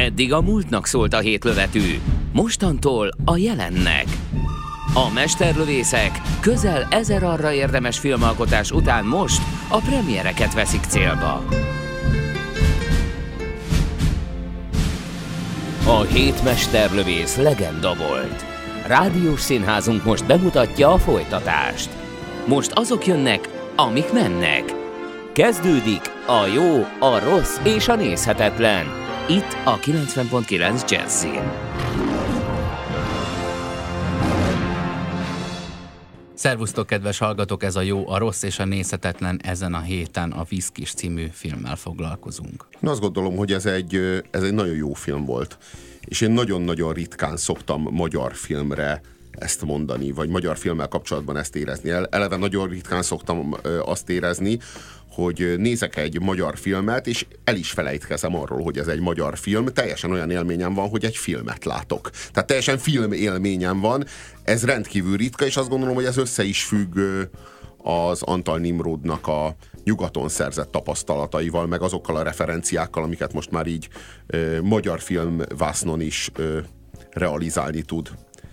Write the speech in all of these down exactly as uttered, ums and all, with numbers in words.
Eddig a múltnak szólt a hétlövetű, mostantól a jelennek. A mesterlövészek közel ezer arra érdemes filmalkotás után most a premiereket veszik célba. A hét mesterlövész legenda volt. Rádiós színházunk most bemutatja a folytatást. Most azok jönnek, amik mennek. Kezdődik a jó, a rossz és a nézhetetlen. Itt a kilencven pont kilenc Jazzin. Szervusztok, kedves hallgatók! Ez a jó, a rossz és a nézhetetlen. Ezen a héten a Viszkis című filmmel foglalkozunk. Én azt gondolom, hogy ez egy, ez egy nagyon jó film volt. És én nagyon-nagyon ritkán szoktam magyar filmre ezt mondani, vagy magyar filmmel kapcsolatban ezt érezni. Eleve nagyon ritkán szoktam azt érezni, hogy nézek egy magyar filmet, és el is felejtkezem arról, hogy ez egy magyar film. Teljesen olyan élményem van, hogy egy filmet látok. Tehát teljesen film élményem van. Ez rendkívül ritka, és azt gondolom, hogy ez össze is függ az Antal Nimrodnak a nyugaton szerzett tapasztalataival, meg azokkal a referenciákkal, amiket most már így ö, magyar filmvásznon is ö, realizálni tud.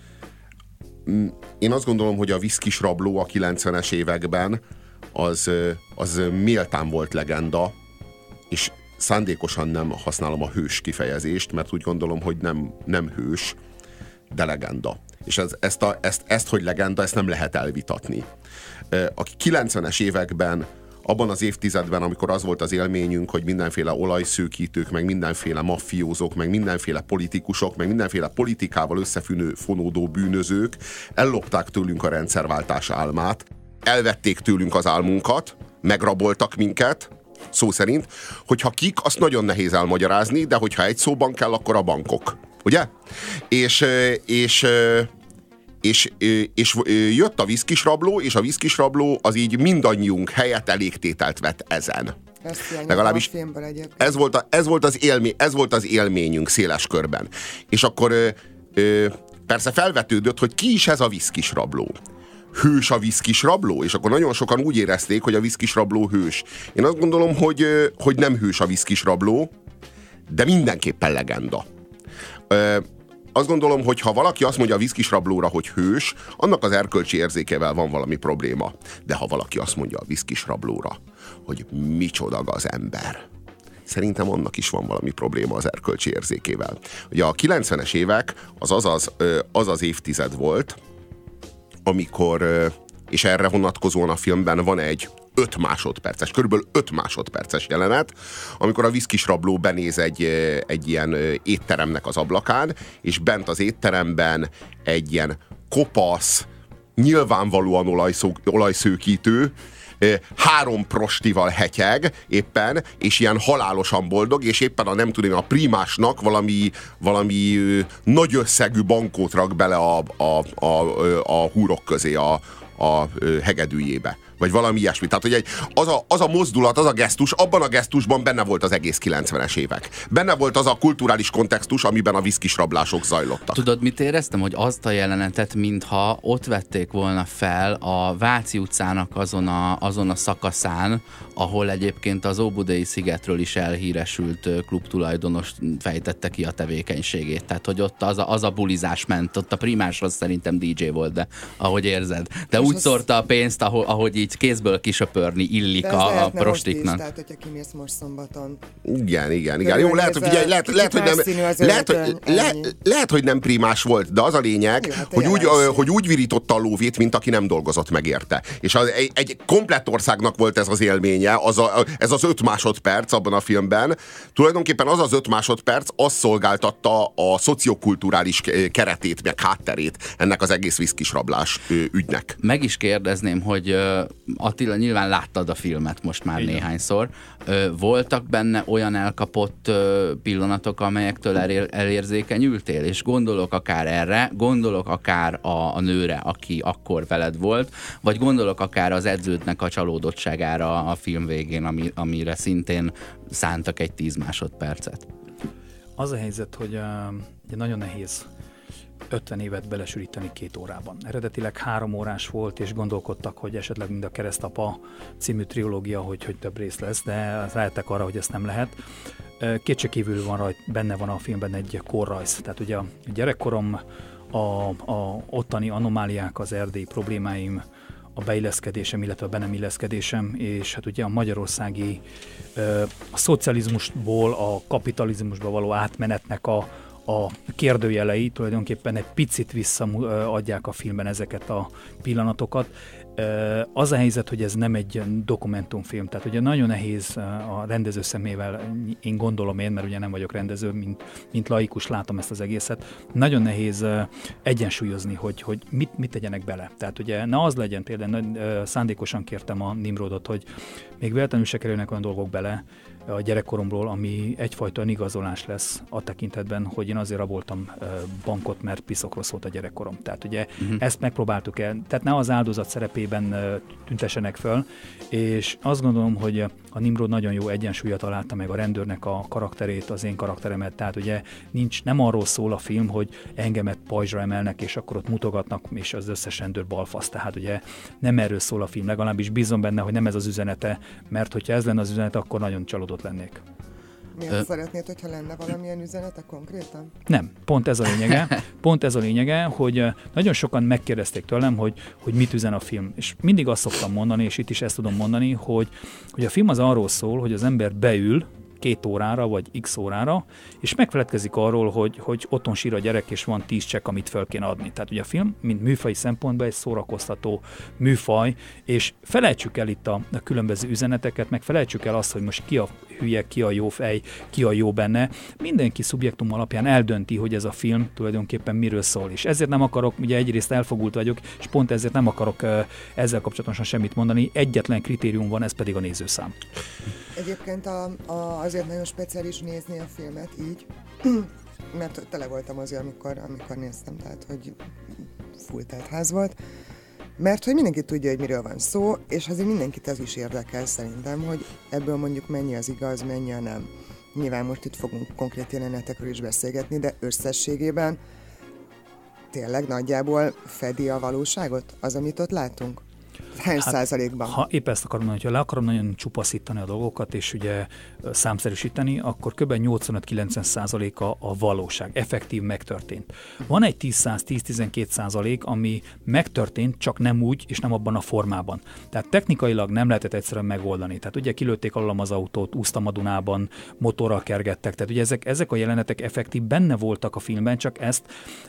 Én azt gondolom, hogy a Viszkis rabló a kilencvenes években az, az méltán volt legenda, és szándékosan nem használom a hős kifejezést, mert úgy gondolom, hogy nem, nem hős, de legenda. És ez, ezt, a, ezt, ezt, hogy legenda, ezt nem lehet elvitatni. A kilencvenes években, abban az évtizedben, amikor az volt az élményünk, hogy mindenféle olajszőkítők, meg mindenféle maffiózók, meg mindenféle politikusok, meg mindenféle politikával összefonódó bűnözők ellopták tőlünk a rendszerváltás álmát, elvették tőlünk az álmunkat, megraboltak minket, szó szerint, hogyha kik, azt nagyon nehéz elmagyarázni, de hogyha egy szóban kell, akkor a bankok. Ugye? És, és, és, és jött a Viszkis rabló, és a Viszkis rabló az így mindannyiunk helyett elégtételt vett ezen. Legalábbis ez volt, a, ez, volt az élmény, ez volt az élményünk széles körben. És akkor ö, ö, persze felvetődött, hogy ki is ez a Viszkis rabló. Hős a Viszkis rabló? És akkor nagyon sokan úgy érezték, hogy a Viszkis rabló hős. Én azt gondolom, hogy, hogy nem hős a Viszkis rabló, de mindenképpen legenda. Ö, azt gondolom, hogy ha valaki azt mondja a Viszkis rablóra, hogy hős, annak az erkölcsi érzékevel van valami probléma. De ha valaki azt mondja a Viszkis rablóra, hogy micsoda az ember, szerintem annak is van valami probléma az erkölcsi érzékével. Ugye a kilencvenes évek az az az, az, az évtized volt, amikor, és erre vonatkozóan a filmben van egy öt másodperces, körülbelül öt másodperces jelenet, amikor a Viszkis rabló benéz egy, egy ilyen étteremnek az ablakán, és bent az étteremben egy ilyen kopasz, nyilvánvalóan olajszó, olajszőkítő, három prostival hetyeg éppen, és ilyen halálosan boldog, és éppen a nem tudom, a primásnak valami, valami nagy összegű bankót rak bele a, a, a, a húrok közé, a, a hegedűjébe. Vagy valami ilyesmi. Tehát, hogy egy, az, a, az a mozdulat, az a gesztus, abban a gesztusban benne volt az egész kilencvenes évek. Benne volt az a kulturális kontextus, amiben a viszkis rablások zajlottak. Tudod, mit éreztem? Hogy azt a jelenetet, mintha ott vették volna fel a Váci utcának azon a, azon a szakaszán, ahol egyébként az Óbudai szigetről is elhíresült klubtulajdonos fejtette ki a tevékenységét. Tehát, hogy ott az a, az a bulizás ment. Ott a primáshoz szerintem dé dzsé volt, de ahogy érzed. De és úgy az... szórta a pénzt, ahogy, ahogy így kézből kisöpörni illik a, a prostiknak. Tehát, hogyha kimész most szombaton. Igen, igen, igen. Jó, lehet, hogy, figyelj, lehet, lehet, hogy nem, lehet, hogy, le, lehet, hogy nem primás volt, de az a lényeg, jó, hát hogy, úgy, hogy úgy virította a lóvét, mint aki nem dolgozott meg érte. És az, egy, egy komplett országnak volt ez az élménye, az a, ez az öt másodperc abban a filmben. Tulajdonképpen az az öt másodperc, az szolgáltatta a szociokulturális keretét, meg hátterét ennek az egész viszkis rablás ügynek. Meg is kérdezném, hogy Attila, nyilván láttad a filmet most már igen. néhányszor. Voltak benne olyan elkapott pillanatok, amelyektől elér, elérzékenyültél? És gondolok akár erre, gondolok akár a, a nőre, aki akkor veled volt, vagy gondolok akár az edződnek a csalódottságára a film végén, ami, amire szintén szántak egy tíz másodpercet. Az a helyzet, hogy uh, nagyon nehéz ötven évet belesűríteni két órában. Eredetileg három órás volt, és gondolkodtak, hogy esetleg mind a Keresztapa című trilógia, hogy, hogy több rész lesz, de rájöttek arra, hogy ezt nem lehet. Kétségkívül van rajt, benne van a filmben egy korrajz. Tehát ugye a gyerekkorom, a, a ottani anomáliák, az erdélyi problémáim, a beilleszkedésem, illetve a be nem illeszkedésem, és hát ugye a magyarországi a szocializmusból a kapitalizmusba való átmenetnek a, a kérdőjelei tulajdonképpen egy picit visszaadják a filmben ezeket a pillanatokat. Az a helyzet, hogy ez nem egy dokumentumfilm, tehát ugye nagyon nehéz a rendező szemével, én gondolom én, mert ugye nem vagyok rendező, mint, mint laikus látom ezt az egészet, nagyon nehéz egyensúlyozni, hogy, hogy mit, mit tegyenek bele. Tehát ugye ne az legyen, például szándékosan kértem a Nimrodot, hogy még véletlenül se kerülnek olyan dolgok bele a gyerekkoromról, ami egyfajta igazolás lesz a tekintetben, hogy én azért raboltam bankot, mert piszok rossz volt a gyerekkorom. Tehát ugye uh-huh. ezt megpróbáltuk el, tehát ne az áldozat szerepében tüntessenek föl, és azt gondolom, hogy a Nimrod nagyon jó egyensúlyat találta meg a rendőrnek a karakterét, az én karakteremet, tehát ugye nincs, nem arról szól a film, hogy engemet pajzsra emelnek, és akkor ott mutogatnak, és az összes rendőr balfasz. Tehát ugye nem erről szól a film, legalábbis bízom benne, hogy nem ez az üzenete, mert hogyha ez lenne az üzenete, akkor nagyon csalódott lennék. Miért Ö... szeretnéd, hogyha lenne valamilyen üzenete konkrétan? Nem, pont ez a lényege, pont ez a lényege, hogy nagyon sokan megkérdezték tőlem, hogy, hogy mit üzen a film. És mindig azt szoktam mondani, és itt is ezt tudom mondani, hogy, hogy a film az arról szól, hogy az ember beül két órára, vagy x órára, és megfeledkezik arról, hogy, hogy otthon sír a gyerek, és van tíz csekk, amit fel kéne adni. Tehát ugye a film, mint műfai szempontból egy szórakoztató műfaj, és felejtsük el itt a, a különböző üzeneteket, meg felejtsük el azt, hogy most ki a hülye, ki a jó fej, ki a jó benne. Mindenki szubjektum alapján eldönti, hogy ez a film tulajdonképpen miről szól. És ezért nem akarok, ugye egyrészt elfogult vagyok, és pont ezért nem akarok uh, ezzel kapcsolatosan semmit mondani. Egyetlen kritérium van, ez pedig a nézőszám. Egyébként a, a, azért nagyon speciális nézni a filmet így, mert tele voltam azért, amikor, amikor néztem, tehát hogy full telt ház volt, mert hogy mindenki tudja, hogy miről van szó, és azért mindenkit ez is érdekel szerintem, hogy ebből mondjuk mennyi az igaz, mennyi a nem. Nyilván most itt fogunk konkrét jelenetekről is beszélgetni, de összességében tényleg nagyjából fedi a valóságot az, amit ott látunk? Hány hát, százalékban? Ha épp ezt akarom mondani, hogyha le akarom nagyon csupaszítani a dolgokat, és ugye számszerűsíteni, akkor kb. nyolcvanöt-kilencven százaléka a valóság, effektív megtörtént. Van egy tíz-tíz-tizenkét százalék, ami megtörtént, csak nem úgy, és nem abban a formában. Tehát technikailag nem lehetett egyszerűen megoldani. Tehát ugye kilőtték alulom az autót, úsztam a Dunában, motorral kergettek. Tehát ugye ezek, ezek a jelenetek effektív benne voltak a filmben, csak ezt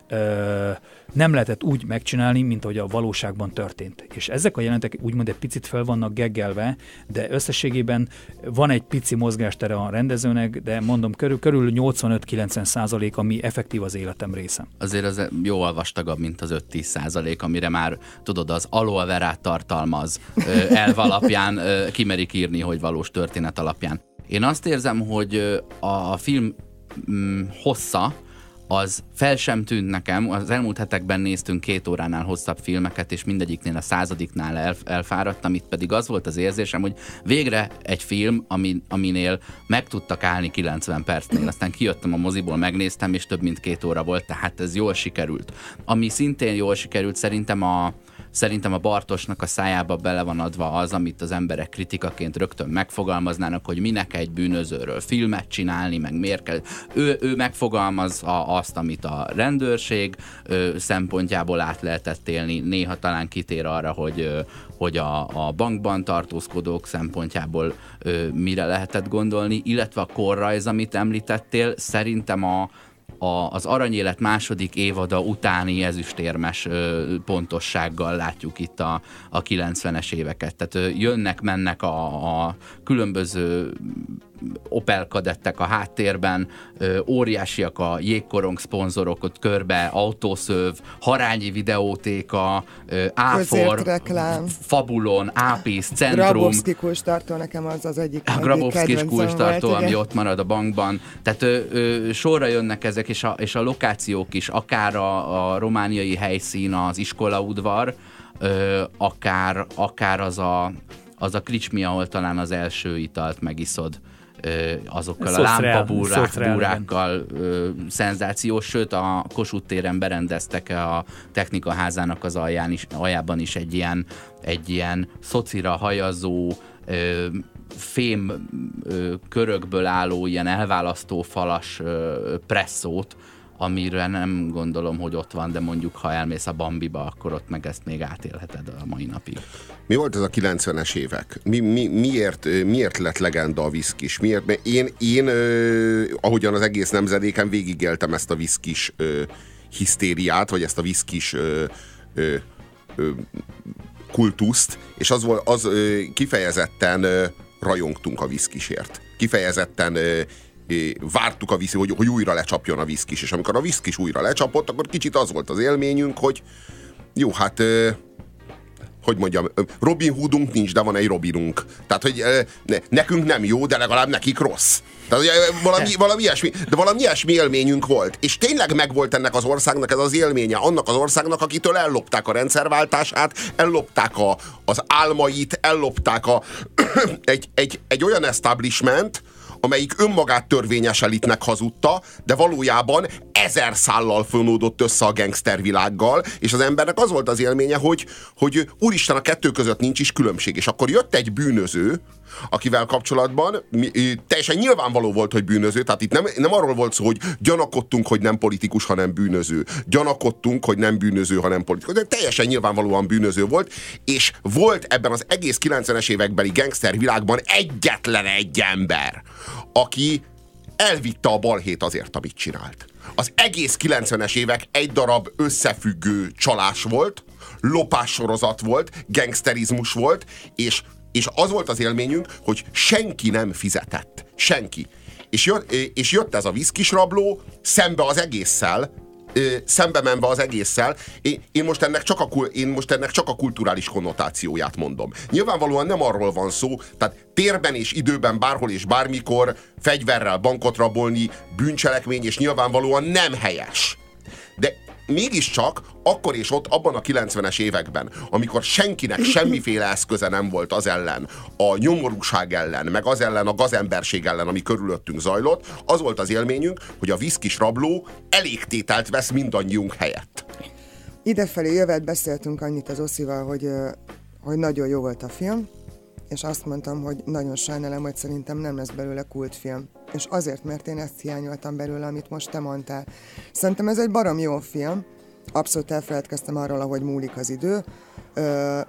ö, nem lehetett úgy megcsinálni, mint ahogy a valóságban történt. És ezek a jelenetek úgymond egy picit fel vannak geggelve, de összességében van egy pici mozgástere a rendezőnek, de mondom, körül, körül nyolcvanöt-kilencven százalék, ami effektív az életem része. Azért az jóval vastagabb, mint az öt-tíz százalék, amire már tudod, az aloe verát tartalmaz, elv alapján kimerik írni, hogy valós történet alapján. Én azt érzem, hogy a film hossza, az fel sem tűnt nekem. Az elmúlt hetekben néztünk két óránál hosszabb filmeket, és mindegyiknél a századiknál elf, elfáradtam, itt pedig az volt az érzésem, hogy végre egy film, ami, aminél meg tudtak állni kilencven percnél. Aztán kijöttem a moziból, megnéztem, és több mint két óra volt, tehát ez jól sikerült. Ami szintén jól sikerült, szerintem a Szerintem a Bartosnak a szájába bele van adva az, amit az emberek kritikaként rögtön megfogalmaznának, hogy minek egy bűnözőről filmet csinálni, meg miért kell. Ő, ő megfogalmazza azt, amit a rendőrség ö, szempontjából át lehetett élni. Néha talán kitér arra, hogy, ö, hogy a, a bankban tartózkodók szempontjából ö, mire lehetett gondolni, illetve a korrajz, amit említettél, szerintem a A, az Aranyélet második évada utáni ezüstérmes ö, pontossággal látjuk itt a, a kilencvenes éveket. Tehát ö, jönnek-mennek a, a különböző Opel kadettek a háttérben, ö, óriásiak a jégkorong szponzorok ott körbe, autószöv, Harányi videótéka, ö, Áfor, Fabulon, Ápisz, Centrum. Grabowski kulcstartó nekem az az egyik. A Grabowski kulcstartó, ami ott marad a bankban. Tehát ö, ö, sorra jönnek ezek, és a, és a lokációk is, akár a, a romániai helyszín, az iskolaudvar, ö, akár, akár az a, az a kricsmi, ahol talán az első italt megiszod. Azokkal a lámpabúrákkal szenzációs, sőt a Kossuth téren berendeztek a Technikaházának az alján is, aljában is egy ilyen, egy ilyen szocira hajazó, ö, fém ö, körökből álló ilyen elválasztó falas ö, presszót, amire nem gondolom, hogy ott van, de mondjuk, ha elmész a Bambiba, akkor ott meg ezt még átélheted a mai napig. Mi volt ez a kilencvenes évek? Mi, mi, miért, miért lett legenda a viszkis? Miért? Mert én, én ö, ahogyan az egész nemzedéken végigéltem ezt a viszkis ö, hisztériát, vagy ezt a viszkis ö, ö, ö, kultuszt, és az, volt, az ö, kifejezetten ö, rajongtunk a viszkisért. Kifejezetten ö, vártuk a viszki, hogy, hogy újra lecsapjon a viszkis, és amikor a viszkis újra lecsapott, akkor kicsit az volt az élményünk, hogy jó, hát hogy mondjam, Robin Hoodunk nincs, de van egy Robinunk. Tehát, hogy nekünk nem jó, de legalább nekik rossz. Tehát, hogy valami, valami ilyesmi, de valami ilyesmi élményünk volt. És tényleg megvolt ennek az országnak ez az élménye, annak az országnak, akitől ellopták a rendszerváltását, ellopták a, az álmait, ellopták a, egy, egy, egy olyan establishment, amelyik önmagát törvényes elitnek hazudta, de valójában ezer szállal fonódott össze a gangstervilággal, és az embernek az volt az élménye, hogy, hogy úristen, a kettő között nincs is különbség. És akkor jött egy bűnöző, akivel kapcsolatban mi, teljesen nyilvánvaló volt, hogy bűnöző, tehát itt nem, nem arról volt szó, hogy gyanakodtunk, hogy nem politikus, hanem bűnöző. Gyanakodtunk, hogy nem bűnöző, hanem politikus. De teljesen nyilvánvalóan bűnöző volt, és volt ebben az egész kilencvenes évekbeli gangstervilágban egyetlen egy ember, aki elvitte a balhét azért, amit csinált. Az egész kilencvenes évek egy darab összefüggő csalás volt, lopássorozat volt, gangsterizmus volt, és, és az volt az élményünk, hogy senki nem fizetett. Senki. És jött, és jött ez a viszkis rabló szembe az egésszel, szembe menve az egésszel, én, én, most ennek csak a, én most ennek csak a kulturális konnotációját mondom. Nyilvánvalóan nem arról van szó, tehát térben és időben bárhol és bármikor fegyverrel bankot rabolni bűncselekmény, és nyilvánvalóan nem helyes. De mégiscsak akkor és ott abban a kilencvenes években, amikor senkinek semmiféle eszköze nem volt az ellen, a nyomorúság ellen, meg az ellen, a gazemberség ellen, ami körülöttünk zajlott, az volt az élményünk, hogy a viszkis rabló elégtételt vesz mindannyiunk helyett. Idefelé jövet beszéltünk annyit az Oszival, hogy, hogy nagyon jó volt a film, és azt mondtam, hogy nagyon sajnálom, hogy szerintem nem lesz belőle kultfilm. És azért, mert én ezt hiányoltam belőle, amit most te mondtál. Szerintem ez egy barom jó film. Abszolút elfeledkeztem arról, ahogy múlik az idő. Ö,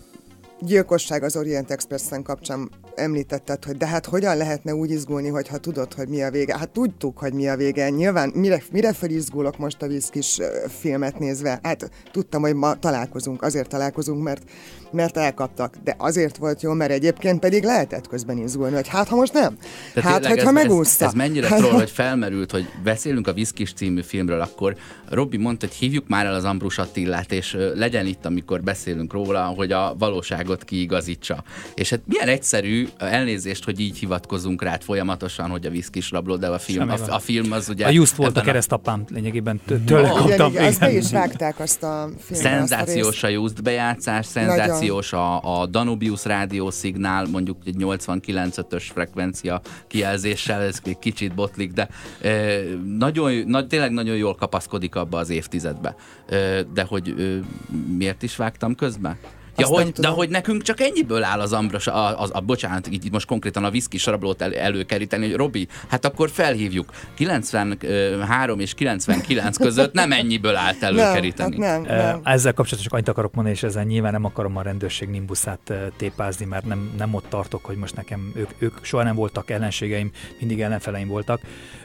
gyilkosság az Orient Expressen kapcsán említetted, hogy de hát hogyan lehetne úgy izgulni, hogyha tudod, hogy mi a vége? Hát tudtuk, hogy mi a vége. Nyilván mire, mire felizgulok most a viszkis filmet nézve? Hát tudtam, hogy ma találkozunk, azért találkozunk, mert, mert elkaptak. De azért volt jó, mert egyébként pedig lehetett közben izgulni, hogy hát ha most nem. De hát, hogyha megúszta. Ez, ez mennyire troll, hogy felmerült, hogy beszélünk a Viszkis című filmről, akkor Robi mondta, hogy hívjuk már el az Ambrus Attillát, és legyen itt, amikor beszélünk róla, hogy a valóságot kiigazítsa. És hát milyen egyszerű, elnézést, hogy így hivatkozunk rád folyamatosan, hogy a viszkis rabló, de a film, a, a film az ugye... A Just volt a keresztapám, lényegében tőle oh, kaptam. Igen, azt be is rágták azt a filmet. Szenzációs a Just bejátszás, szenzációs a, a Danubius rádiószignál, mondjuk egy nyolcvankilenc ötös frekvencia kijelzéssel, ez egy kicsit botlik, de e, nagyon, na, tényleg nagyon jól kapaszkodik abba az évtizedbe. E, de hogy e, miért is vágtam közben? Ja, hogy, de hogy nekünk csak ennyiből áll az Ambros, a, a, a, bocsánat, így most konkrétan a viszkis rablót el, előkeríteni, hogy Robi, hát akkor felhívjuk. kilencvenhárom és kilencvenkilenc között nem ennyiből állt előkeríteni. Nem, hát nem, nem. Ezzel kapcsolatban csak annyit akarok mondani, és ezzel nyilván nem akarom a rendőrség nimbuszát tépázni, mert nem, nem ott tartok, hogy most nekem ők, ők soha nem voltak ellenségeim, mindig ellenfeleim voltak.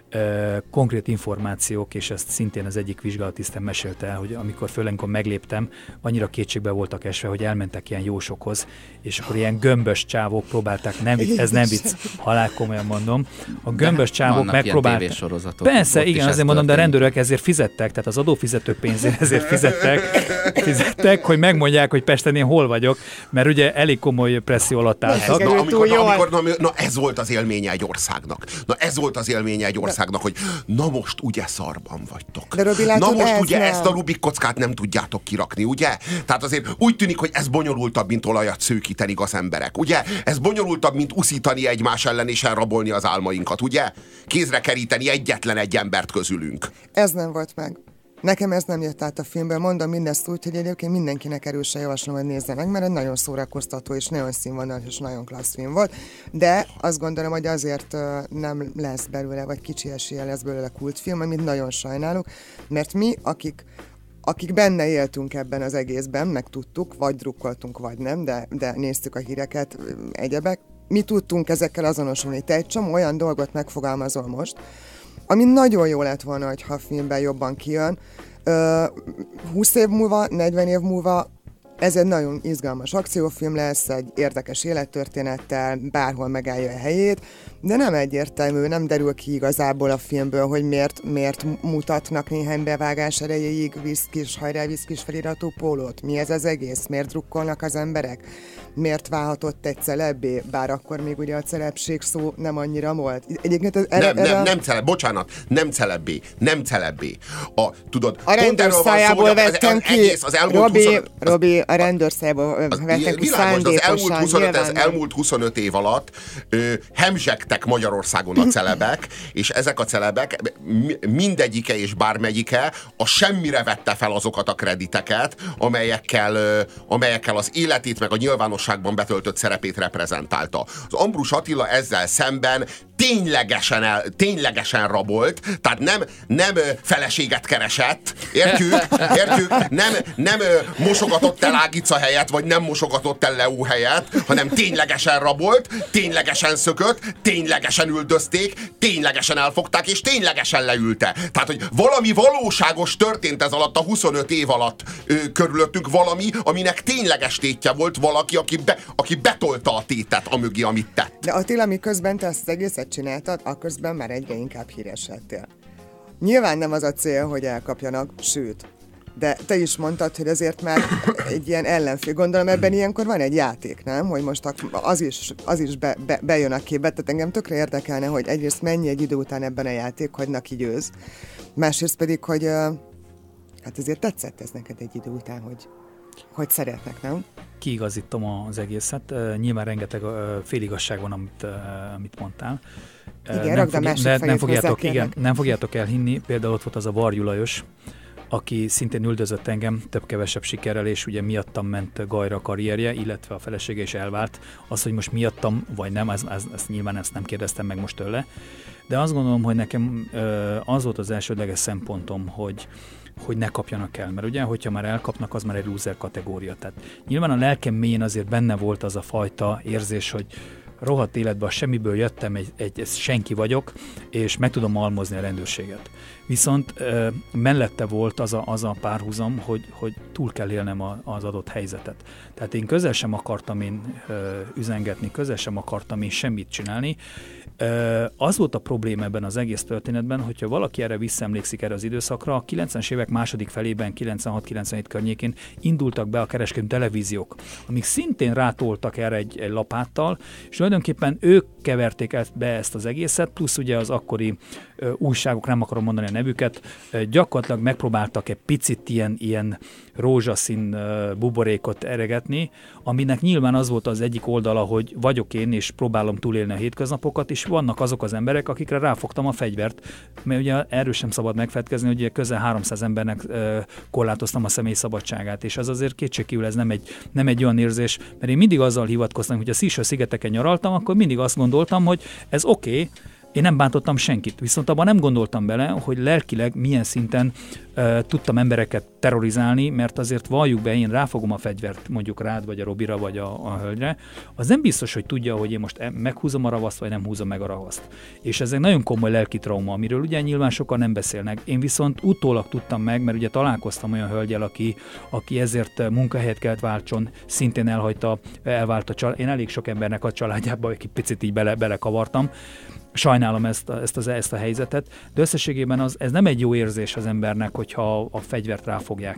Konkrét információk, és ezt szintén az egyik vizsgálatisztem mesélte el, hogy amikor főleg amikor megléptem, annyira kétségbe voltak esve, hogy elmentek ilyen jósokhoz, és akkor ilyen gömbös csávók próbálták, nem vicc, ez nem vicc, halál komolyan mondom, a gömbös csávók megpróbálták. Persze, igen, azért mondom, de a rendőrök ezért fizettek, tehát az adófizetők pénzért ezért fizettek, fizettek, hogy megmondják, hogy Pesten én hol vagyok, mert ugye elég komoly presszió alatt álltak. Na, amikor, na, amikor, na, na ez volt az élménye egy országnak. Na ez volt az élménye egy országnak. Hogy na most ugye szarban vagytok. Robi, látod, na most ez ugye nem. ezt a Rubik kockát nem tudjátok kirakni, ugye? Tehát azért úgy tűnik, hogy ez bonyolultabb, mint olajat szőkíteni az emberek, ugye? Ez bonyolultabb, mint uszítani egymás ellen és elrabolni az álmainkat, ugye? Kézre keríteni egyetlen egy embert közülünk. Ez nem volt meg. Nekem ez nem jött át a filmből, mondom mindezt úgy, hogy egyébként mindenkinek erősen javaslom, hogy nézze meg, mert egy nagyon szórakoztató és nagyon színvonalas és nagyon klassz film volt, de azt gondolom, hogy azért nem lesz belőle, vagy kicsi esélye lesz belőle kultfilm, amit nagyon sajnálok, mert mi, akik akik benne éltünk ebben az egészben, meg tudtuk, vagy drukkoltunk, vagy nem, de, de néztük a híreket, egyebek, mi tudtunk ezekkel azonosulni. Te egy csomó olyan dolgot megfogalmazol most, ami nagyon jó lett volna, hogyha a filmben jobban kijön. húsz év múlva, negyven év múlva ez egy nagyon izgalmas akciófilm lesz, egy érdekes élettörténettel, bárhol megállja a helyét, de nem egyértelmű, nem derül ki igazából a filmből, hogy miért, miért mutatnak néhány bevágás erejéig viszkis, hajrá viszkis feliratú pólót. Mi ez az egész? Miért drukkolnak az emberek? Miért válhatott egy celebbé? Bár akkor még ugye a celebség szó nem annyira volt. Egyébként ez, nem, erre, nem, nem celeb, bocsánat, nem celebbé, nem celebbé. A, tudod, a rendőr szájából vettem az, ki, egész, az elmúlt Robi, húsz, Robi, a rendőr szájából vettem ki szándékosan. Az elmúlt huszonöt, az elmúlt huszonöt év alatt ö, hemzsegtek Magyarországon a celebek, és ezek a celebek mindegyike és bármelyike a semmire vette fel azokat a krediteket, amelyekkel, ö, amelyekkel az életét meg a nyilvánosságban betöltött szerepét reprezentálta. Az Ambrus Attila ezzel szemben ténylegesen, el, ténylegesen rabolt, tehát nem, nem feleséget keresett, értjük, értjük, nem, nem mosogatott el Ágica helyett, vagy nem mosogatott el Leó helyett, hanem ténylegesen rabolt, ténylegesen szökött, ténylegesen üldözték, ténylegesen elfogták, és ténylegesen leülte. Tehát, hogy valami valóságos történt ez alatt a huszonöt év alatt ö, körülöttünk, valami, aminek tényleges tétje volt valaki, aki, be, aki betolta a tétet amögé, amit tett. De Attila, miközben te ezt az egészet csináltad, akközben már egyre inkább híres lettél. Nyilván nem az a cél, hogy elkapjanak, sőt, de te is mondtad, hogy azért már egy ilyen ellenfél. Gondolom ebben ilyenkor van egy játék, nem? Hogy most az is, az is be, be, bejön a képbe. Tehát engem tökre érdekelne, hogy egyrészt mennyi egy idő után ebben a játék, hogy na ki győz. Másrészt pedig, hogy hát azért tetszett ez neked egy idő után, hogy, hogy szeretnek, nem? Kiigazítom az egészet. Nyilván rengeteg féligasság van, amit, amit mondtál. Igen, nem, fogja, ne, nem, fogjátok, igen, nem fogjátok elhinni, például ott volt az a Varjú Lajos, aki szintén üldözött engem több-kevesebb sikerrel, és ugye miattam ment gajra a karrierje, illetve a felesége is elvált. Az, hogy most miattam, vagy nem, az, az, az nyilván ezt nem kérdeztem meg most tőle. De azt gondolom, hogy nekem az volt az elsődleges szempontom, hogy hogy ne kapjanak el, mert ugye, hogyha már elkapnak, az már egy loser kategória. Tehát nyilván a lelkem mélyén azért benne volt az a fajta érzés, hogy rohadt életben a semmiből jöttem, egy, egy, egy senki vagyok, és meg tudom almozni a rendőrséget. Viszont ö, mellette volt az a, az a párhuzam, hogy, hogy túl kell élnem a, az adott helyzetet. Tehát én közel sem akartam én ö, üzengetni, közel sem akartam én semmit csinálni. Ö, az volt a probléma ebben az egész történetben, hogyha valaki erre visszaemlékszik erre az időszakra, a kilencvenes évek második felében, kilencvenhat kilencvenhét környékén indultak be a kereskedő televíziók, amik szintén rátoltak erre egy, egy lapáttal, és tulajdonképpen ők keverték be ezt az egészet, plusz ugye az akkori ö, újságok, nem akarom mondani a nevüket, ö, gyakorlatilag megpróbáltak egy picit ilyen, ilyen rózsaszín ö, buborékot eregetni, aminek nyilván az volt az egyik oldala, hogy vagyok én, és próbálom túlélni a hétköznapokat, és vannak azok az emberek, akikre ráfogtam a fegyvert, mert ugye erről sem szabad megfelelkezni, hogy ugye közel háromszáz embernek ö, korlátoztam a személy szabadságát, és az azért kétségkívül ez nem egy, nem egy olyan érzés, mert én mindig azzal hivatkoztam, hogy a Seychelle-szigeteken nyaraltam, akkor mindig azt gondoltam, hogy ez oké, okay, én nem bántottam senkit, viszont abban nem gondoltam bele, hogy lelkileg milyen szinten uh, tudtam embereket terrorizálni, mert azért valljuk be, én ráfogom a fegyvert mondjuk rád, vagy a Robira, vagy a, a hölgyre, az nem biztos, hogy tudja, hogy én most meghúzom a ravaszt, vagy nem húzom meg a ravaszt. És ez egy nagyon komoly lelki trauma, amiről ugye nyilván sokan nem beszélnek. Én viszont utólag tudtam meg, mert ugye találkoztam olyan hölgyel, aki, aki ezért munkahelyet kellett váltson, szintén elhagyta, elvált a család. Én elég sok embernek a családjába egy picit így bele, belekavartam. Sajnálom ezt a, ezt, az, ezt a helyzetet, de összességében az, ez nem egy jó érzés az embernek, hogyha a fegyvert ráfogják.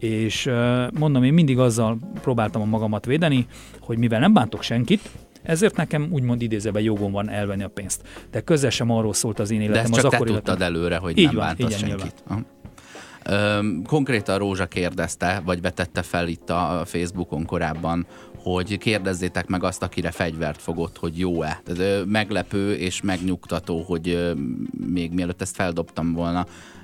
És mondom, én mindig azzal próbáltam a magamat védeni, hogy mivel nem bántok senkit, ezért nekem úgymond idézőben jogom van elvenni a pénzt. De közel sem arról szólt az én életem. De ezt csak az te tudtad előre, hogy így nem van, bántasz igen, senkit. Ö, konkrétan Rózsa kérdezte, vagy vetette fel itt a Facebookon korábban, hogy kérdezzétek meg azt, akire fegyvert fogott, hogy jó-e. Tehát, meglepő és megnyugtató, hogy még mielőtt ezt feldobtam volna,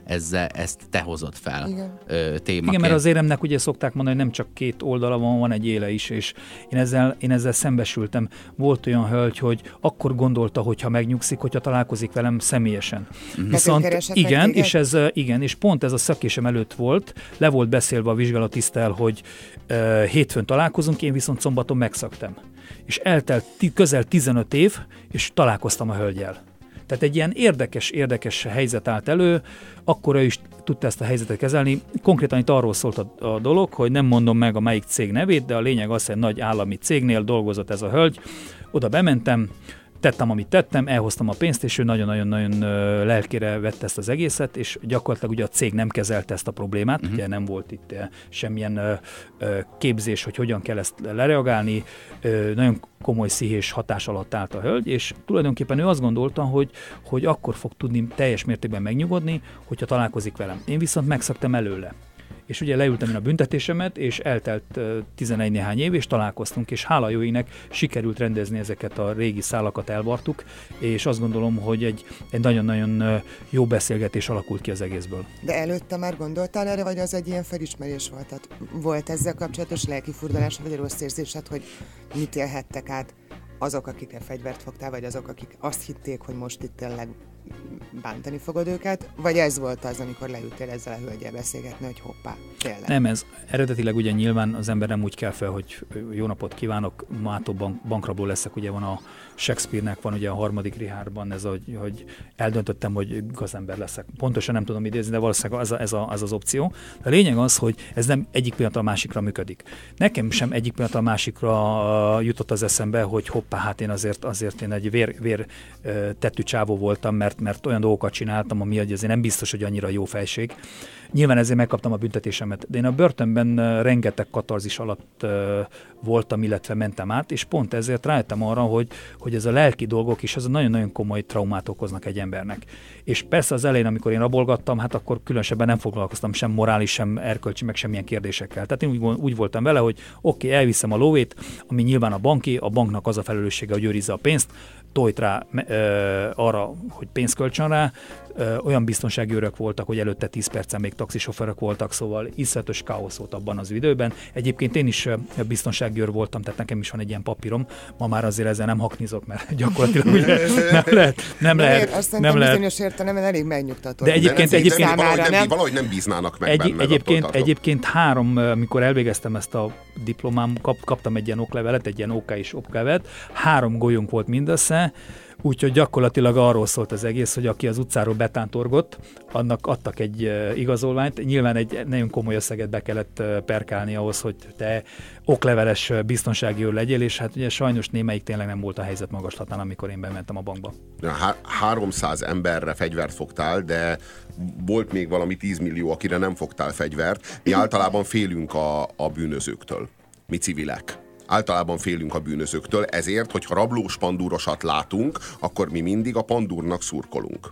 ezzel, ezt te hozod fel Igen. témaként. Igen, mert az éremnek ugye szokták mondani, hogy nem csak két oldala van, van egy éle is, és én ezzel, én ezzel szembesültem. Volt olyan hölgy, hogy akkor gondolta, hogy ha megnyugszik, hogyha találkozik velem személyesen. Uh-huh. Viszont igen, és ez, igen, és pont ez a szakésem előtt volt, le volt beszélve a vizsgálatiszttel, hogy uh, hétfőn találkozunk, én viszont szombaton megszaktam. És eltelt t- közel tizenöt év, és találkoztam a hölgyel. Tehát egy ilyen érdekes, érdekes helyzet állt elő, akkor ő is tudta ezt a helyzetet kezelni. Konkrétan itt arról szólt a, a dolog, hogy nem mondom meg a melyik cég nevét, de a lényeg az, hogy egy nagy állami cégnél dolgozott ez a hölgy. Oda bementem, tettem, amit tettem, elhoztam a pénzt, és ő nagyon-nagyon lelkére vette ezt az egészet, és gyakorlatilag ugye a cég nem kezelte ezt a problémát, uh-huh. ugye nem volt itt semmilyen képzés, hogy hogyan kell ezt lereagálni, nagyon komoly pszichés hatás alatt állt a hölgy, és tulajdonképpen ő azt gondolta, hogy, hogy akkor fog tudni teljes mértékben megnyugodni, hogyha találkozik velem. Én viszont megszaktam előle. És ugye leültem én a büntetésemet, és eltelt tizenegy néhány év, és találkoztunk, és hála jó égnek sikerült rendezni ezeket a régi szálakat, elvartuk, és azt gondolom, hogy egy, egy nagyon-nagyon jó beszélgetés alakult ki az egészből. De előtte már gondoltál erre, vagy az egy ilyen felismerés volt? Tehát volt ezzel kapcsolatos lelkifurdalás, vagy rossz érzésed, hogy mit élhettek át azok, akikre fegyvert fogtál, vagy azok, akik azt hitték, hogy most itt tényleg bántani fogod őket, vagy ez volt az, amikor leültél ezzel a hölgyel beszélgetni, hogy hoppá, tényleg? Nem, ez eredetileg ugye nyilván az ember nem úgy kell fel, hogy jó napot kívánok, mától bank, bankrabló leszek, ugye van a Shakespeare-nek van ugye a harmadik Richardban ez, hogy, hogy eldöntöttem, hogy gazember leszek. Pontosan nem tudom idézni, de valószínűleg ez, a, ez, a, ez az opció. De a lényeg az, hogy ez nem egyik pillanatra a másikra működik. Nekem sem egyik pillanatra a másikra jutott az eszembe, hogy hoppá, hát én azért, azért én egy vér, vér tettű csávó voltam, mert, mert olyan dolgokat csináltam, ami azért nem biztos, hogy annyira jó fejség. Nyilván ezért megkaptam a büntetésemet. De én a börtönben rengeteg katarzis alatt uh, voltam, illetve mentem át, és pont ezért rájöttem arra, hogy, hogy ez a lelki dolgok is, ez a nagyon-nagyon komoly traumát okoznak egy embernek. És persze az elején, amikor én rabolgattam, hát akkor különösebben nem foglalkoztam sem morális, sem erkölcsi, meg semmilyen kérdésekkel. Tehát én úgy, úgy voltam vele, hogy oké, okay, elviszem a lóvét, ami nyilván a banki, a banknak az a felelőssége, hogy őrizze a pénzt, tojt rá ö, arra, hogy pénzt költsön rá. Ö, olyan biztonsági őrök voltak, hogy előtte tíz percen még taxisofőrök voltak, szóval iszonyatos káosz volt abban az időben. Egyébként én is biztonsági őr voltam, tehát nekem is van egy ilyen papírom. Ma már azért ezzel nem haknizok, mert gyakorlatilag ugye nem lehet. Nem lehet. Azt nem lehet. Bizonyos értelemben elég megnyugtató. De egyébként, de nem, egyébként valahogy, nem, nem, valahogy nem bíznának meg egy, benned. egyébként, egyébként három, amikor elvégeztem ezt a diplomám, kap, kaptam egy ilyen oklevelet, egy ilyen ó ká és oklevelet, három golyónk volt mindössze, úgyhogy gyakorlatilag arról szólt az egész, hogy aki az utcáról betántorgott, annak adtak egy uh, igazolványt. Nyilván egy nagyon komoly összeget be kellett uh, perkálni ahhoz, hogy te okleveles uh, biztonsági őr legyél, és hát ugye sajnos némelyik tényleg nem volt a helyzet magaslatán, amikor én bementem a bankba. Há- háromszáz emberre fegyvert fogtál, de volt még valami tíz millió, akire nem fogtál fegyvert. Mi általában félünk a, a bűnözőktől. Mi civilek. Általában félünk a bűnözőktől, ezért, hogyha rablós pandúrosat látunk, akkor mi mindig a pandúrnak szurkolunk.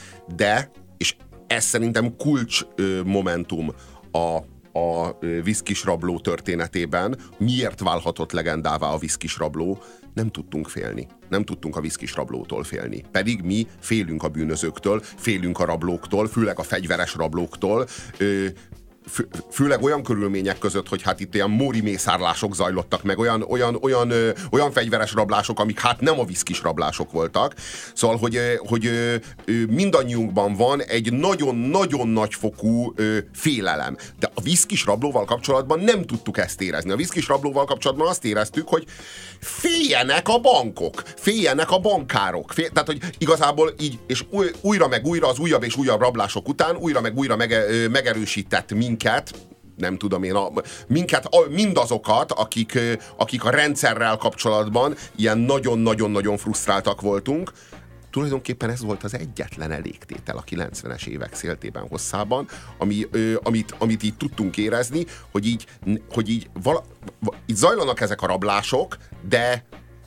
De, és ez szerintem kulcs ö, momentum a, a viszkis rabló történetében, miért válhatott legendává a viszkis rabló, nem tudtunk félni. Nem tudtunk a viszkis rablótól félni. Pedig mi félünk a bűnözőktől, félünk a rablóktól, főleg a fegyveres rablóktól, ö, Fő, főleg olyan körülmények között, hogy hát itt ilyen móri mészárlások zajlottak meg, olyan, olyan, olyan, ö, olyan fegyveres rablások, amik hát nem a viszkis rablások voltak. Szóval, hogy, ö, hogy ö, ö, mindannyiunkban van egy nagyon-nagyon nagyfokú ö, félelem. De a viszkis rablóval kapcsolatban nem tudtuk ezt érezni. A viszkis rablóval kapcsolatban azt éreztük, hogy féljenek a bankok, féljenek a bankárok. Fél, tehát, hogy igazából így, és új, újra meg újra az újabb és újabb rablások után, újra meg újra mege, ö, megerősített minket, nem tudom én, a, minket, a, mindazokat, akik, akik a rendszerrel kapcsolatban ilyen nagyon-nagyon-nagyon frusztráltak voltunk. Tulajdonképpen ez volt az egyetlen elégtétel a kilencvenes évek széltében hosszában, ami, ö, amit, amit így tudtunk érezni, hogy így, hogy így, vala, így zajlanak ezek a rablások, de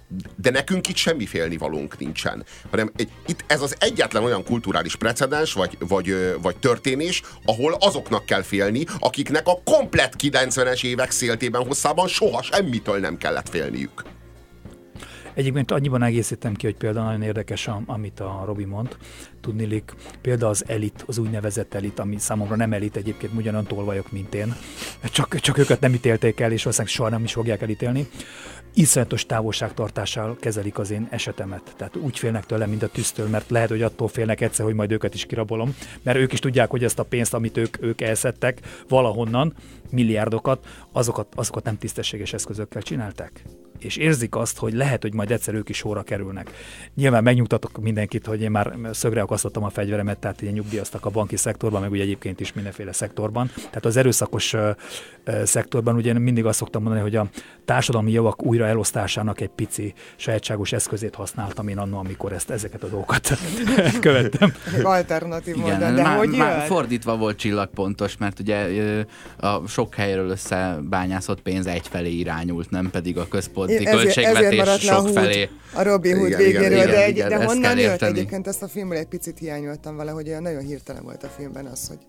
de nekünk itt semmi félnivalónk nincsen. Hanem egy, itt ez az egyetlen olyan kulturális precedens, vagy, vagy, vagy történés, ahol azoknak kell félni, akiknek a komplett kilencvenes évek széltében hosszában soha semmitől nem kellett félniük. Egyébként annyiban egészítem ki, hogy például nagyon érdekes, amit a Robi mond, tudniillik, például az elit, az úgynevezett elit, ami számomra nem elit, egyébként ugyanolyan tolvajok, mint én, csak, csak őket nem ítélték el, és valószínűleg soha nem is fogják elítélni. Iszonyatos távolságtartással kezelik az én esetemet. Tehát úgy félnek tőle, mint a tűztől, mert lehet, hogy attól félnek egyszer, hogy majd őket is kirabolom, mert ők is tudják, hogy ezt a pénzt, amit ők, ők elszedtek valahonnan, milliárdokat, azokat, azokat nem tisztességes eszközökkel csinálták. És érzik azt, hogy lehet, hogy majd egyszer ők is sorra kerülnek. Nyilván megnyugtatok mindenkit, hogy én már szögre akasztottam a fegyveremet, tehát ilyen nyugdíjaztak a banki szektorban, meg ugye egyébként is mindenféle szektorban. Tehát az erőszakos uh, uh, szektorban ugye mindig azt szoktam mondani, hogy a társadalmi javak újra elosztásának egy pici sajátságos eszközét használtam én annól, amikor ezt, ezeket a dolgokat követtem. Alternatív igen, módon, de már, hogy már fordítva volt csillagpontos, mert ugye a sok helyről összebányászott pénz egyfelé irányult, nem pedig a központ költségvetés sok felé. A Robin Hood igen, végéről, igen, de, igen, de igen, honnan jött egyébként ezt a filmből egy picit hiányoltam vele, hogy olyan nagyon hirtelen volt a filmben az, hogy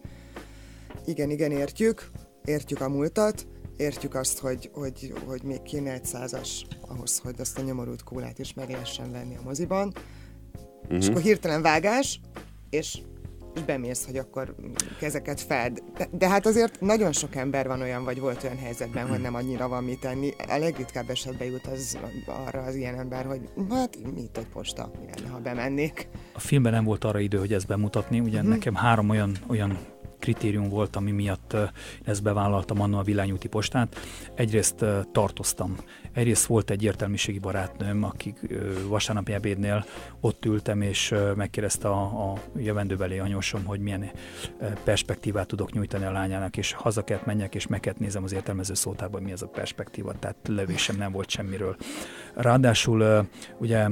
igen, igen, értjük, értjük a múltat, értjük azt, hogy, hogy, hogy még kéne egy százas ahhoz, hogy azt a nyomorult kólát is meg lehessen venni a moziban, uh-huh. és akkor hirtelen vágás, és és bemész, hogy akkor kezeket fed. De, de hát azért nagyon sok ember van olyan, vagy volt olyan helyzetben, hogy nem annyira van mit tenni. A legritkább esetben jut az arra az ilyen ember, hogy hát mi itt egy posta, mi lenne, ha bemennék. A filmben nem volt arra idő, hogy ezt bemutatni, ugye uh-huh. nekem három olyan, olyan kritérium volt, ami miatt ezt bevállaltam annól a Villányúti postát. Egyrészt tartoztam. Egyrészt volt egy értelmiségi barátnőm, akik vasárnapi ebédnél ott ültem, és megkérdezte a, a jövendőbeli anyósom, hogy milyen perspektívát tudok nyújtani a lányának, és haza kellett menjek, és meg kellett nézem az értelmező szótárban, mi ez a perspektíva, tehát lövésem nem volt semmiről. Ráadásul ugye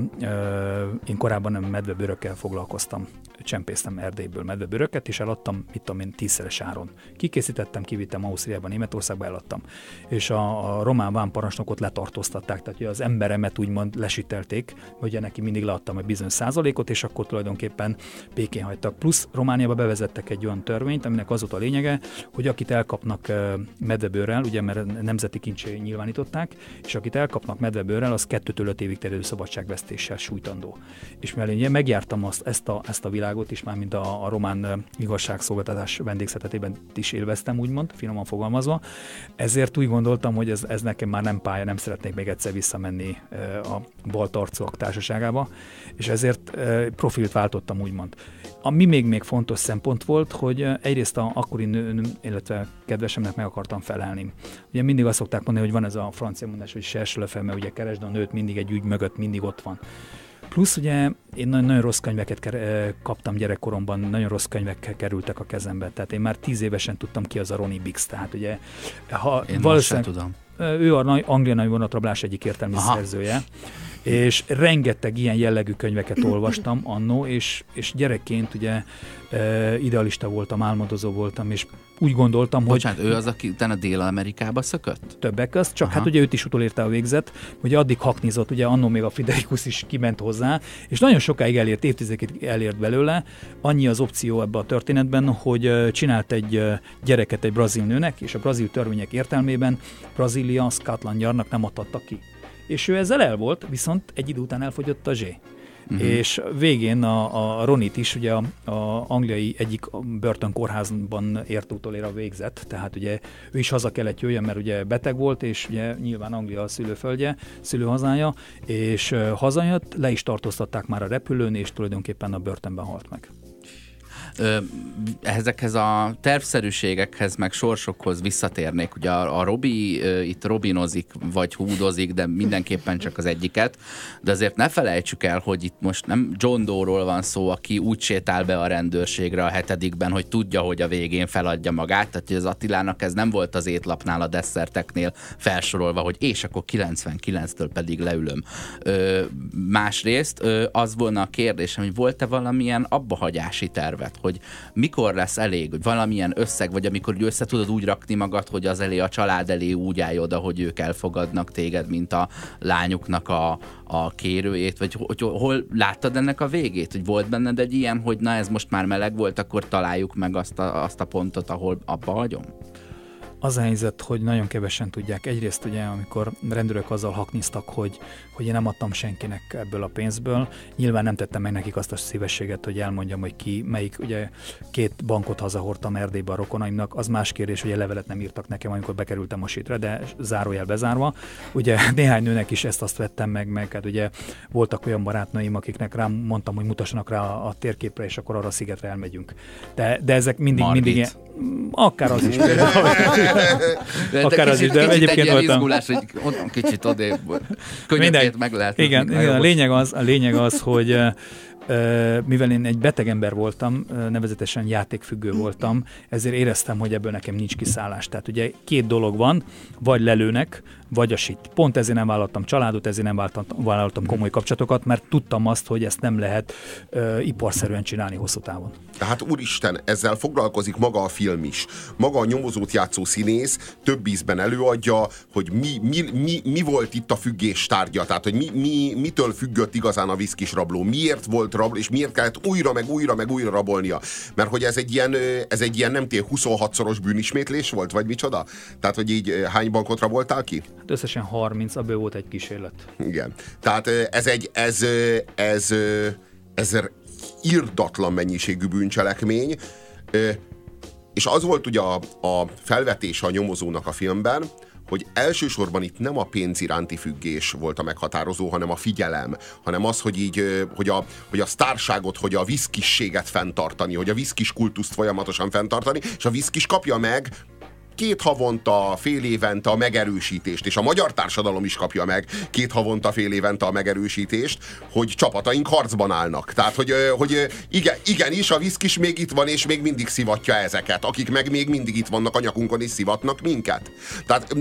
én korábban nem medvebőrökkel foglalkoztam, csempésztem Erdélyből medvebőröket, és eladtam, mit tudom én, tízszeres áron. Kikészítettem, kivittem Ausztriába, Németországba, eladtam. És a, a román vámparancsnokot letartóztatták, tehát az emberemet úgymond lesítelték, hogy neki mindig leadtam egy bizonyos százalékot, és akkor tulajdonképpen békén hagytak. Plusz Romániába bevezettek egy olyan törvényt, aminek az volt a lényege, hogy akit elkapnak medvebőrrel, ugye mert nemzeti kincsé nyilvánították, és akit elkapnak medvebőrrel, az kettőtől öt évig terjedő szabadságvesztéssel sújtandó. És mert én megjártam azt, ezt, a, ezt a világot is, már mint a, a román igazságszolgáltatás vendégszeretetében is élveztem, úgymond, finoman fogalmazva. Ezért úgy gondoltam, hogy ez, ez nekem már nem pálya, nem szeretnék még egyszer visszamenni a baltarcúak társaságába, és ezért profilt váltottam, úgymond. Ami még, még fontos szempont volt, hogy egyrészt a akkori nő, illetve kedvesemnek meg akartam felelni. Ugye mindig azt szokták mondani, hogy van ez a francia mondás, hogy cherche le femme, mert ugye keresd a nőt, mindig egy ügy mögött, mindig ott van. Plusz ugye én nagyon, nagyon rossz könyveket kaptam gyerekkoromban, nagyon rossz könyvek kerültek a kezembe. Tehát én már tíz évesen tudtam ki az a Ronnie Bix. Tehát ugye, ha én most sem tudom. Ő a Anglia nagy vonatrablás egyik értelmi Aha. szerzője, és rengeteg ilyen jellegű könyveket olvastam annó, és, és gyerekként ugye idealista voltam, álmodozó voltam, és úgy gondoltam, Bocsánat, hogy... ő az, aki utána Dél-Amerikába szökött? Többek közt, csak Aha. hát ugye őt is utolérte a végzet, hogy addig haknizott, ugye annó még a Friderikus is kiment hozzá, és nagyon sokáig elért, évtizedekig elért belőle. Annyi az opció ebbe a történetben, hogy csinált egy gyereket egy brazil nőnek, és a brazil törvények értelmében Brazília Scotland Yardnak nem adhatta ki. És ő ezzel el volt, viszont egy idő után elfogyott a zsé. Uh-huh. És végén a, a Ronit is ugye a, a angliai egyik börtönkórházban ért utolér a végzet, tehát ugye ő is haza kellett jöjjön, mert ugye beteg volt, és ugye nyilván Anglia a szülőföldje, szülőhazája, és hazajött, le is tartóztatták már a repülőn, és tulajdonképpen a börtönben halt meg. Ezekhez a tervszerűségekhez, meg sorsokhoz visszatérnék. Ugye a, a Robi itt robinozik, vagy húdozik, de mindenképpen csak az egyiket. De azért ne felejtsük el, hogy itt most nem John Doe-ról van szó, aki úgy sétál be a rendőrségre a hetedikben, hogy tudja, hogy a végén feladja magát. Tehát az Attilának ez nem volt az étlapnál, a desszerteknél felsorolva, hogy és akkor kilencvenkilenctől pedig leülöm. Ö, másrészt ö, az volna a kérdésem, hogy volt-e valamilyen abbahagyási tervet, hogy mikor lesz elég, hogy valamilyen összeg, vagy amikor össze tudod úgy rakni magad, hogy az elé, a család elé úgy állj oda, hogy ők elfogadnak téged, mint a lányuknak a, a kérőjét, vagy hogy hol láttad ennek a végét? Hogy volt benned egy ilyen, hogy na ez most már meleg volt, akkor találjuk meg azt a, azt a pontot, ahol abba hagyom? Az a helyzet, hogy nagyon kevesen tudják. Egyrészt ugye, amikor rendőrök azzal hakniztak, hogy, hogy én nem adtam senkinek ebből a pénzből, nyilván nem tettem meg nekik azt a szívességet, hogy elmondjam, hogy ki, melyik, ugye két bankot hazahordtam Erdélybe a rokonaimnak, az más kérdés, hogy levelet nem írtak nekem, amikor bekerültem a sitre, de zárójel bezárva. Ugye néhány nőnek is ezt azt vettem meg, meg hát ugye voltak olyan barátnőim, akiknek rám mondtam, hogy mutassanak rá a, a térképre, és akkor arra a szigetre elmegyünk. De, de ezek mindig, Margit. mindig ilyen, akár az is. De akár az is, de kicsit egyébként egy voltam. izgulás, hogy ott kicsit odébb. Könnyedét meg lehet. Igen, igen a, lényeg az, a lényeg az, hogy mivel én egy beteg ember voltam, nevezetesen játékfüggő voltam, ezért éreztem, hogy ebből nekem nincs kiszállás. Tehát ugye két dolog van, vagy lelőnek, vagy a sit. Pont ezért nem vállaltam családot, ezért nem vállaltam, vállaltam komoly kapcsolatokat, mert tudtam azt, hogy ezt nem lehet uh, iparszerűen csinálni hosszú távon. Tehát úristen, ezzel foglalkozik maga a film is. Maga a nyomozót játszó színész több ízben előadja, hogy mi, mi, mi, mi volt itt a függés tárgya, tehát hogy mi, mi, mitől függött igazán a viszkis rabló, miért volt rabló, és miért kellett újra, meg újra, meg újra rabolnia. Mert hogy ez egy ilyen, ez egy ilyen nem tény huszonhatszoros bűnismétlés volt, vagy micsoda? Tehát, hogy így hány bankot raboltál ki? Hát összesen harminc, abból volt egy kísérlet. Igen. Tehát ez egy, ez, ez, ez irdatlan mennyiségű bűncselekmény, és az volt ugye a, a felvetése a nyomozónak a filmben, hogy elsősorban itt nem a pénz iránti függés volt a meghatározó, hanem a figyelem, hanem az, hogy így, hogy a, hogy a sztárságot, hogy a viszkisséget fenntartani, hogy a viszkis kultuszt folyamatosan fenntartani, és a viszkis kapja meg két havonta, fél évente a megerősítést, és a magyar társadalom is kapja meg két havonta, fél évente a megerősítést, hogy csapataink harcban állnak. Tehát, hogy, hogy igen, igenis, a viszkis még itt van, és még mindig szivatja ezeket, akik meg még mindig itt vannak a nyakunkon, és szivatnak minket. Tehát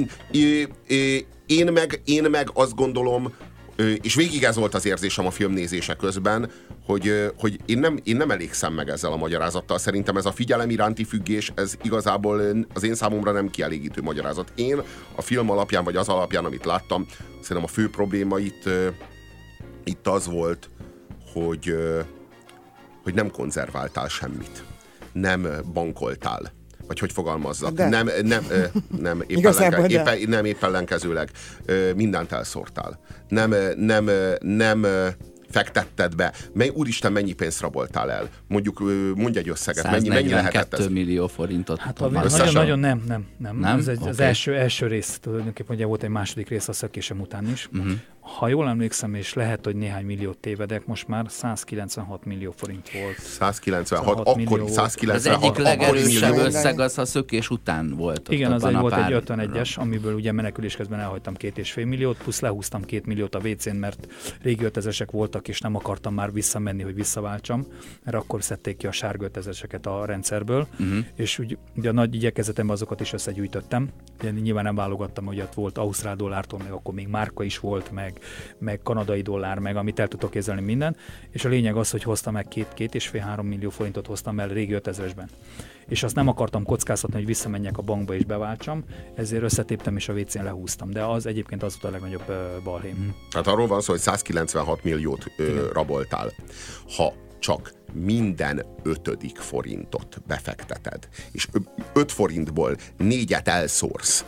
én meg, én meg azt gondolom, és végig ez volt az érzésem a filmnézése közben, hogy, hogy én, nem, én nem elégszem meg ezzel a magyarázattal. Szerintem ez a figyelem iránti függés, ez igazából az én számomra nem kielégítő magyarázat. Én a film alapján, vagy az alapján, amit láttam, szerintem a fő probléma itt, itt az volt, hogy, hogy nem konzerváltál semmit. Nem bankoltál. Vagy hogy fogalmazzak? De. Nem, nem, nem, éppen, lenke, éppen, nem éppen ellenkezőleg mindent elszórtál. Nem, nem, nem fektetted be. Mely, úristen, mennyi pénzt raboltál el? Mondjuk, mondj egy összeget. Mennyi, mennyi lehetett ez? millió forintot. Hát nagyon-nagyon nem, nem, nem. nem? Ez egy, Okay. az első, első rész, tulajdonképpen ugye volt egy második rész a szökésem után is. Uh-huh. Ha jól emlékszem, és lehet, hogy néhány milliót tévedek, most már százkilencvenhat millió forint volt. százkilencvenhat, akkor százkilencvenhat. Az egyik legerősebb összeg az a szökés után volt. Igen, az egy volt egy ötvenegyes, amiből ugye menekülés közben elhagytam két és fél milliót, plusz lehúztam két milliót a vécén, mert régi ötezresek voltak, és nem akartam már visszamenni, hogy visszaváltsam, mert akkor szedték ki a sárga ötezreseket a rendszerből, uh-huh. és úgy, ugye a nagy igyekezetemben azokat is összegyűjtöttem. Ugye nyilván nem válogattam, hogy ott volt ausztrál dollártól, meg akkor még márka is volt, meg meg kanadai dollár, meg amit el tudtok kézelni minden, és a lényeg az, hogy hoztam meg két, két és fél három millió forintot hoztam el régi ötezresben. És azt nem akartam kockáztatni, hogy visszamenjek a bankba és beváltsam, ezért összetéptem és a vécén lehúztam. De az egyébként az volt a legnagyobb uh, balhém. Tehát arról van szó, hogy százkilencvenhat milliót ö, raboltál. Ha csak minden ötödik forintot befekteted, és öt forintból négyet elszórsz,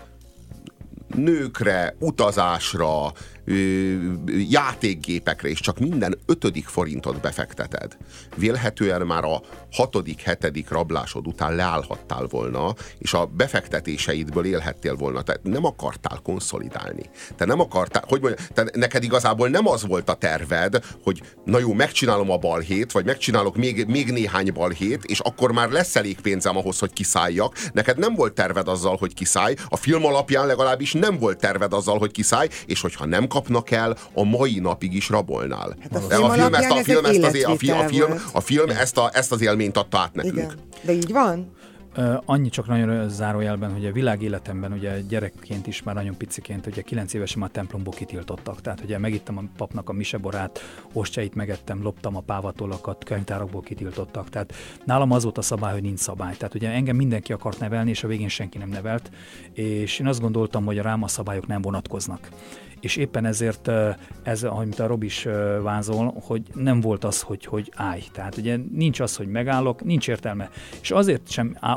nőkre, utazásra, játékgépekre, és csak minden ötödik forintot befekteted. Vélhetően már a hatodik, hetedik rablásod után leállhattál volna, és a befektetéseidből élhettél volna. Te nem akartál konszolidálni. Te nem akartál, hogy mondjam, te neked igazából nem az volt a terved, hogy na jó, megcsinálom a balhét, vagy megcsinálok még, még néhány balhét, és akkor már lesz elég pénzem ahhoz, hogy kiszálljak. Neked nem volt terved azzal, hogy kiszállj. A film alapján legalábbis nem volt terved azzal, hogy kiszállj, és hogyha nem kapnak el, a mai napig is rabolnál. Hát a film, a film ezt a film ezt az a film, a film, a film ezt, a, ezt az élményt adta át nekünk. Igen. De így van? Uh, annyi csak nagyon zárójelben, hogy a világéletemben, ugye gyerekként is már nagyon piciként, ugye kilenc évesen már templomból kitiltottak. Tehát ugye megittem a papnak a miseborát, ostjait megettem, loptam a pávatollakat, könyvtárakból kitiltottak. Tehát nálam az volt a szabály, hogy nincs szabály. Tehát ugye engem mindenki akart nevelni, és a végén senki nem nevelt. És én azt gondoltam, hogy a rám a szabályok nem vonatkoznak. És éppen ezért ez, amit a Robi is vázol, hogy nem volt az, hogy, hogy állj. Tehát ugye nincs az, hogy megállok, nincs értelme. És azért sem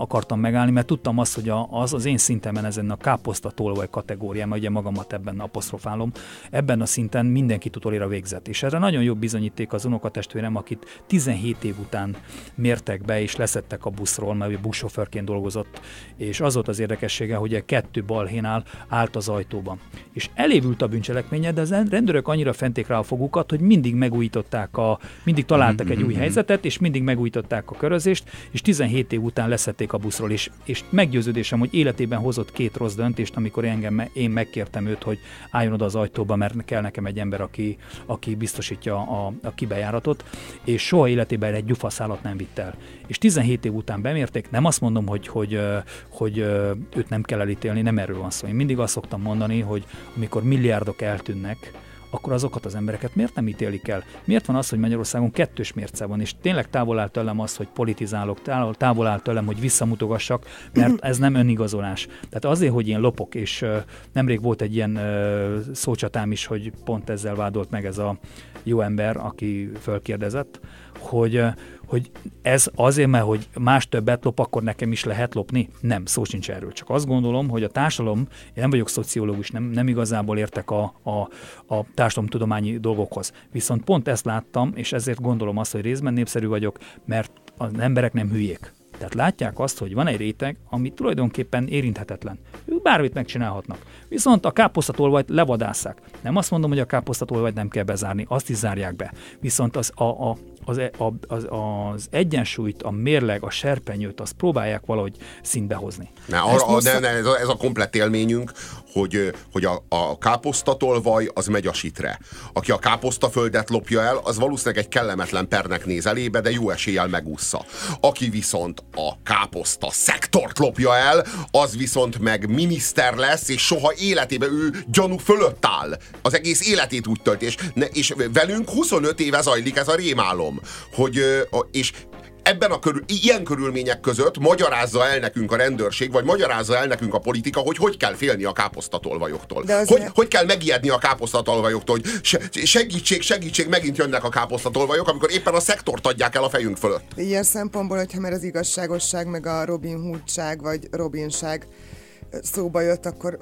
akartam megállni, mert tudtam azt, hogy az az én szintemen ezen a káposztatolvaj kategóriában, ugye magamat ebben apostrofálom, ebben a szinten mindenki tutoléra végzett. És erre nagyon jobb bizonyíték az unokatestvérem, akit tizenhét év után mértek be, és leszettek a buszról, mert buszsofőrként dolgozott, és az volt az érdekessége, hogy kettő balhénál állt az ajtóban. És elévült a bűncselekménye, de az rendőrök annyira fenték rá a fogukat, hogy mindig megújították a, mindig találtak egy új helyzetet, és mindig megújították a körözést, és tizenhét év után leszették a buszról, és, és meggyőződésem, hogy életében hozott két rossz döntést, amikor engem, én megkértem őt, hogy álljon oda az ajtóba, mert kell nekem egy ember, aki, aki biztosítja a, a kibejáratot, és soha életében egy gyufaszálat nem vitt el. És tizenhét év után bemérték, nem azt mondom, hogy, hogy, hogy, hogy őt nem kell elítélni, nem erről van szó. Én mindig azt szoktam mondani, hogy amikor milliárdok eltűnnek, akkor azokat az embereket miért nem ítélik el? Miért van az, hogy Magyarországon kettős mérce van, és tényleg távol áll tőlem az, hogy politizálok, távol, távol áll tőlem, hogy visszamutogassak, mert ez nem önigazolás. Tehát azért, hogy én lopok, és uh, nemrég volt egy ilyen uh, szócsatám is, hogy pont ezzel vádolt meg ez a jó ember, aki fölkérdezett, hogy, uh, hogy ez azért, mert hogy más többet lop, akkor nekem is lehet lopni? Nem, szó sincs erről. Csak azt gondolom, hogy a társadalom, én nem vagyok szociológus, nem, nem igazából értek a, a, a társadalomtudományi dolgokhoz. Viszont pont ezt láttam, és ezért gondolom azt, hogy részben népszerű vagyok, mert az emberek nem hülyék. Tehát látják azt, hogy van egy réteg, ami tulajdonképpen érinthetetlen. Ők bármit megcsinálhatnak. Viszont a káposztatolvajt levadásszák. Nem azt mondom, hogy a káposztatolvajt nem kell bezárni, azt is zárják be. Viszont az, a, a, az, az, az egyensúlyt, a mérleg, a serpenyőt, azt próbálják valahogy szintbe hozni. Ne, arra, ne, ne, ez, a, ez a komplett élményünk, hogy, hogy a, a káposztatolvaj az megy a sitre. Aki a káposztaföldet lopja el, az valószínűleg egy kellemetlen pernek néz elébe, de jó eséllyel megússza. Aki viszont a káposzta szektort lopja el, az viszont meg miniszter lesz, és soha életében ő gyanú fölött áll. Az egész életét úgy tölt, és, ne, és velünk huszonöt éve zajlik ez a rémálom, hogy, és ebben a körül, ilyen körülmények között magyarázza el nekünk a rendőrség, vagy magyarázza el nekünk a politika, hogy hogy kell félni a káposztatolvajoktól. Hogy, hogy kell megijedni a káposztatolvajoktól, hogy segítség, segítség, megint jönnek a káposztatolvajok, amikor éppen a szektort adják el a fejünk fölött. Ilyen szempontból, hogyha már az igazságosság, meg a Robin Hoodság, vagy Robinság szóba jött, akkor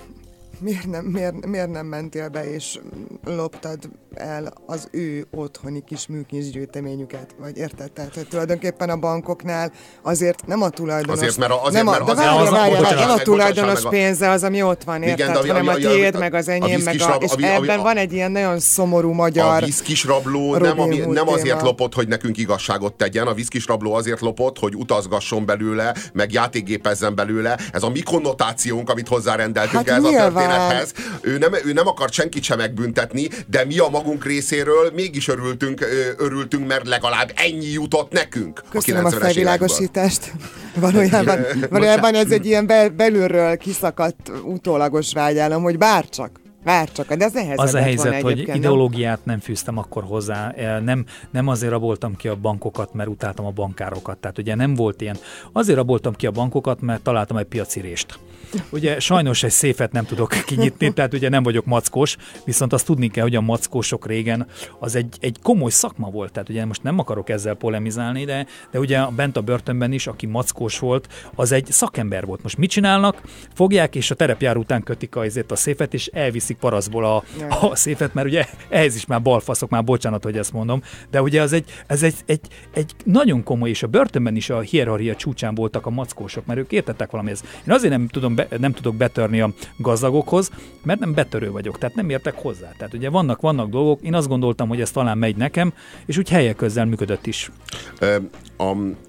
miért nem, miért, miért nem mentél be és loptad el az ő otthoni kis műkincsgyűjteményüket? Vagy érted? Tehát, hogy tulajdonképpen a bankoknál azért nem a tulajdonos... Azért, mert a, azért, nem a, mert de azért, várjál, az, várjál, bocsánat, nem a tulajdonos bocsánat, pénze az, ami ott van, érted? Igen, hanem a, a tiéd, meg az enyém, meg a... És a, ebben a, van egy ilyen nagyon szomorú magyar... A viszkis rabló nem, ami, nem azért lopott, hogy nekünk igazságot tegyen, a viszkis rabló azért lopott, hogy utazgasson belőle, meg játékgépezzen belőle. Ez a mi konnotációnk, amit hozzárendeltünk hát ez a történethez. Ő nem, ő nem akart senkit sem megbüntetni, de mi a magunk részéről mégis örültünk, örültünk, mert legalább ennyi jutott nekünk. Köszönöm a, a felvilágosítást. Valójában, valójában ez egy ilyen belülről kiszakadt utólagos vágyálom, hogy bárcsak. Várcsak, de ez nehezebb az a helyzet, hogy ideológiát nem? nem fűztem akkor hozzá, nem, nem azért raboltam ki a bankokat, mert utáltam a bankárokat, tehát ugye nem volt ilyen. Azért raboltam ki a bankokat, mert találtam egy piaci rést. Ugye sajnos egy széfet nem tudok kinyitni, tehát ugye nem vagyok mackós, viszont azt tudni kell, hogy a mackósok régen az egy, egy komoly szakma volt, tehát ugye most nem akarok ezzel polemizálni, de, de ugye bent a börtönben is, aki mackós volt, az egy szakember volt. Most mit csinálnak? Fogják és a terepjár után kötik azért a széfet, és elviszik paraszból a, a széfet, mert ugye ehhez is már balfaszok, már bocsánat, hogy ezt mondom, de ugye az egy, ez egy, egy, egy nagyon komoly, és a börtönben is a hierarchia csúcsán voltak a mackósok, mert ők értettek valamihez. Én azért nem tudom be, nem tudok betörni a gazdagokhoz, mert nem betörő vagyok, tehát nem értek hozzá. Tehát ugye vannak, vannak dolgok, én azt gondoltam, hogy ez talán megy nekem, és úgy helyek közzel működött is. A,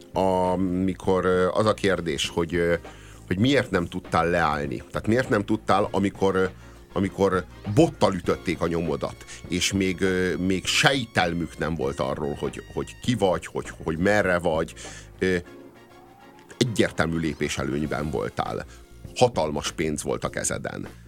amikor az a kérdés, hogy, hogy miért nem tudtál leállni, tehát miért nem tudtál, amikor amikor bottal ütötték a nyomodat, és még, még sejtelmük nem volt arról, hogy, hogy ki vagy, hogy, hogy merre vagy, egyértelmű lépés előnyben voltál. Hatalmas pénz volt a kezeden.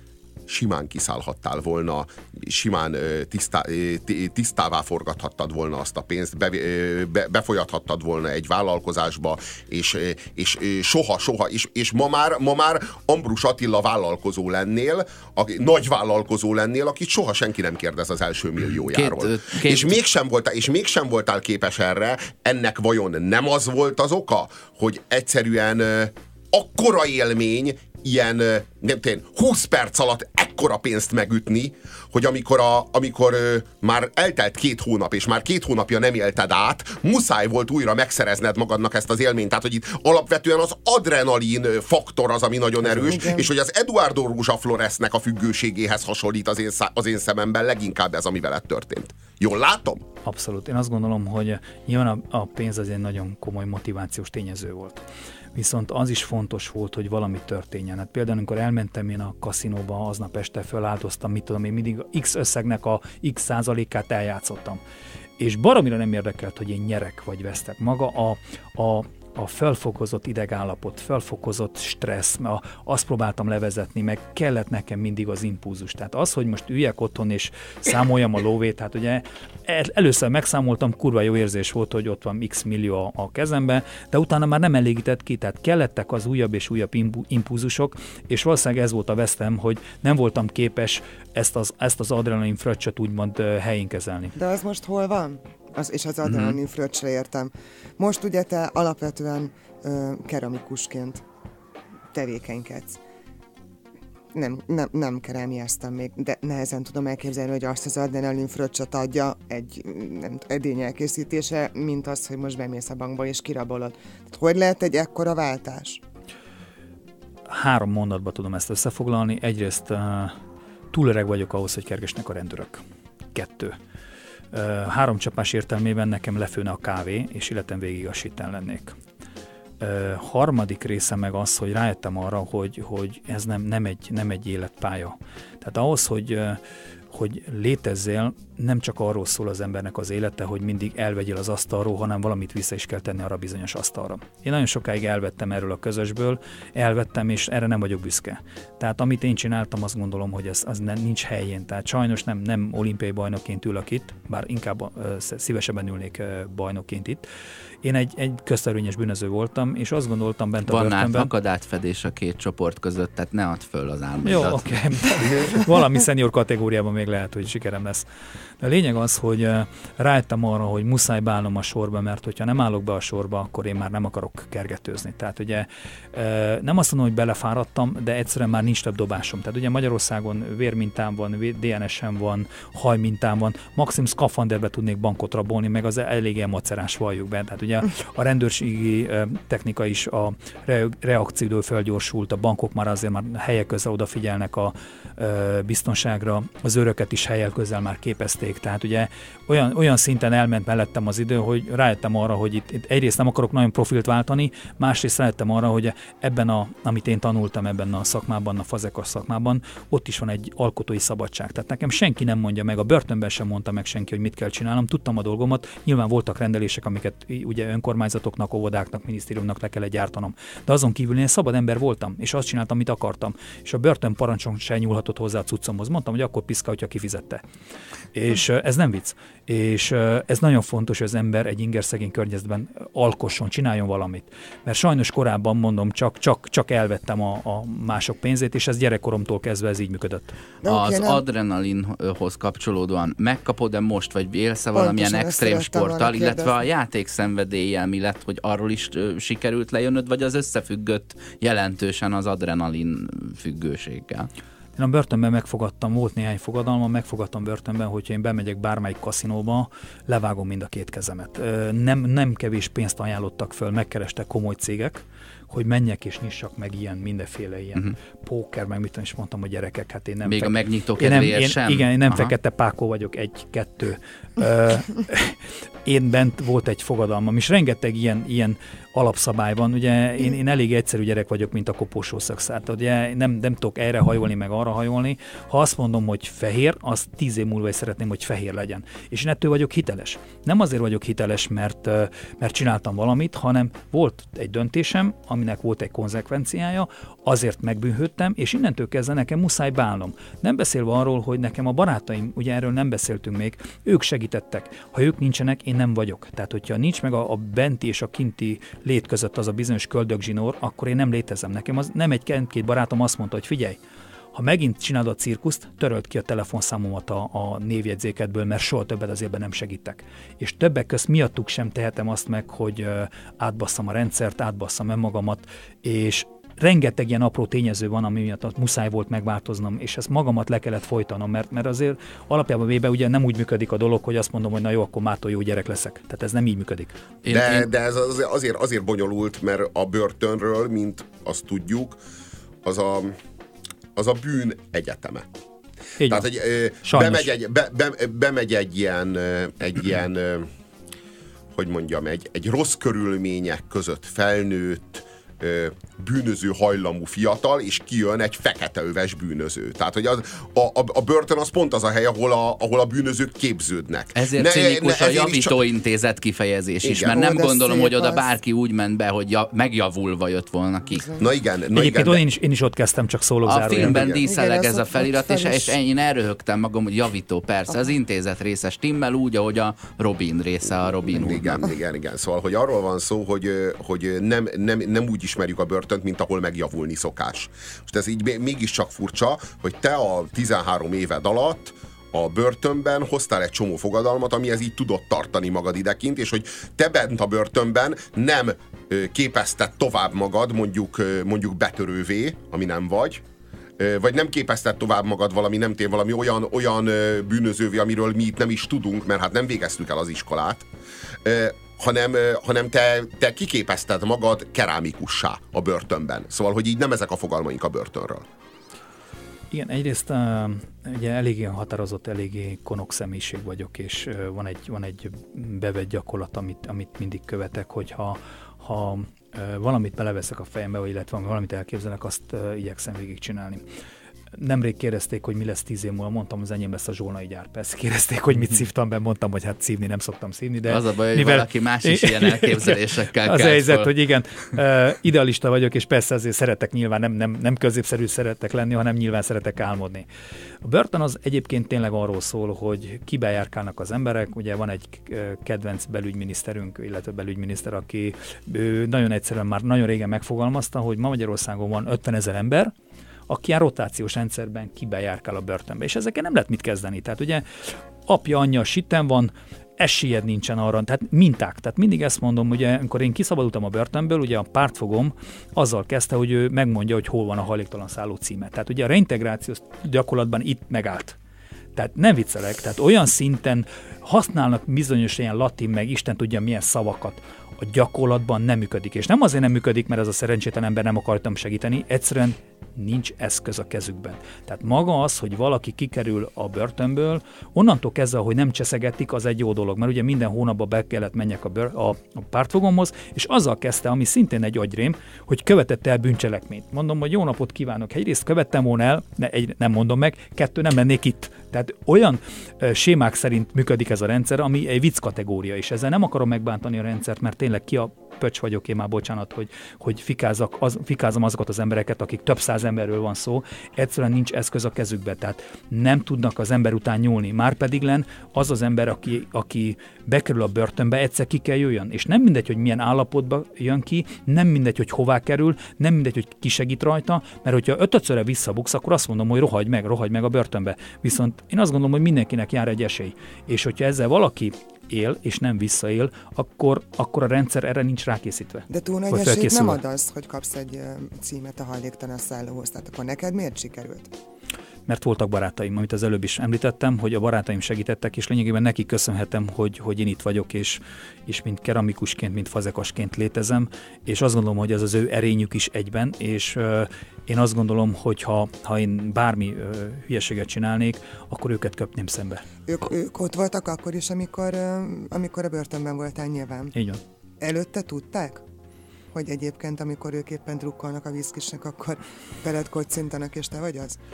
simán kiszállhattál volna, simán tisztá, tisztává forgathattad volna azt a pénzt, be, be, befolyathattad volna egy vállalkozásba, és, és soha, soha, és, és ma már, ma már Ambrus Attila vállalkozó lennél, a, nagy vállalkozó lennél, akit soha senki nem kérdez az első milliójáról. Két, két... És, mégsem voltál, és mégsem voltál képes erre, ennek vajon nem az volt az oka, hogy egyszerűen akkora élmény, ilyen, nem tudom, húsz perc alatt ekkora pénzt megütni, hogy amikor, a, amikor ö, már eltelt két hónap, és már két hónapja nem élted át, muszáj volt újra megszerezned magadnak ezt az élményt. Tehát, hogy itt alapvetően az adrenalin faktor az, ami nagyon erős, igen. És hogy az Eduardo Rózsa Floresnek a függőségéhez hasonlít az én, az én szememben leginkább ez, ami veled történt. Jól látom? Abszolút. Én azt gondolom, hogy nyilván a, a pénz az egy nagyon komoly motivációs tényező volt. Viszont az is fontos volt, hogy valami történjen. Hát például, amikor elmentem én a kaszinóba, aznap este föláldoztam, mit tudom én, mindig X összegnek a X százalékát eljátszottam. És baromira nem érdekelt, hogy én nyerek vagy vesztek. Maga a, a, a felfokozott idegállapot, felfokozott stressz, azt próbáltam levezetni, meg kellett nekem mindig az impulzus. Tehát az, hogy most üljek otthon és számoljam a lóvét, hát ugye először megszámoltam, kurva jó érzés volt, hogy ott van X millió a kezembe, de utána már nem elégített ki, tehát kellettek az újabb és újabb impulzusok, és valószínűleg ez volt a vesztem, hogy nem voltam képes ezt az, ezt az adrenalin fröccsöt úgymond helyén kezelni. De az most hol van? Az, és az adrenalin mm-hmm. fröccsre értem. Most ugye te alapvetően ö, keramikusként tevékenykedsz. Nem, nem, nem kerámiáztam még, de nehezen tudom elképzelni, hogy azt az adrenalin fröccsöt adja egy nem, edény elkészítése, mint az, hogy most bemész a bankba és kirabolod. Tehát hogy lehet egy ekkora váltás? Három mondatba tudom ezt összefoglalni. Egyrészt uh, túl öreg vagyok ahhoz, hogy kergesnek a rendőrök. Kettő. Uh, három csapás értelmében nekem lefőne a kávé, és életem végig a sitten lennék. Uh, harmadik része meg az, hogy rájöttem arra, hogy, hogy ez nem, nem, egy, nem egy életpálya. Tehát ahhoz, hogy, uh, hogy létezzél, nem csak arról szól az embernek az élete, hogy mindig elvegyél az asztalról, hanem valamit vissza is kell tenni arra bizonyos asztalra. Én nagyon sokáig elvettem erről a közösből, elvettem, és erre nem vagyok büszke. Tehát amit én csináltam, azt gondolom, hogy ez az nem, nincs helyén. Tehát sajnos nem, nem olimpiai bajnokként ülök itt, bár inkább uh, szívesebben ülnék uh, bajnokként itt. Én egy, egy köztervényes bűnöző voltam, és azt gondoltam bent a Van börtönben... Van akad átfedés a két csoport között, tehát ne add föl az álmodat. Jó, oké. Okay. Valami szenior kategóriában még lehet, hogy sikerem lesz. De a lényeg az, hogy rájöttem arra, hogy muszáj beállnom a sorba, mert hogyha nem állok be a sorba, akkor én már nem akarok kergetőzni. Tehát ugye nem azt mondom, hogy belefáradtam, de egyszerűen már nincs több dobásom. Tehát ugye Magyarországon vérmintám van, dé en es-em van, hajmintám van, maximum szkafanderbe tudnék bankot rabolni, meg az elég elmacerás valljuk be. Tehát ugye a rendőrségi technika is a reakciódól felgyorsult, a bankok már azért már helyek közel odafigyelnek a biztonságra, az őröket is helyek közel már képezték. Tehát ugye olyan, olyan szinten elment mellettem az idő, hogy rájöttem arra, hogy itt, itt egyrészt nem akarok nagyon profilt váltani, másrészt rájöttem arra, hogy ebben, a, amit én tanultam ebben a szakmában, a fazekas szakmában, ott is van egy alkotói szabadság. Tehát nekem senki nem mondja meg, a börtönben sem mondta meg senki, hogy mit kell csinálnom, tudtam a dolgomat, nyilván voltak rendelések, amiket ugye önkormányzatoknak, óvodáknak, minisztériumnak le kellett gyártanom. De azon kívül én szabad ember voltam, és azt csináltam, amit akartam. És a börtön parancson se nyúlhatott hozzá a cuccomhoz. Mondtam, hogy akkor piszka, hogyha kifizette. És ez nem vicc. És ez nagyon fontos, hogy az ember egy ingerszegény környezetben alkosson, csináljon valamit. Mert sajnos korábban, mondom, csak, csak, csak elvettem a, a mások pénzét, és ez gyerekkoromtól kezdve ez így működött. De az okay, adrenalinhoz kapcsolódóan megkapod-e most, vagy élsz-e valamilyen extrém sporttal, illetve a játékszenvedéllyel mi lett, hogy arról is sikerült lejönnöd, vagy az összefüggött jelentősen az adrenalin függőséggel? Én a börtönben megfogadtam, volt néhány fogadalma, megfogadtam börtönben, hogyha én bemegyek bármelyik kaszinóba, levágom mind a két kezemet. Nem, nem kevés pénzt ajánlottak föl, megkerestek komoly cégek, hogy menjek és nyissak meg ilyen, mindenféle ilyen uh-huh. póker, meg mit is mondtam, hogy gyerekek, hát én nem... Még fe... a megnyitó kedvéért sem? Igen, én nem Aha. fekete pákó vagyok, egy-kettő. Én bent volt egy fogadalmam, és rengeteg ilyen, ilyen alapszabály van. Ugye én, én elég egyszerű gyerek vagyok, mint a koporsó szakszár. Ugye nem, nem tudok erre hajolni, meg arra arra hajolni. Ha azt mondom, hogy fehér, az tíz év múlva is szeretném, hogy fehér legyen. És én ettől vagyok hiteles. Nem azért vagyok hiteles, mert, mert csináltam valamit, hanem volt egy döntésem, aminek volt egy konzekvenciája, azért megbűnhődtem, és innentől kezdve nekem muszáj bálnom. Nem beszélve arról, hogy nekem a barátaim, ugye erről nem beszéltünk még, ők segítettek. Ha ők nincsenek, én nem vagyok. Tehát, hogyha nincs meg a, a benti és a kinti lét között az a bizonyos köldögzsinór, akkor én nem létezem. Nekem az nem egy-két barátom azt mondta, hogy figyelj, ha megint csinálod a cirkuszt, töröld ki a telefonszámomat a, a névjegyzékedből, mert soha többet az évben nem segítek. És többek közt miattuk sem tehetem azt meg, hogy uh, átbasszam a rendszert, átbasszam önmagamat, és rengeteg ilyen apró tényező van, ami miatt muszáj volt megváltoznom, és ezt magamat le kellett folytanom, mert, mert azért alapjában véve ugye nem úgy működik a dolog, hogy azt mondom, hogy na jó, akkor mától jó gyerek leszek. Tehát ez nem így működik. De, de ez azért, azért bonyolult, mert a börtönről, mint azt tudjuk, az a, az a bűn egyeteme. Így Tehát, van. hogy bemegy egy, be, be, bemegy egy ilyen, egy ilyen hogy mondjam, egy, egy rossz körülmények között felnőtt, bűnöző hajlamú fiatal, és kijön egy feketeöves bűnöző. Tehát, hogy az, a, a, a börtön az pont az a hely, ahol a, ahol a bűnözők képződnek. Ezért ne, cinikus ne, a javítóintézet csak... kifejezés is, igen, mert nem ó, gondolom, hogy oda bárki úgy ment be, hogy ja, megjavulva jött volna ki. Na igen. Na Egyébként igen, én is, én is ott kezdtem, csak szólok zárójában. A filmben igen. díszeleg igen, ez a felirat, és, és én elröhögtem magam, hogy javító, persze, az intézet része stimmel úgy, ahogy a Robin része a Robin Hood. Igen, igen, igen. Szóval, hogy arról van szó, hogy, hogy nem, nem, nem úgy ismerjük a börtönt, mint ahol megjavulni szokás. Most ez így mégiscsak furcsa, hogy te a tizenhárom éved alatt a börtönben hoztál egy csomó fogadalmat, amihez így tudod tartani magad idekint, és hogy te bent a börtönben nem képezted tovább magad, mondjuk, mondjuk betörővé, ami nem vagy, vagy nem képezted tovább magad valami, nem tér valami olyan, olyan bűnözővé, amiről mi itt nem is tudunk, mert hát nem végeztük el az iskolát, hanem, hanem te, te kiképezted magad kerámikussá a börtönben. Szóval, hogy így nem ezek a fogalmaink a börtönről. Igen, egyrészt uh, ugye eléggé határozott, eléggé konok személyiség vagyok, és uh, van, egy, van egy bevett gyakorlat, amit, amit mindig követek, hogyha ha, uh, valamit beleveszek a fejembe, illetve valamit elképzelek, azt uh, igyekszem végigcsinálni. Nemrég kérdezték, hogy mi lesz tíz év múlva, mondtam, az enyém lesz a zsolnai gyár. Persze kérdezték, hogy mit szívtam be, mondtam, hogy hát szívni nem szoktam szívni, de... Az a baj, hogy mivel valaki más is ilyen elképzelésekkel az helyzet, fel. Hogy igen, uh, idealista vagyok, és persze azért szeretek nyilván, nem, nem, nem középszerű szeretek lenni, hanem nyilván szeretek álmodni. A börtön az egyébként tényleg arról szól, hogy kibejárkálnak az emberek, ugye van egy kedvenc belügyminiszterünk, illetve belügyminiszter, aki nagyon egyszerűen már nagyon régen megfogalmazta, hogy ma Magyarországon van ötvenezer ember, aki a rotációs rendszerben kibejárkál a börtönbe, és ezekkel nem lehet mit kezdeni. Tehát ugye apja, anyja sitten van, esélyed nincsen arra, tehát minták. Tehát mindig ezt mondom, ugye, amikor én kiszabadultam a börtönből, ugye a pártfogom azzal kezdte, hogy ő megmondja, hogy hol van a hajléktalan szálló címe. Tehát ugye a reintegrációs gyakorlatban itt megállt. Tehát nem viccelek, tehát olyan szinten használnak bizonyos ilyen latin, meg Isten tudja milyen szavakat, a gyakorlatban nem működik. És nem azért nem működik, mert ez a szerencsétlen ember nem akartam segíteni, egyszerűen nincs eszköz a kezükben. Tehát maga az, hogy valaki kikerül a börtönből, onnantól kezdve, hogy nem cseszegetik, az egy jó dolog, mert ugye minden hónapban be kellett menjek a, bör, a, a pártfogomhoz, és azzal kezdte, ami szintén egy agyrém, hogy követett el bűncselekményt. Mondom, hogy jó napot kívánok, egyrészt követtem volna el, ne, egy, nem mondom meg, kettő, nem lennék itt. Tehát olyan uh, sémák szerint működik ez a rendszer, ami egy vicc kategória, és ezzel nem akarom megbántani a rendszert, mert tényleg ki a pöcs vagyok én már, bocsánat, hogy, hogy fikázak, az, fikázom azokat az embereket, akik több száz emberről van szó, egyszerűen nincs eszköz a kezükbe, tehát nem tudnak az ember után nyúlni. Márpedig len az az ember, aki, aki bekerül a börtönbe, egyszer ki kell jöjjön. És nem mindegy, hogy milyen állapotba jön ki, nem mindegy, hogy hová kerül, nem mindegy, hogy ki segít rajta, mert hogyha ötödszörre visszabuksz, akkor azt mondom, hogy rohagy meg, rohagy meg a börtönbe. Viszont én azt gondolom, hogy mindenkinek jár egy esély. És hogyha ezzel valaki él, és nem visszaél, akkor, akkor a rendszer erre nincs rákészítve. De túl nagy esélyt nem ad az, hogy kapsz egy címet a hajléktalan szállóhoz. Tehát akkor neked miért sikerült? Mert voltak barátaim, amit az előbb is említettem, hogy a barátaim segítettek, és lényegében nekik köszönhetem, hogy, hogy én itt vagyok, és, és mint keramikusként, mint fazekasként létezem, és azt gondolom, hogy ez az ő erényük is egyben, és uh, én azt gondolom, hogy ha, ha én bármi uh, hülyeséget csinálnék, akkor őket köpném szembe. Ők, ők ott voltak akkor is, amikor, uh, amikor a börtönben voltál nyilván? Így van. Előtte tudták, hogy egyébként, amikor ők éppen drukkolnak a viszkisnek, akkor veled kocintanak, és te vagy az?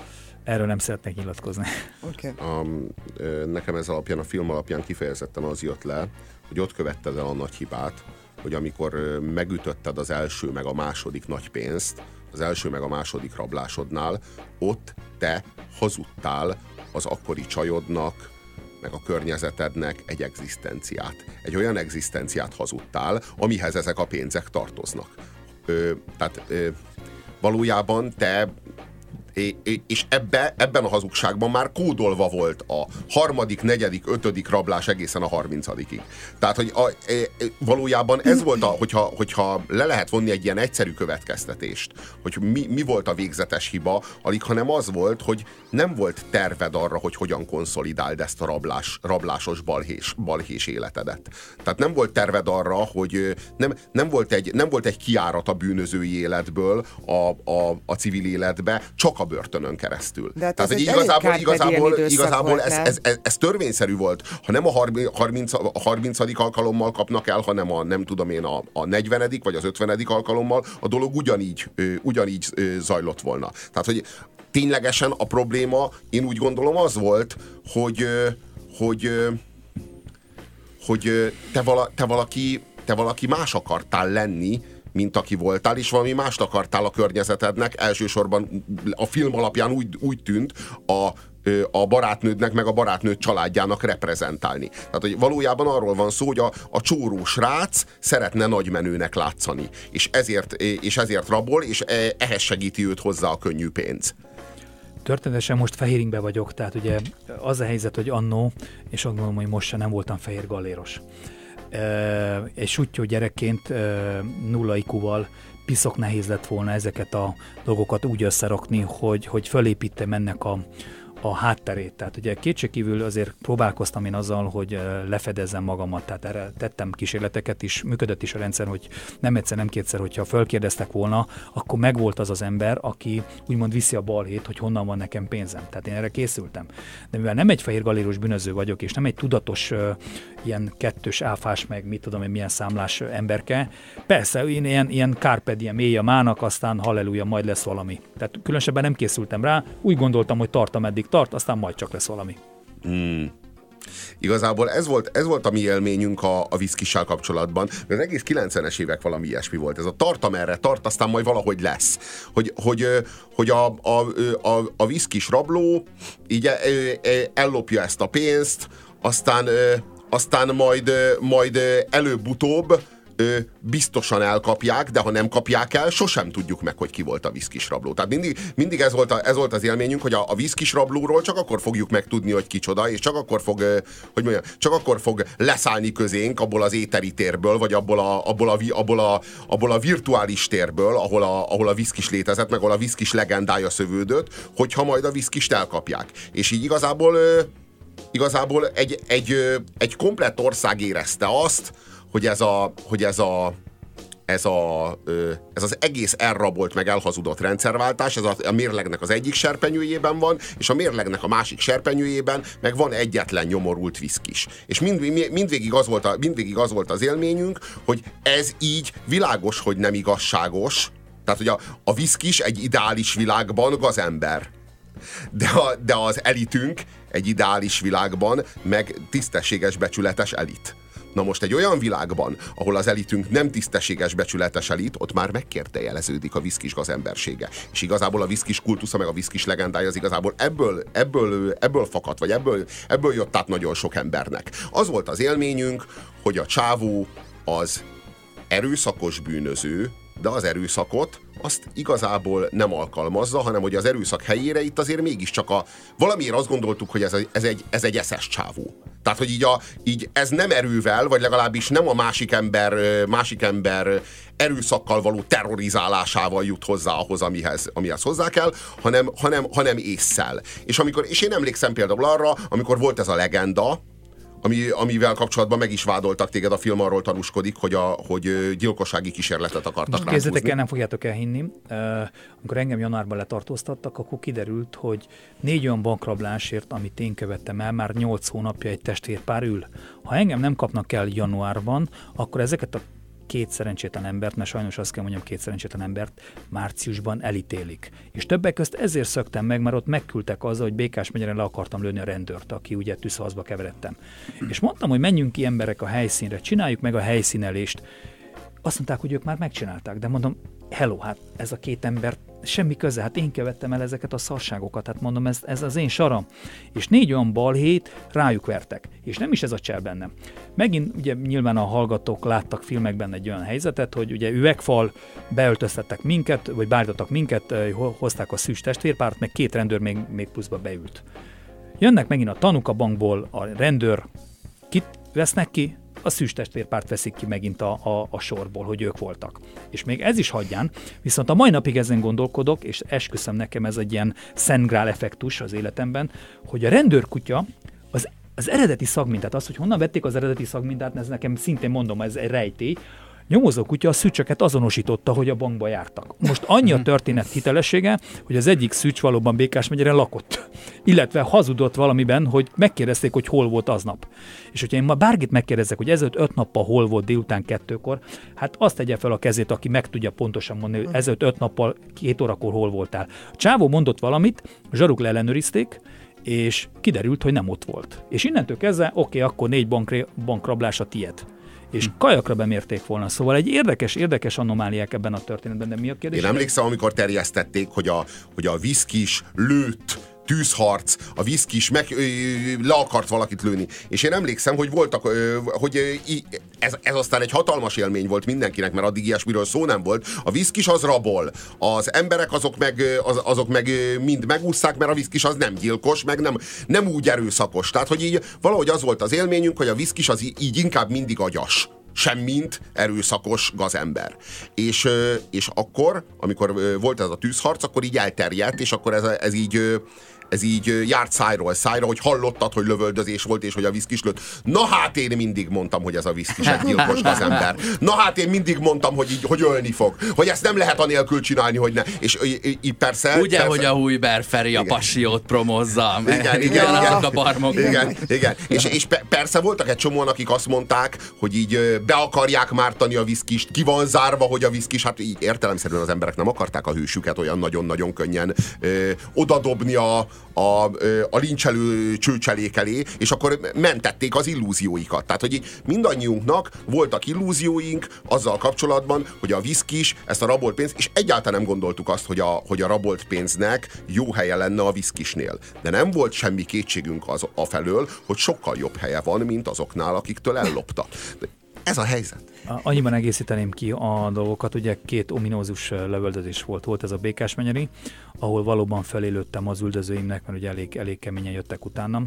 Erről nem szeretnék nyilatkozni. Okay. A, nekem ez alapján, a film alapján kifejezetten az jött le, hogy ott követted el a nagy hibát, hogy amikor megütötted az első meg a második nagy pénzt, az első meg a második rablásodnál, ott te hazudtál az akkori csajodnak, meg a környezetednek egy egzisztenciát. Egy olyan egzisztenciát hazudtál, amihez ezek a pénzek tartoznak. Ö, tehát ö, valójában te és ebbe, ebben a hazugságban már kódolva volt a harmadik, negyedik, ötödik rablás egészen a harmincadikig. Tehát, hogy a, e, valójában ez volt, a, hogyha, hogyha le lehet vonni egy ilyen egyszerű következtetést, hogy mi, mi volt a végzetes hiba, alig, hanem az volt, hogy nem volt terved arra, hogy hogyan konszolidáld ezt a rablás, rablásos balhés, balhés életedet. Tehát nem volt terved arra, hogy nem, nem, volt, egy, nem volt egy kijárat a bűnözői életből a, a, a civil életbe, csak a börtönön keresztül. Hát tehát, hogy igazából, igazából, igazából ez, ez, ez, ez törvényszerű volt. Ha nem a harmincadik alkalommal kapnak el, hanem a nem tudom én a, a negyvenedik vagy az ötvenedik alkalommal, a dolog ugyanígy, ugyanígy zajlott volna. Tehát, hogy ténylegesen a probléma, én úgy gondolom az volt, hogy hogy, hogy te, vala, te, valaki, te valaki más akartál lenni, mint aki voltál, és valami mást akartál a környezetednek, elsősorban a film alapján úgy, úgy tűnt a, a barátnődnek, meg a barátnőd családjának reprezentálni. Tehát, hogy valójában arról van szó, hogy a, a csóró srác szeretne nagymenőnek látszani, és ezért, és ezért rabol, és ehhez segíti őt hozzá a könnyű pénz. Történetesen most fehéringbe vagyok, tehát ugye az a helyzet, hogy annó, és azt gondolom, hogy most sem nem voltam fehér galléros. Egy suttyó gyerekként nulla i kúval piszok nehéz lett volna ezeket a dolgokat úgy összerakni, hogy, hogy fölépítem ennek a, a hátterét. Tehát ugye kétségkívül azért próbálkoztam én azzal, hogy lefedezzem magamat, tehát erre tettem kísérleteket is, működött is a rendszer, hogy nem egyszer, nem kétszer, hogyha fölkérdeztek volna, akkor megvolt az az ember, aki úgymond viszi a balhét, hogy honnan van nekem pénzem. Tehát én erre készültem. De mivel nem egy fehér galléros bűnöző vagyok, és nem egy tudatos ilyen kettős áfás, meg mit tudom én, milyen számlás emberke, persze, én ilyen, ilyen carpe diem, éj a mának, aztán halleluja, majd lesz valami. Tehát különösebben nem készültem rá, úgy gondoltam, hogy tartam eddig tart, aztán majd csak lesz valami. Hmm. Igazából ez volt, ez volt a mi élményünk a, a viszkissel kapcsolatban. Az egész kilencvenes évek valami ilyesmi volt. Ez a tart, amerre tart, aztán majd valahogy lesz. Hogy, hogy, hogy a, a, a, a viszkis rabló így ellopja ezt a pénzt, aztán, aztán majd, majd előbb-utóbb biztosan elkapják, de ha nem kapják el, sosem tudjuk meg, hogy ki volt a viszkis rabló. Tehát mindig, mindig ez, volt a, ez volt az élményünk, hogy a, a viszkis rablóról csak akkor fogjuk megtudni, hogy kicsoda, és csak akkor fog, hogy mondjam, csak akkor fog leszállni közénk abból az éteri térből, vagy abból a, abból a, abból a, abból a virtuális térből, ahol a, ahol a viszkis létezett, meg ahol a viszkis legendája szövődött, hogyha majd a viszkist elkapják. És így igazából, igazából egy, egy, egy komplett ország érezte azt, hogy ez a, hogy ez a, ez a, ez az egész elrabolt, meg elhazudott rendszerváltás, ez a, a mérlegnek az egyik serpenyőjében van, és a mérlegnek a másik serpenyőjében meg van egyetlen nyomorult viszkis. És mind, mindvégig, az volt a, mindvégig az volt az élményünk, hogy ez így világos, hogy nem igazságos, tehát, hogy a, a viszkis egy ideális világban gazember. De, a, de az elitünk egy ideális világban meg tisztességes, becsületes elit. Na most egy olyan világban, ahol az elitünk nem tisztességes, becsületes elit, ott már megkérdőjeleződik a viszkis gazembersége. És igazából a viszkis kultusza, meg a viszkis legendája az igazából ebből, ebből, ebből fakadt, vagy ebből, ebből jött át nagyon sok embernek. Az volt az élményünk, hogy a csávó az erőszakos bűnöző, de az erőszakot azt igazából nem alkalmazza, hanem hogy az erőszak helyére itt azért mégiscsak a... Valamiért azt gondoltuk, hogy ez, a, ez egy, ez egy eszes csávó. Tehát, hogy így, a, így ez nem erővel, vagy legalábbis nem a másik ember, másik ember erőszakkal való terrorizálásával jut hozzá ahhoz, amihez, amihez hozzá kell, hanem, hanem, hanem ésszel. És, amikor, és én emlékszem például arra, amikor volt ez a legenda, Ami, amivel kapcsolatban meg is vádoltak téged, a film arról tanúskodik, hogy, a, hogy gyilkossági kísérletet akartak rám Képzeljétek el, nem fogjátok elhinni. Uh, amikor engem januárban letartóztattak, akkor kiderült, hogy négy olyan bankrablásért, amit én követtem el, már nyolc hónapja egy testvérpár ül. Ha engem nem kapnak el januárban, akkor ezeket a két szerencsétlen embert, mert sajnos azt kell mondjam, két szerencsétlen embert márciusban elítélik. És többek közt ezért szöktem meg, mert ott megküldtek azzal, hogy Békásmegyeren le akartam lőni a rendőrt, aki ugye tűzharcba keveredtem. És mondtam, hogy menjünk ki emberek a helyszínre, csináljuk meg a helyszínelést. Azt mondták, hogy ők már megcsinálták, de mondom, hello, hát ez a két ember semmi köze, hát én követtem el ezeket a szarságokat, hát mondom, ez, ez az én saram. És négy olyan balhét rájuk vertek, és nem is ez a cser bennem. Megint ugye nyilván a hallgatók láttak filmekben egy olyan helyzetet, hogy ugye üvegfal, beöltöztettek minket, vagy bárdottak minket, hozták a szűs testvérpárt, meg két rendőr még, még pluszba beült. Jönnek megint a tanúk a bankból, a rendőr, kit vesznek ki? A szűs testvérpárt veszik ki megint a, a, a sorból, hogy ők voltak. És még ez is hagyján, viszont a mai napig ezen gondolkodok, és esküszöm, nekem ez egy ilyen Szent Grál effektus az életemben, hogy a rendőrkutya az, az eredeti szagmintát, az, hogy honnan vették az eredeti szagmintát, ez nekem szintén mondom, ez egy rejtély, nyomozó kutya a szűcsöket azonosította, hogy a bankba jártak. Most annyi a történet hitelessége, hogy az egyik szűcs valóban Békásmegyeren lakott. Illetve hazudott valamiben, hogy megkérdezték, hogy hol volt aznap. És hogyha én ma bárkit megkérdezek, hogy ezelőtt öt nappal hol volt délután kettőkor, hát azt tegye fel a kezét, aki meg tudja pontosan mondani, hogy ezelőtt öt nappal két órakor hol voltál. A csávó mondott valamit, a zsaruk leellenőrizték, és kiderült, hogy nem ott volt. És innentől kezdve, oké, akkor négy bankré, bankrablás a tied. És kajakra bemérték volna. Szóval egy érdekes, érdekes anomáliák ebben a történetben, de mi a kérdés? Én emlékszem, amikor terjesztették, hogy a, hogy a viszkis lőtt, tűzharc, a viszkis meg ö, le akart valakit lőni. És én emlékszem, hogy voltak, ö, hogy ö, ez, ez aztán egy hatalmas élmény volt mindenkinek, mert addig ilyesmiről szó nem volt. A viszkis az rabol, az emberek azok meg, az, azok meg mind megússzák, mert a viszkis az nem gyilkos, meg nem, nem úgy erőszakos. Tehát, hogy így valahogy az volt az élményünk, hogy a viszkis az így inkább mindig agyas, semmint erőszakos gazember. És, és akkor, amikor volt ez a tűzharc, akkor így elterjedt, és akkor ez, ez így ez így járt szájról szájra, hogy hallottad, hogy lövöldözés volt, és hogy a viszkis lőtt. Na hát én mindig mondtam, hogy ez a viszkis egy gyilkos gazember. Na hát én mindig mondtam, hogy, így, hogy ölni fog. Hogy ezt nem lehet anélkül csinálni, hogy ne. És így persze... Ugye, persze, hogy a Hújber Feri a passiót promozza. Igen, igen, igen, igen, a barmok. igen, igen. És, és persze voltak egy csomóan, akik azt mondták, hogy így be akarják mártani a viszkist, ki van zárva, hogy a viszkis, hát így értelemszerűen az emberek nem akarták a hősüket olyan nagyon-nagyon könnyen ö, odadobni a a, a lincselő csőcselék elé, és akkor mentették az illúzióikat. Tehát, hogy mindannyiunknak voltak illúzióink azzal kapcsolatban, hogy a viszkis, ezt a rabolt pénzt, és egyáltalán nem gondoltuk azt, hogy a, hogy a rabolt pénznek jó helye lenne a viszkisnél. De nem volt semmi kétségünk az afelől, hogy sokkal jobb helye van, mint azoknál, akiktől ellopta. Ez a helyzet. Annyiban egészíteném ki a dolgokat, ugye két ominózus lövöldözés volt. Volt ez a Békásmenyeri, ahol valóban felélődtem az üldözőimnek, mert ugye elég, elég keményen jöttek utánam.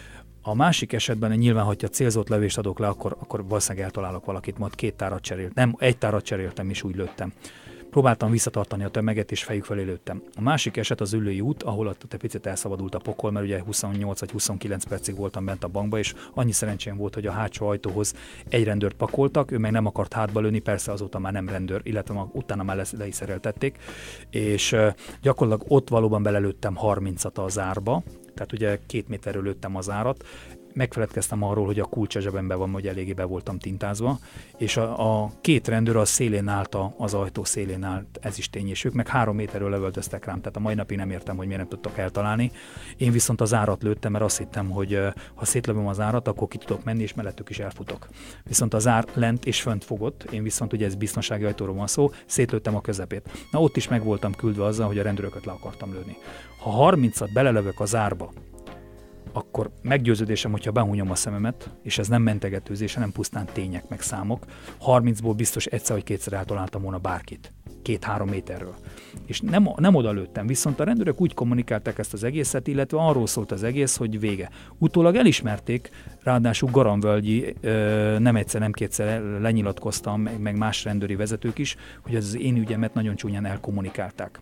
A másik esetben nyilván, hogyha célzott lövést adok le, akkor, akkor valószínűleg eltalálok valakit, majd két tárat cserélt. Nem, egy tárat cseréltem, és úgy lőttem. Próbáltam visszatartani a tömeget, és fejük felé lőttem. A másik eset az Üllői út, ahol egy picit elszabadult a pokol, mert ugye huszonnyolc vagy huszonkilenc percig voltam bent a bankba, és annyi szerencsém volt, hogy a hátsó ajtóhoz egy rendőrt pakoltak, ő meg nem akart hátba lőni, persze azóta már nem rendőr, illetve utána már le is szereltették, és uh, gyakorlatilag ott valóban belelőttem harmincat a zárba, tehát ugye két méterről lőttem az árat, megfeledkeztem arról, hogy a kulcs a zsebemben van, hogy eléggé be voltam tintázva, és a, a két rendőr a szélén állt, a, az ajtó szélén állt, ez is tény, és ők meg három méterről lövöldöztek rám, tehát a mai napig nem értem, hogy miért nem tudtak eltalálni. Én viszont az árat lőttem, mert azt hittem, hogy ha szétlövöm az árat, akkor ki tudok menni, és mellettük is elfutok. Viszont az ár lent és fönt fogott, én viszont ugye ez biztonsági ajtóról van szó, szétlőttem a közepét. Na ott is meg voltam küldve azzal, hogy a rendőröket le akartam lőni. Ha harmincat belelövök az árba, akkor meggyőződésem, hogyha behúnyom a szememet, és ez nem mentegetőzés, hanem pusztán tények meg számok, harmincból biztos egyszer vagy kétszer eltaláltam volna bárkit. Két-három méterről. És nem, nem oda lőttem, viszont a rendőrök úgy kommunikálták ezt az egészet, illetve arról szólt az egész, hogy vége. Utólag elismerték, ráadásul Garamvölgyi nem egyszer, nem kétszer lenyilatkoztam, meg más rendőri vezetők is, hogy ez az én ügyemet nagyon csúnyán elkommunikálták.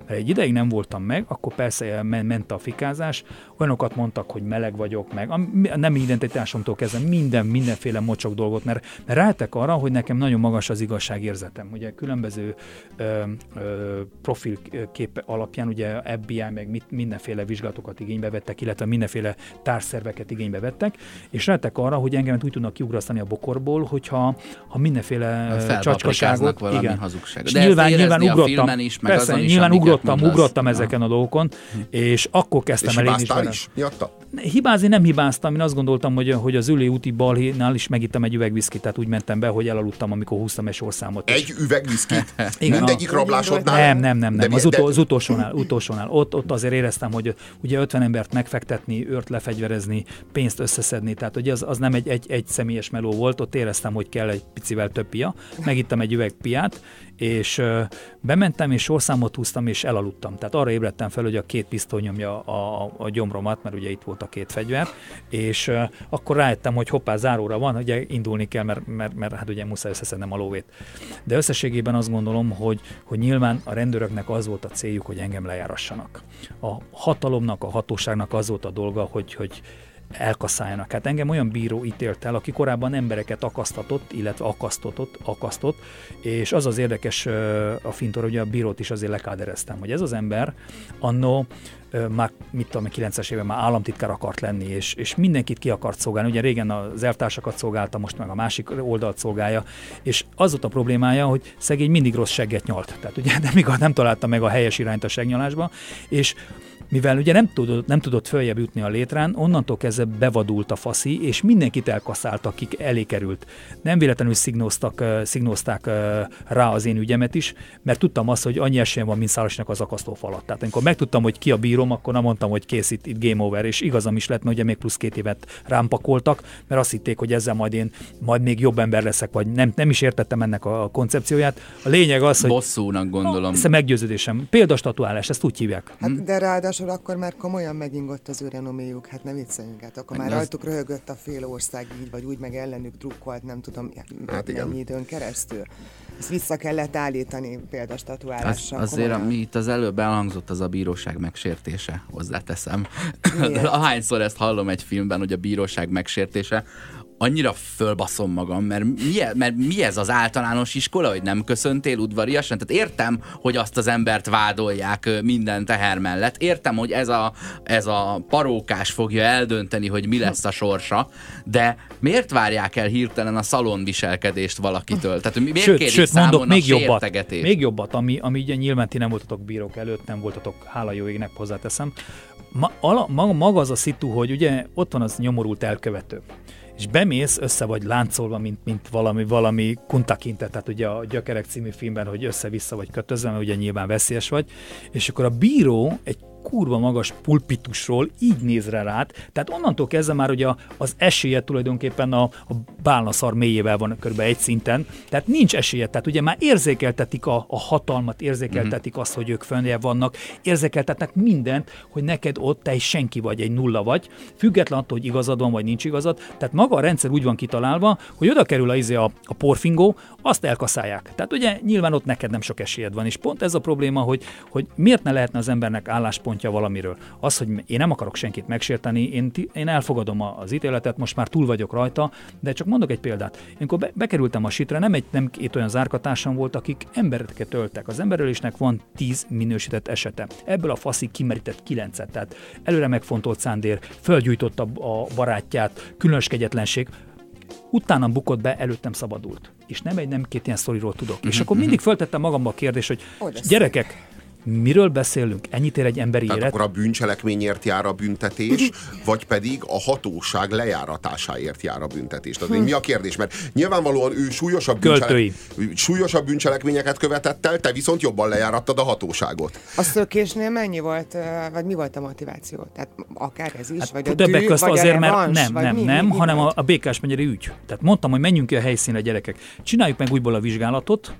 Ha egy ideig nem voltam meg, akkor persze ment a fikázás, olyanokat mondtak, hogy meleg vagyok, meg a nem identitásomtól kezdve minden, mindenféle mocsok dolgot, mert, mert rájöttek arra, hogy nekem nagyon magas az igazságérzetem. Ugye különböző ö, ö, profilkép alapján, ugye ef bé i, meg mit, mindenféle vizsgálatokat igénybe vettek, illetve mindenféle társszerveket igénybe vettek, és rájöttek arra, hogy engemet úgy tudnak kiugrasztani a bokorból, hogyha ha mindenféle csacskaságot, igen. hazugságot. De nyilván, nyilván ugrottam, is, meg persze, nyilván is, ugrottam, ugrottam ezeken a dolgokon, és akkor kezdtem el én is vele. Is? Miatta? Hibázni nem hibáztam, én azt gondoltam, hogy, hogy az Ülé úti balhénál is megittem egy üveg viszkit, tehát úgy mentem be, hogy elaludtam, amikor húztam egy sorszámot. Egy üveg viszkit? Mindegyik rablásodnál? Nem, nem, nem, nem. Az, utol, az utolsónál, utolsónál. Ott, ott azért éreztem, hogy ugye ötven embert megfektetni, őrt lefegyverezni, pénzt összeszedni, tehát ugye az, az nem egy, egy, egy személyes meló volt, ott éreztem, hogy kell egy picivel több pia. Megittem egy üveg piát, és uh, bementem, és sorszámot húztam, és elaludtam. Tehát arra ébredtem fel, hogy a két pisztoly nyomja a, a, a gyomromat, mert ugye itt volt a két fegyver, és uh, akkor rájöttem, hogy hoppá, záróra van, ugye indulni kell, mert, mert, mert hát ugye muszáj összeszednem a lóvét. De összességében azt gondolom, hogy, hogy nyilván a rendőröknek az volt a céljuk, hogy engem lejárassanak. A hatalomnak, a hatóságnak az volt a dolga, hogy, hogy elkaszáljanak. Hát engem olyan bíró ítélt el, aki korábban embereket akasztatott, illetve akasztatott, akasztott, és az az érdekes a fintor, hogy a bírót is azért lekádereztem, hogy ez az ember annó már, mit tudom, kilencvenes évben már államtitkár akart lenni, és, és mindenkit ki akart szolgálni. Ugye régen az elvtársakat szolgálta, most meg a másik oldalt szolgálja, és az volt a problémája, hogy szegény mindig rossz segget nyalt. Tehát ugye nem, nem találta meg a helyes irányt a segnyalásba, és mivel ugye nem tudott, nem tudott följebb jutni a létrán, onnantól kezdve bevadult a faszi, és mindenkit elkaszált, akik elé került. Nem véletlenül szignóztak, szignózták rá az én ügyemet is, mert tudtam azt, hogy annyi esélyem van, mint Szálasinak az akasztófalat. Tehát amikor megtudtam, hogy ki a bírom, akkor nem mondtam, hogy kész, itt, itt game over, és igazam is lett, mert ugye még plusz két évet rám pakoltak, mert azt hitték, hogy ezzel majd én majd még jobb ember leszek, vagy nem, nem is értettem ennek a koncepcióját. A lényeg az, hogy... Bosszúnak gondolom. Ez a meggyőződésem. Példastatuálás, ezt úgy hívják. Hát, de ráadásul akkor már komolyan megingott az ő renoméjuk, hát nem vicceljünk, hát akkor már rajtuk röhögött a fél ország így, vagy úgy, meg ellenük drukkolt, nem tudom, hát mennyi időn keresztül. Ezt vissza kellett állítani példastatuálással. Az, azért, ami itt az előbb elhangzott, az a bíróság megsértése, hozzáteszem. Ahányszor ezt hallom egy filmben, hogy a bíróság megsértése, annyira fölbaszom magam, mert mi, mert mi ez az általános iskola, hogy nem köszöntél udvariasan? Tehát értem, hogy azt az embert vádolják minden teher mellett. Értem, hogy ez a, ez a parókás fogja eldönteni, hogy mi lesz a sorsa, de miért várják el hirtelen a szalonviselkedést valakitől? Tehát miért sőt, kérik sőt, mondok még jobbat, még jobbat, ami, ami ugye nyilván ti nem voltatok bírók előtt, nem voltatok, hála jó égnek, hozzáteszem. Ma, ala, maga, maga az a szitu, hogy ugye ott van az nyomorult elkövető. És bemész, össze vagy láncolva, mint, mint valami, valami kuntakinte, tehát ugye a Gyökerek című filmben, hogy össze-vissza vagy kötözve, mert ugye nyilván veszélyes vagy, és akkor a bíró egy kurva magas pulpitusról így néz rá rád, tehát onnantól kezdve már ugye az esélye tulajdonképpen a, a bálnaszar mélyével van kb. Egy szinten, tehát nincs esélye, tehát ugye már érzékeltetik a, a hatalmat, érzékeltetik azt, hogy ők fönnjebb vannak, érzékeltetnek mindent, hogy neked ott te egy senki vagy, egy nulla vagy, független attól, hogy igazad van, vagy nincs igazad, tehát maga a rendszer úgy van kitalálva, hogy oda kerül a, a, a porfingó, azt elkaszálják. Tehát ugye nyilván ott neked nem sok esélyed van, és pont ez a probléma, hogy, hogy miért ne lehetne az embernek álláspontja valamiről. Az, hogy én nem akarok senkit megsérteni, én, én elfogadom az ítéletet, most már túl vagyok rajta, de csak mondok egy példát. Én amikor be, bekerültem a sitre, nem egy nem két olyan zárkatársam volt, akik embereket öltek. Az emberölésnek van tíz minősített esete. Ebből a faszi kimerített kilencet, tehát előre megfontolt szándér, fölgyújtotta a barátját, különös kegyetlenség, utána bukott be, előttem szabadult. És nem egy, nem két ilyen sztoriról tudok. Mm-hmm. És akkor mindig föltettem magamba a kérdést, hogy gyerekek, miről beszélünk? Ennyit ér egy emberi Tehát élet? akkor a bűncselekményért jár a büntetés, vagy pedig a hatóság lejáratásáért jár a büntetés. Tehát hm. mi a kérdés? Mert nyilvánvalóan ő súlyosabb, bűncselek... súlyosabb bűncselekményeket követett el, te viszont jobban lejárattad a hatóságot. A szökésnél mennyi volt, vagy mi volt a motiváció? Tehát akár ez is, hát, vagy a dű, vagy azért, a revans, mert nem, nem, mi, nem, mi, mi hanem volt? a, a Békás megyeri ügy. Tehát mondtam, hogy menjünk ki a helyszínre, gyerekek. Csináljuk meg újból a vizsgálatot,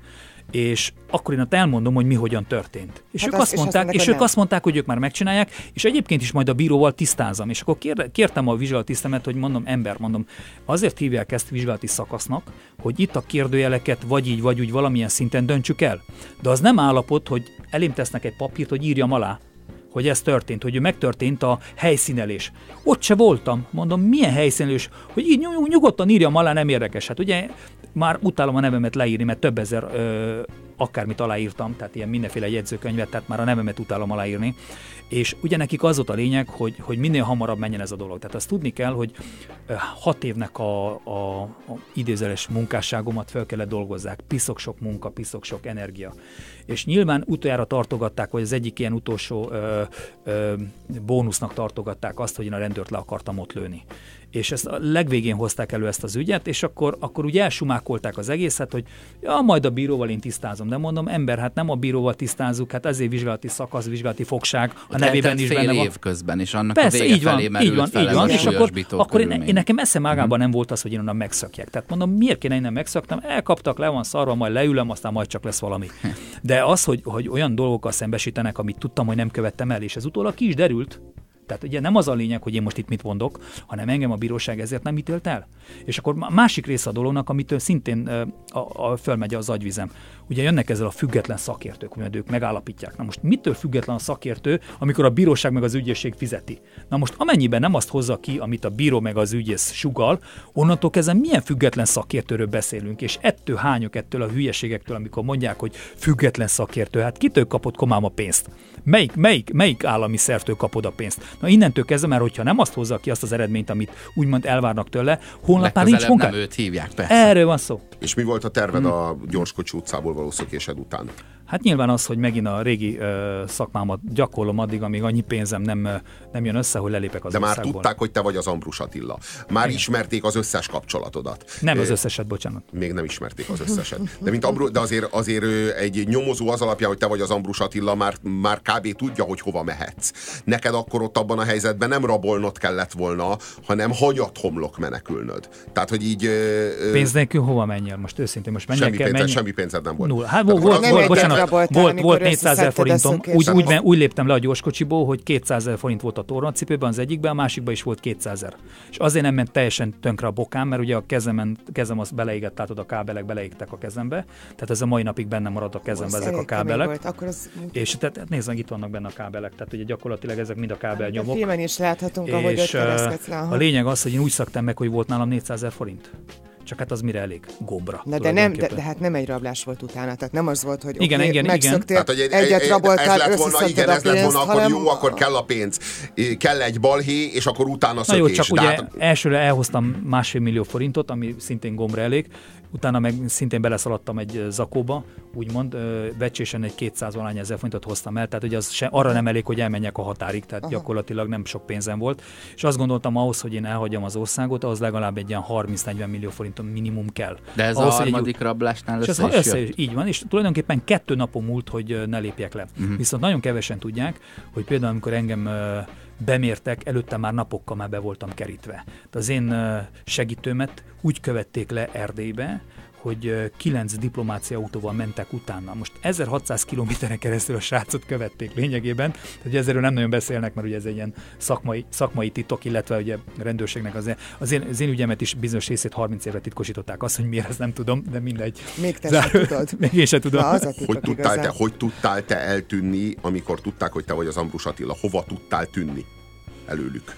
és akkor én ott elmondom, hogy mi hogyan történt. És, Hát ők, azt- azt és mondták, azt és mondták, ők hogy azt mondták, hogy ők már megcsinálják, és egyébként is majd a bíróval tisztázom. És akkor kér, kértem a vizsgálatisztemet, hogy mondom, ember, mondom, azért hívják ezt vizsgálati szakasznak, hogy itt a kérdőjeleket vagy így, vagy úgy valamilyen szinten döntsük el. De az nem állapot, hogy elém tesznek egy papírt, hogy írjam alá, hogy ez történt, hogy megtörtént a helyszínelés. Ott se voltam, mondom, milyen helyszínelés, hogy így nyug- nyugodtan írjam alá, nem érdekes. Hát ugye már utálom a nevemet leírni, mert több ezer ö, akármit aláírtam, tehát ilyen mindenféle jegyzőkönyvet, tehát már a nevemet utálom aláírni. És ugye nekik az volt a lényeg, hogy, hogy minél hamarabb menjen ez a dolog. Tehát azt tudni kell, hogy ö, hat évnek a, a, a idézeles munkásságomat fel kellett dolgozzák. Piszok sok munka, piszok sok energia. És nyilván utoljára tartogatták, vagy az egyik ilyen utolsó ö, ö, bónusznak tartogatták azt, hogy én a rendőrt le akartam ott lőni. És ezt a legvégén hozták elő ezt az ügyet, és akkor, akkor ugye elsumákolták az egészet, hogy ja, majd a bíróval én tisztázom. De mondom, ember, hát nem a bíróval tisztázzuk, hát ezért vizsgálati szakasz, vizsgálati fogság, a nevében is fél benne van. év közben, és annak Persze, a vége így van, felé így merült van, fel így ez van, a és akkor, súlyosbító akkor én, körülmény. én nekem eszem ágában nem volt az, hogy én onnan megszökjek. Tehát mondom, miért kéne innen megszöktem, elkaptak, le van szarva, majd leülöm, aztán majd csak lesz valami. De az, hogy, hogy olyan dolgokkal szembesítenek, amit tudtam, hogy nem követtem el, és ez utólag ki is derült. Tehát ugye nem az a lényeg, hogy én most itt mit mondok, hanem engem a bíróság ezért nem ítélt el. És akkor másik része a dolognak, amitől szintén a, a, fölmegy az agyvizem. Ugye jönnek ezzel a független szakértők, mert ők megállapítják. Na most mitől független a szakértő, amikor a bíróság meg az ügyészség fizeti? Na most amennyiben nem azt hozza ki, amit a bíró meg az ügyész sugall, onnantól kezdve milyen független szakértőről beszélünk, és ettől hányok ettől a hülyeségektől, amikor mondják, hogy független szakértő, hát kitől kapott komám a pénzt? Melyik, melyik, melyik állami szervtől kapod a pénzt? Na innentől kezdve, mert hogyha nem azt hozza ki azt az eredményt, amit úgymond elvárnak tőle, holnap már nincs munka. nem őt hívják, persze. Erről van szó. És mi volt a terved hmm. a Gyorskocsi utcából való szökésed után? Hát nyilván az, hogy megint a régi ö, szakmámat gyakorlom addig, amíg annyi pénzem nem, nem jön össze, hogy lelépek az De már országból. tudták, hogy te vagy az Ambrus Attila. Már Igen. ismerték az összes kapcsolatodat. Nem az összeset, bocsánat. Még nem ismerték az összeset. De, mint Ambru, de azért, azért egy nyomozó az alapján, hogy te vagy az Ambrus Attila, már, már kb. Tudja, hogy hova mehetsz. Neked akkor ott abban a helyzetben nem rabolnod kellett volna, hanem hanyat homlok menekülnöd. Tehát, hogy így... Pénz nélkül hova menjél? Most őszintén, most menjek semmi, kell, pénzed, menjek. semmi pénzed nem volt. Nulla. Hát Tehát volt, akkor volt, az- bocsánat, raboltál, volt, amikor volt négyszázezer összeszedted a forintom. Úgy, szökést. úgy, úgy léptem le a gyorskocsiból, hogy kétszázezer forint volt a tornacipőben, az egyikben, a másikban is volt kétszázezer. És azért nem ment teljesen tönkre a bokám, mert ugye a kezemen, kezem az beleégett, látod, a kábelek beleégtek a kezembe. Tehát ez a mai napig benne marad a kezembe Az ezek a elég kemény kábelek. volt. Akkor az... És tehát nézd meg, itt vannak benne a kábelek. Tehát ugye gyakorlatilag ezek mind a kábel A nyomok. filmen is láthatunk, ahogy ott És kereszkedsz rá. a lényeg az, hogy én úgy szaktam meg, hogy volt nálam négyszázezer forint. Csak hát az mire elég? Gombra. Na de, nem, de, de hát nem egy rablás volt utána, tehát nem az volt, hogy Igen, oké, igen, megszöktél, Tehát, hogy egy, egyet egy, raboltál, ez lett volna, összeszedted igen, a ez lett pénzt, volna, akkor hanem... jó, akkor kell a pénz. Kell egy balhé, és akkor utána Na jó, szökés. csak De ugye hát- elsőre elhoztam másfél millió forintot, ami szintén gombra elég, utána meg szintén beleszaladtam egy zakóba, úgymond ö, vecsésen egy kétszáz valány ezer forintot hoztam el, tehát ugye az se, arra nem elég, hogy elmenjek a határig, tehát Aha. gyakorlatilag nem sok pénzem volt, és azt gondoltam, ahhoz, hogy én elhagyjam az országot, ahhoz legalább egy ilyen harminc-negyven millió forintom minimum kell. De ez ahhoz, a hogy egy- harmadik rablásnál És ez össze ha is össze, jött. így van, és tulajdonképpen kettő napon múlt, hogy ö, ne lépjek le. Mhm. Viszont nagyon kevesen tudják, hogy például amikor engem ö, bemértek, előtte már napokkal már be voltam kerítve. Tehát az én ö, segítőmet úgy követték le Erdélybe, hogy ö, kilenc diplomácia autóval mentek utána. Most ezerhatszáz kilométeren keresztül a srácot követték lényegében, tehát ezerről nem nagyon beszélnek, mert ugye ez egy ilyen szakmai, szakmai titok, illetve ugye a rendőrségnek az, az, én, az én ügyemet is bizonyos részét harminc évre titkosították. Azt, hogy miért, ezt nem tudom, de mindegy. Még te sem tudod. Még én sem tudom. Na, az a titok Hogy tudtál, te, igazán. hogy tudtál te eltűnni, amikor tudták, hogy te vagy az Ambrus Attila? Hova tudtál tűnni előlük?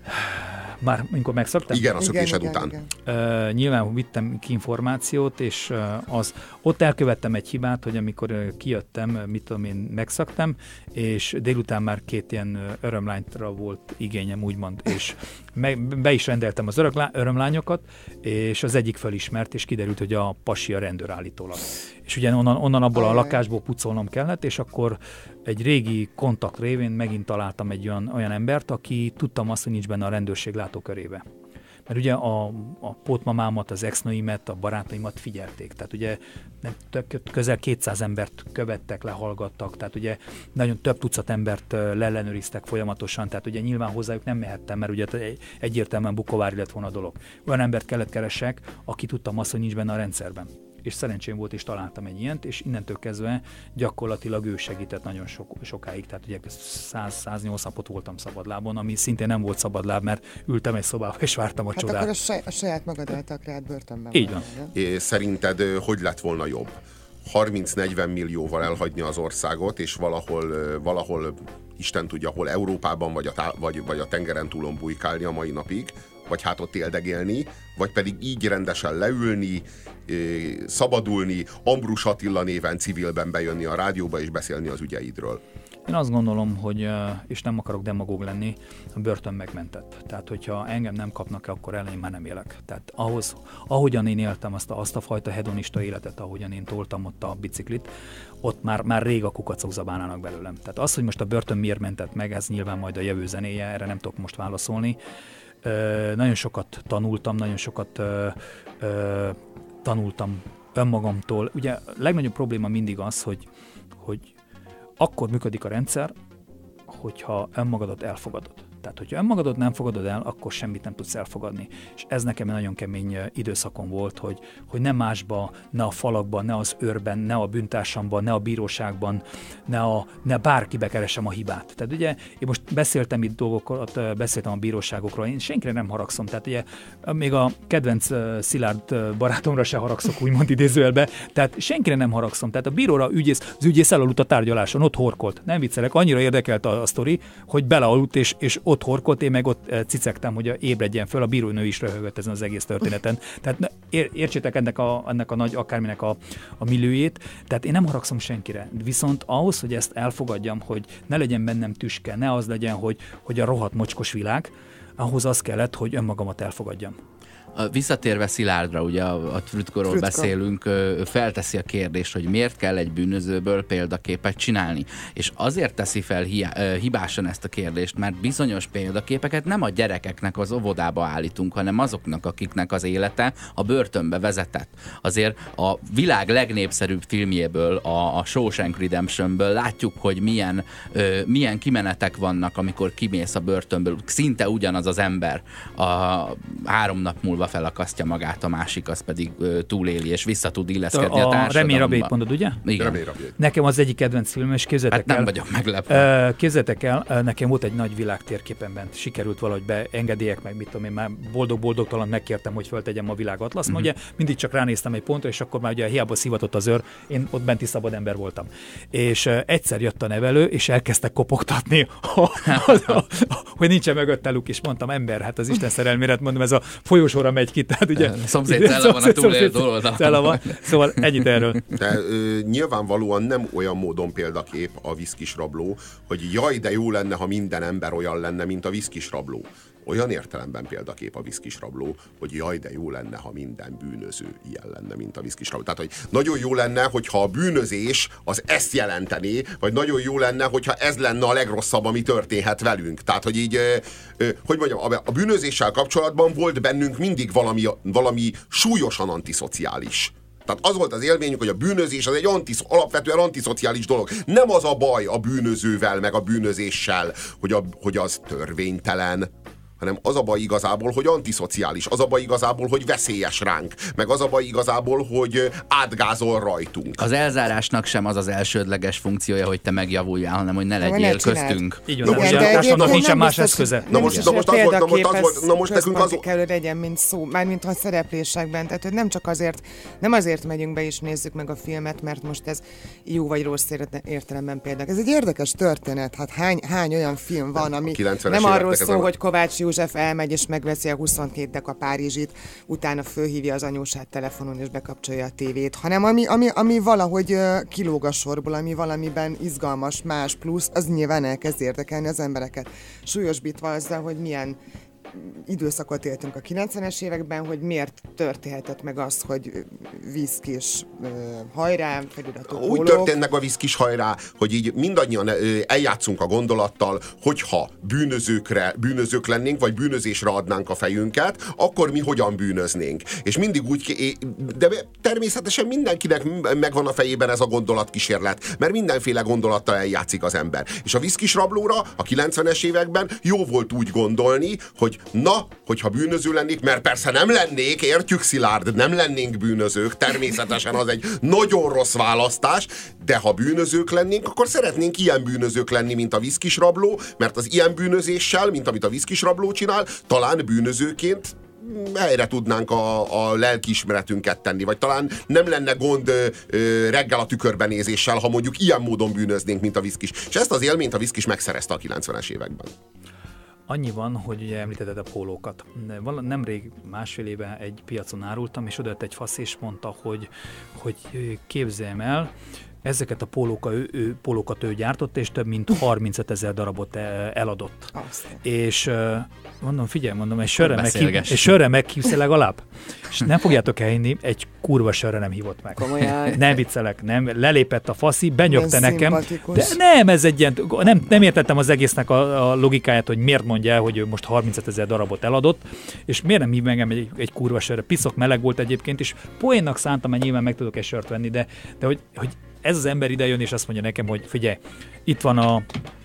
Már amikor megszoktam? Igen, a Igen, szökésed igen, után. igen. Uh, nyilván vittem ki információt, és uh, az, ott elkövettem egy hibát, hogy amikor uh, kijöttem, uh, mit tudom én, megszaktam, és délután már két ilyen uh, örömlányra volt igényem, úgymond, és me, be is rendeltem az öröklá, örömlányokat, és az egyik felismert, és kiderült, hogy a pasi a rendőr állítólag. És ugye onnan, onnan abból a Ajaj. lakásból pucolnom kellett, és akkor egy régi kontakt révén megint találtam egy olyan, olyan embert, aki tudtam azt, hogy nincs benne a rendőrség látókörébe. Mert ugye a, a pótmamámat, az exnőimet, a barátaimat figyelték. Tehát ugye nem, tök, közel kétszáz embert követtek, lehallgattak, tehát ugye nagyon több tucat embert ö, leellenőriztek folyamatosan, tehát ugye nyilván hozzájuk nem mehettem, mert ugye egy, egyértelműen bukovári lett volna a dolog. Olyan embert kellett keressek, aki tudtam azt, hogy nincs benne a rendszerben. és szerencsém volt, és találtam egy ilyent, és innentől kezdve gyakorlatilag ő segített nagyon sok, sokáig, tehát ugye száz-száznyolc napot voltam szabadlábon, ami szintén nem volt szabadláb, mert ültem egy szobába, és vártam a hát csodát. Hát akkor a, saj, a saját magad álltak rád börtönben. Így van. É, szerinted hogy lett volna jobb? harminc-negyven millióval elhagyni az országot, és valahol, valahol Isten tudja, hol Európában, vagy a, tá- vagy, vagy a tengeren túlon bujkálni a mai napig, vagy hát ott éldegélni, vagy pedig így rendesen leülni, szabadulni, Ambrus Attila néven civilben bejönni a rádióba és beszélni az ügyeidről. Én azt gondolom, hogy, és nem akarok demagóg lenni, a börtön megmentett. Tehát, hogyha engem nem kapnak, akkor ellen én már nem élek. Tehát ahhoz, ahogyan én éltem azt a, azt a fajta hedonista életet, ahogyan én toltam ott a biciklit, ott már, már rég a kukacok zabálnának belőlem. Tehát az, hogy most a börtön miért mentett meg, ez nyilván majd a jövő zenéje, erre nem tudok most válaszolni. Ö, nagyon sokat tanultam, nagyon sokat ö, ö, tanultam önmagamtól. Ugye a legnagyobb probléma mindig az, hogy, hogy akkor működik a rendszer, hogyha önmagadat elfogadod. Tehát, hogyha önmagadat nem fogadod el, akkor semmit nem tudsz elfogadni. És ez nekem egy nagyon kemény időszakom volt, hogy, hogy ne másba, ne a falakban, ne az őrben, ne a bűntársamban, ne a bíróságban, ne, a, ne bárkibe keresem a hibát. Tehát ugye én most beszéltem itt dolgokat, beszéltem a bíróságokról, én senkire nem haragszom. Tehát ugye még a kedvenc Szilárd barátomra se haragszok, úgymond idézőjelbe. Tehát senkire nem haragszom. Tehát a bíróra ügyész, az ügyész elaludt a tárgyaláson, ott horkolt. Nem viccelek, annyira érdekelt a, a sztori, hogy belealudt és, és ott horkolt, én meg ott cicegtem, hogy ébredjen föl, a bírónő is röhögött ezen az egész történeten. Tehát ér, értsétek ennek a, ennek a nagy, akárminek a, a milliójét, tehát én nem haragszom senkire. Viszont ahhoz, hogy ezt elfogadjam, hogy ne legyen bennem tüske, ne az legyen, hogy, hogy a rohadt mocskos világ, ahhoz az kellett, hogy önmagamat elfogadjam. Visszatérve Szilárdra, ugye a, a Trütkorról beszélünk, felteszi a kérdést, hogy miért kell egy bűnözőből példaképet csinálni. És azért teszi fel hi- hibásan ezt a kérdést, mert bizonyos példaképeket nem a gyerekeknek az óvodába állítunk, hanem azoknak, akiknek az élete a börtönbe vezetett. Azért a világ legnépszerűbb filmjéből, a, a Shawshank Redemptionből látjuk, hogy milyen, ö, milyen kimenetek vannak, amikor kimész a börtönből. Szinte ugyanaz az ember a három nap múlva felakasztja magát, a másik az pedig ö, túléli, és vissza tud illeszkedni a, a társadalomba. Remény Rabét mondod, ugye? Igen. Nekem az egyik kedvenc film, és képzeljétek hát nem el, vagyok meglepve. Képzeljétek el, nekem volt egy nagy világ térképen, sikerült valahogy beengedélyek, meg mit tudom én, már boldog-boldogtalan megkértem, hogy föltegyem a világatlaszt, uh-huh. ugye mindig csak ránéztem egy pontra, és akkor már ugye hiába szivatott az őr, én ott benti szabad ember voltam. És uh, egyszer jött a nevelő, és elkezdtek kopogtatni, hogy nincsen mögötte luk, és mondtam, ember, hát az Isten szerelméret, mondom, ez a folyosóra megy ki, tehát ugye... Szomszéd cella van a túloldalon. Szóval ennyit erről. De ö, nyilvánvalóan nem olyan módon példakép a viszkis rabló, hogy jaj, de jó lenne, ha minden ember olyan lenne, mint a viszkis rabló. Olyan értelemben példakép a viszkis rabló, hogy jaj, de jó lenne, ha minden bűnöző ilyen lenne, mint a viszkis rabló. Tehát, hogy nagyon jó lenne, hogyha a bűnözés az ezt jelenteni, vagy nagyon jó lenne, hogyha ez lenne a legrosszabb, ami történhet velünk. Tehát, hogy így, hogy mondjam, a bűnözéssel kapcsolatban volt bennünk mindig valami, valami súlyosan antiszociális. Tehát az volt az élményünk, hogy a bűnözés az egy antisz, alapvetően antiszociális dolog. Nem az a baj a bűnözővel, meg a bűnözéssel, hogy, a, hogy az törvénytelen, hanem az a baj igazából, hogy antiszociális, az a baj igazából, hogy veszélyes ránk, meg az a baj igazából, hogy átgázol rajtunk. Az elzárásnak sem az az elsődleges funkciója, hogy te megjavuljál, hanem hogy ne legyél köztünk. Így van, de társadalomnak nincsen más eszköze. Na most, na most az volt, na most az volt, na most nekünk az kell, hogy legyen, mint szó, mármint a szereplésekben, tehát hogy nem csak azért, nem azért megyünk be és nézzük meg a filmet, mert most ez jó vagy rossz értelemben például. Ez egy érdekes történet, hát hány, hány olyan film van, ami nem arról szól, hogy Kovács József elmegy és megveszi a huszonkét deka Párizsit, utána fölhívja az anyósát telefonon és bekapcsolja a tévét, hanem ami, ami, ami valahogy uh, kilóg a sorból, ami valamiben izgalmas, más plusz, az nyilván elkezd érdekelni az embereket. Súlyosbítva azzal, hogy milyen időszakot éltünk a kilencvenes években, hogy miért történhetett meg az, hogy viszkis uh, hajrá, feliratú Úgy pólók. történt meg a viszkis hajrá, hogy így mindannyian uh, eljátszunk a gondolattal, hogyha bűnözőkre, bűnözők lennénk, vagy bűnözésre adnánk a fejünket, akkor mi hogyan bűnöznénk. És mindig úgy, de természetesen mindenkinek megvan a fejében ez a gondolatkísérlet, mert mindenféle gondolattal eljátszik az ember. És a viszkis rablóra a kilencvenes években jó volt úgy gondolni, hogy na, hogyha bűnöző lennék, mert persze nem lennék, értjük Szilárd, nem lennénk bűnözők, természetesen az egy nagyon rossz választás, de ha bűnözők lennénk, akkor szeretnénk ilyen bűnözők lenni, mint a viszkis rabló, mert az ilyen bűnözéssel, mint amit a viszkis rabló csinál, talán bűnözőként helyre tudnánk a, a lelkiismeretünket tenni, vagy talán nem lenne gond ö, ö, reggel a tükörbenézéssel, ha mondjuk ilyen módon bűnöznénk, mint a viszkis. És ezt az élményt a viszkis megszerezte a kilencvenes években. Annyi van, hogy ugye említetted a pólókat. Nemrég másfél éve egy piacon árultam, és odajött egy fasz, és mondta, hogy, hogy képzeljem el, ezeket a pólóka, ő, ő, pólókat ő gyártotta, és több mint harmincötezer darabot eladott. Aztán. És mondom, figyelj, mondom, egy sörre, meghív, egy sörre meghívsz legalább? És nem fogjátok elhinni, egy kurva sörre nem hívott meg. Komolyan. Nem viccelek, nem. Lelépett a faszi, benyögte Ez nekem. szimpatikus. De nem, ez egy ilyen, nem, nem értettem az egésznek a, a logikáját, hogy miért mondja el, hogy ő most harmincötezer darabot eladott, és miért nem hív engem egy, egy kurva sörre. Piszok meleg volt egyébként, és poénnak szántam, mert nyilván meg tudok egy sört venni, de, de hogy, hogy ez az ember ide jön, és azt mondja nekem, hogy figyelj, itt van a...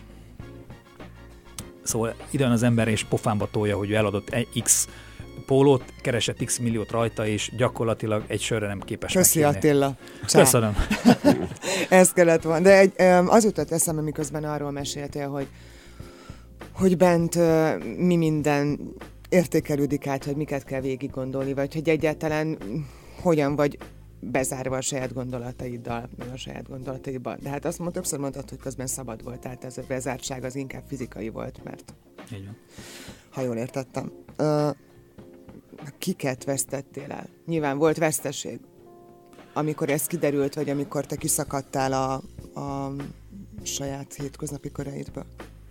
Szóval ide jön az ember, és pofámba tolja, hogy ő eladott X pólót, keresett X milliót rajta, és gyakorlatilag egy sörre nem képes Köszi meghívni. Attila. Csá. Köszönöm. Ez kellett volna. De egy, az jutott eszembe, miközben arról meséltél, hogy, hogy bent mi minden értékelődik át, hogy miket kell végig gondolni, vagy hogy egyáltalán hogyan vagy bezárva a saját gondolataiddal, meg a saját gondolataidban. De hát azt mondta, többször mondtad, hogy közben szabad volt, tehát ez a bezártság az inkább fizikai volt, mert Így van. ha jól értettem. Uh, kiket vesztettél el? Nyilván volt veszteség. Amikor ez kiderült, vagy amikor te kiszakadtál a, a saját hétköznapi köreidből?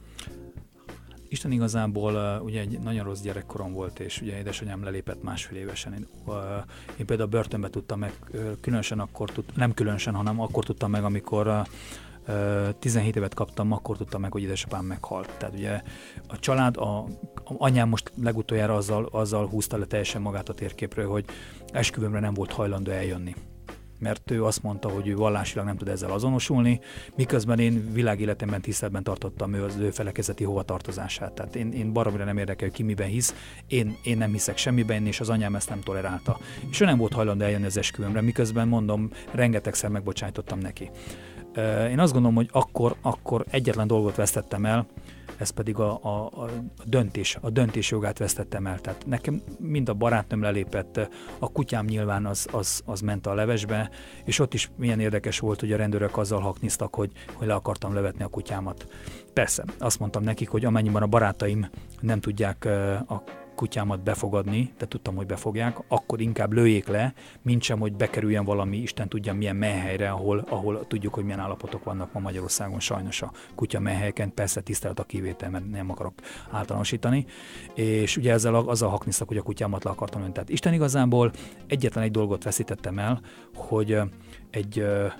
Isten igazából uh, ugye egy nagyon rossz gyerekkorom volt, és ugye édesanyám lelépett másfél évesen. Én, uh, én például börtönbe tudtam meg, uh, különösen akkor tud, nem különösen, hanem akkor tudtam meg, amikor uh, uh, tizenhét évet kaptam, akkor tudtam meg, hogy édesapám meghalt. Tehát ugye a család, a, a anyám most legutoljára azzal, azzal húzta le teljesen magát a térképről, hogy esküvőmre nem volt hajlandó eljönni. Mert ő azt mondta, hogy ő vallásilag nem tud ezzel azonosulni, miközben én világéletemben tiszteletben tartottam ő az ő felekezeti hovatartozását. Tehát én, én baromira nem érdekel, ki miben hisz, én, én nem hiszek semmiben, és az anyám ezt nem tolerálta. És ő nem volt hajlandó eljönni az esküvőmre, miközben mondom, rengetegszer megbocsájtottam neki. Én azt gondolom, hogy akkor, akkor egyetlen dolgot vesztettem el, ez pedig a, a, a döntés, a döntés jogát vesztettem el. Tehát nekem mind a barátnőm lelépett, a kutyám nyilván az, az, az ment a levesbe, és ott is milyen érdekes volt, hogy a rendőrök azzal hakniztak, hogy, hogy le akartam levetni a kutyámat. Persze, azt mondtam nekik, hogy amennyiben a barátaim nem tudják a kutyámat befogadni, de tudtam, hogy befogják, akkor inkább lőjék le, mintsem, hogy bekerüljen valami, Isten tudja milyen menhelyre, ahol, ahol tudjuk, hogy milyen állapotok vannak ma Magyarországon sajnos a kutya menhelyeken, persze tisztelet a kivétel, mert nem akarok általánosítani, és ugye ezzel azzal hakniztak, hogy a kutyámat le akartam lenni. Tehát Isten igazából egyetlen egy dolgot veszítettem el, hogy egy,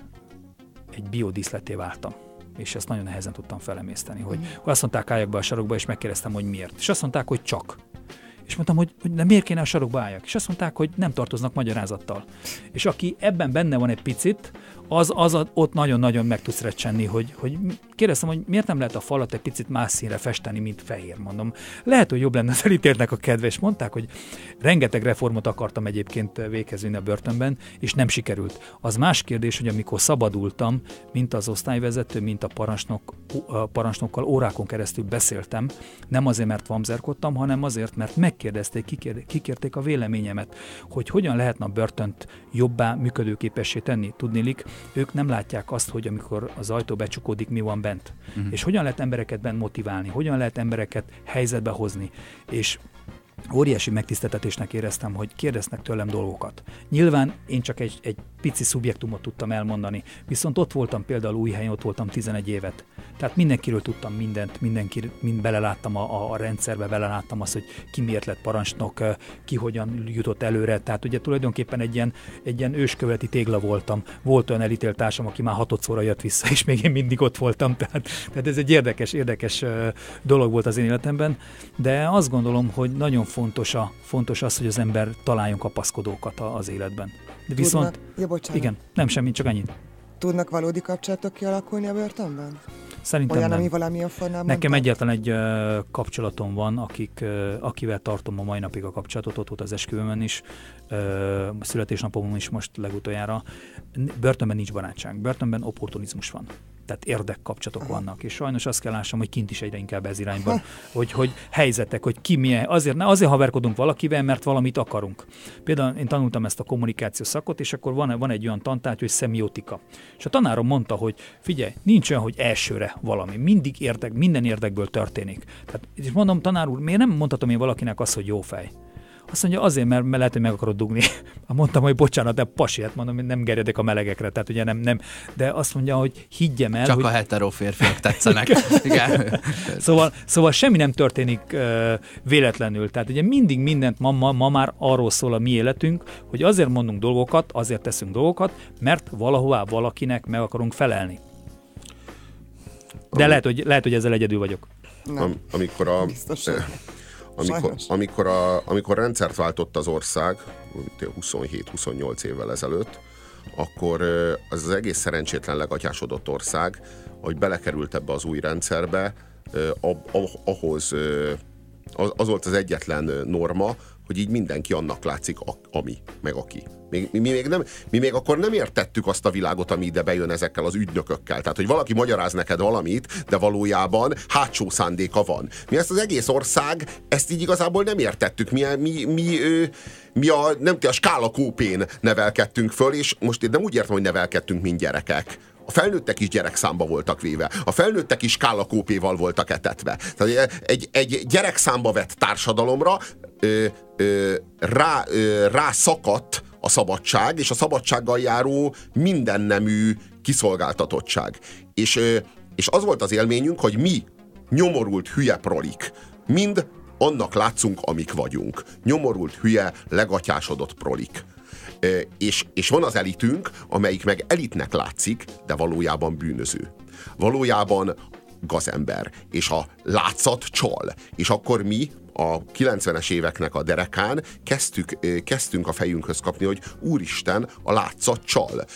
egy biodíszletté váltam. És ezt nagyon nehezen tudtam felemészteni, hogy, hogy azt mondták, álljak be a sarokba, és megkérdeztem, hogy miért. És azt mondták, hogy csak. És mondtam, hogy, hogy nem, miért kéne a sarokba álljak? És azt mondták, hogy nem tartoznak magyarázattal. És aki ebben benne van egy picit, az, az ott nagyon-nagyon meg tudsz recsenni, hogy, hogy kérdeztem, hogy miért nem lehet a falat egy picit más színre festeni, mint fehér, mondom. Lehet, hogy jobb lenne az elítéltnek a kedve, és mondták, hogy rengeteg reformot akartam egyébként véghez vinni a börtönben, és nem sikerült. Az más kérdés, hogy amikor szabadultam, mint az osztályvezető, mint a parancsnok, a parancsnokkal órákon keresztül beszéltem, nem azért, mert vamzerkodtam, hanem azért, mert megkérdezték, kikérték, kikérték a véleményemet, hogy hogyan lehetne a börtönt jobbá működőképessé tenni. Tudniillik, ők nem látják azt, hogy amikor az ajtó becsukódik, mi van bent. Uh-huh. És hogyan lehet embereket bent motiválni, hogyan lehet embereket helyzetbe hozni. És óriási megtiszteltetésnek éreztem, hogy kérdeznek tőlem dolgokat. Nyilván én csak egy, egy pici szubjektumot tudtam elmondani, viszont ott voltam például Újhelyen, ott voltam tizenegy évet. Tehát mindenkiről tudtam mindent, mindenki, mind beleláttam a, a rendszerbe, beleláttam azt, hogy ki miért lett parancsnok, ki hogyan jutott előre. Tehát ugye tulajdonképpen egy ilyen, egy ilyen ősköveti tégla voltam. Volt olyan elítélt társam, aki már hatodszorra jött vissza, és még én mindig ott voltam. Tehát, tehát ez egy érdekes, érdekes dolog volt az én életemben, de azt gondolom, hogy nagyon fontos, a, fontos az, hogy az ember találjon kapaszkodókat az életben. De viszont, Tudnak, ja, bocsánat. igen, nem semmi, csak ennyit. Tudnak valódi kapcsolatok kialakulni a börtönben? Szerintem olyan, nem. ami valamilyen formában... Nekem egyáltalán egy uh, kapcsolatom van, akik, uh, akivel tartom a mai napig a kapcsolatot, ott volt az esküvőmön is, uh, születésnapomon is most legutoljára. Börtönben nincs barátság, börtönben opportunizmus van. Tehát érdekkapcsolatok vannak, és sajnos azt kell lássam, hogy kint is egyre inkább ez irányban, hogy, hogy helyzetek, hogy ki milyen, azért, ne, azért haverkodunk valakivel, mert valamit akarunk. Például én tanultam ezt a kommunikáció szakot, és akkor van, van egy olyan tantárgy, hogy szemiotika. És a tanárom mondta, hogy figyelj, nincs olyan, hogy elsőre valami, mindig érdek, minden érdekből történik. Tehát, és mondom, tanár úr, miért nem mondhatom én valakinek azt, hogy jó fej? Azt mondja, azért, mert lehet, hogy meg akarod dugni. Mondtam, hogy bocsánat, de pasi, hát mondom, hogy nem gerjedek a melegekre, tehát ugye nem, nem. De azt mondja, hogy higgyem el, Csak hogy... a hetero férfiak tetszenek. Igen. Szóval, szóval semmi nem történik uh, véletlenül. Tehát ugye mindig mindent ma, ma, ma már arról szól a mi életünk, hogy azért mondunk dolgokat, azért teszünk dolgokat, mert valahová valakinek meg akarunk felelni. De Am- lehet, hogy, lehet, hogy ezzel egyedül vagyok. Nem. Am- amikor a... Biztos. Amikor, amikor, a, amikor rendszert váltott az ország, huszonhét-huszonnyolc évvel ezelőtt, akkor az az egész szerencsétlen legatyásodott ország, hogy belekerült ebbe az új rendszerbe, ahhoz az volt az egyetlen norma, hogy így mindenki annak látszik, ami, meg aki. Mi, mi, még nem, mi még akkor nem értettük azt a világot, ami ide bejön ezekkel az ügynökökkel. Tehát, hogy valaki magyaráz neked valamit, de valójában hátsó szándéka van. Mi ezt az egész ország, ezt így igazából nem értettük. Mi, mi, mi, mi a, nem, a skála kópén nevelkedtünk föl, és most én nem úgy értem, hogy nevelkedtünk, mint gyerekek. A felnőttek is gyerekszámba voltak véve. A felnőttek is skálakópéval voltak etetve. Tehát egy, egy gyerekszámba vett társadalomra ö, ö, rá, ö, rá szakadt a szabadság, és a szabadsággal járó mindennemű kiszolgáltatottság. És, ö, és az volt az élményünk, hogy mi, nyomorult hülye prolik, mind annak látszunk, amik vagyunk. Nyomorult hülye, legatyásodott prolik. És, és van az elitünk, amelyik meg elitnek látszik, de valójában bűnöző. Valójában gazember. És a látszat csal. És akkor mi a kilencvenes éveknek a derekán kezdtük, kezdtünk a fejünkhöz kapni, hogy úristen, a látszat csal.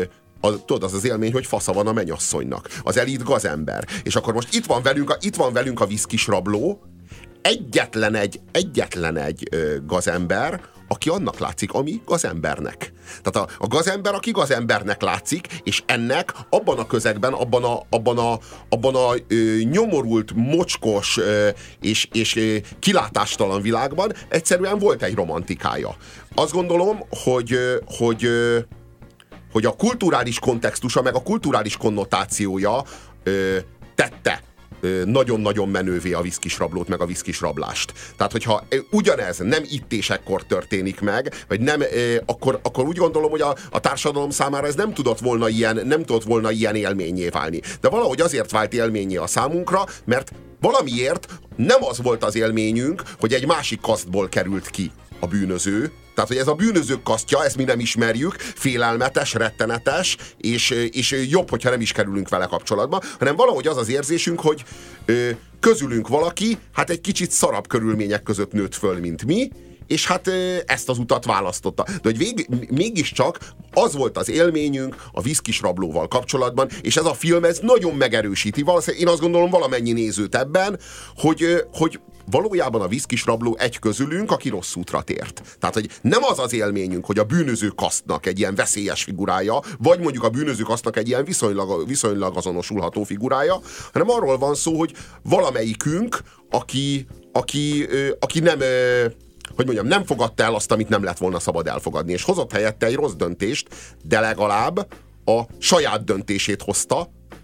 A, tudod, az az élmény, hogy fasza van a mennyasszonynak. Az elit gazember. És akkor most itt van velünk a, itt van velünk a viszkis rabló, egyetlen egy, egyetlen egy ö, gazember, aki annak látszik, ami gazembernek. Tehát a, a gazember, aki gazembernek látszik, és ennek abban a közegben, abban a, abban a, abban a ö, nyomorult, mocskos ö, és, és ö, kilátástalan világban egyszerűen volt egy romantikája. Azt gondolom, hogy, ö, hogy, ö, hogy a kulturális kontextusa, meg a kulturális konnotációja ö, tette nagyon-nagyon menővé a viszkis rablót, meg a viszkis rablást. Tehát, hogyha ugyanez nem itt és ekkor történik meg, vagy nem, akkor, akkor úgy gondolom, hogy a, a társadalom számára ez nem tudott volna ilyen, nem tudott volna ilyen élménnyé válni. De valahogy azért vált élménnyé a számunkra, mert valamiért nem az volt az élményünk, hogy egy másik kasztból került ki a bűnöző. Tehát, hogy ez a bűnözők kasztja, ezt mi nem ismerjük, félelmetes, rettenetes, és, és jobb, hogyha nem is kerülünk vele kapcsolatba, hanem valahogy az az érzésünk, hogy ö, közülünk valaki, hát egy kicsit szarabb körülmények között nőtt föl, mint mi, és hát ö, ezt az utat választotta. De hogy vég, mégiscsak az volt az élményünk a viszkis rablóval kapcsolatban, és ez a film ez nagyon megerősíti, valószínűleg én azt gondolom valamennyi nézőt ebben, hogy, ö, hogy valójában a viszkis rabló egy közülünk, aki rossz útra tért. Tehát, hogy nem az az élményünk, hogy a bűnöző kasztnak egy ilyen veszélyes figurája, vagy mondjuk a bűnöző kasztnak egy ilyen viszonylag, viszonylag azonosulható figurája, hanem arról van szó, hogy valamelyikünk, aki, aki, aki nem, hogy mondjam, nem fogadta el azt, amit nem lett volna szabad elfogadni, és hozott helyette egy rossz döntést, de legalább a saját döntését hozta,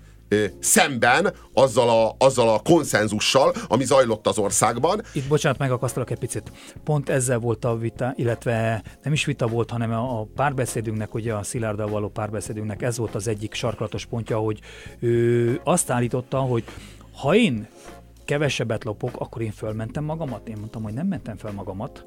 szemben azzal a, azzal a konszenzussal, ami zajlott az országban. Itt bocsánat, megakasztalak egy picit. Pont ezzel volt a vita, illetve nem is vita volt, hanem a párbeszédünknek, ugye a Szilárddal való párbeszédünknek ez volt az egyik sarkalatos pontja, hogy ő azt állította, hogy ha én kevesebbet lopok, akkor én fölmentem magamat? Én mondtam, hogy nem mentem fel magamat.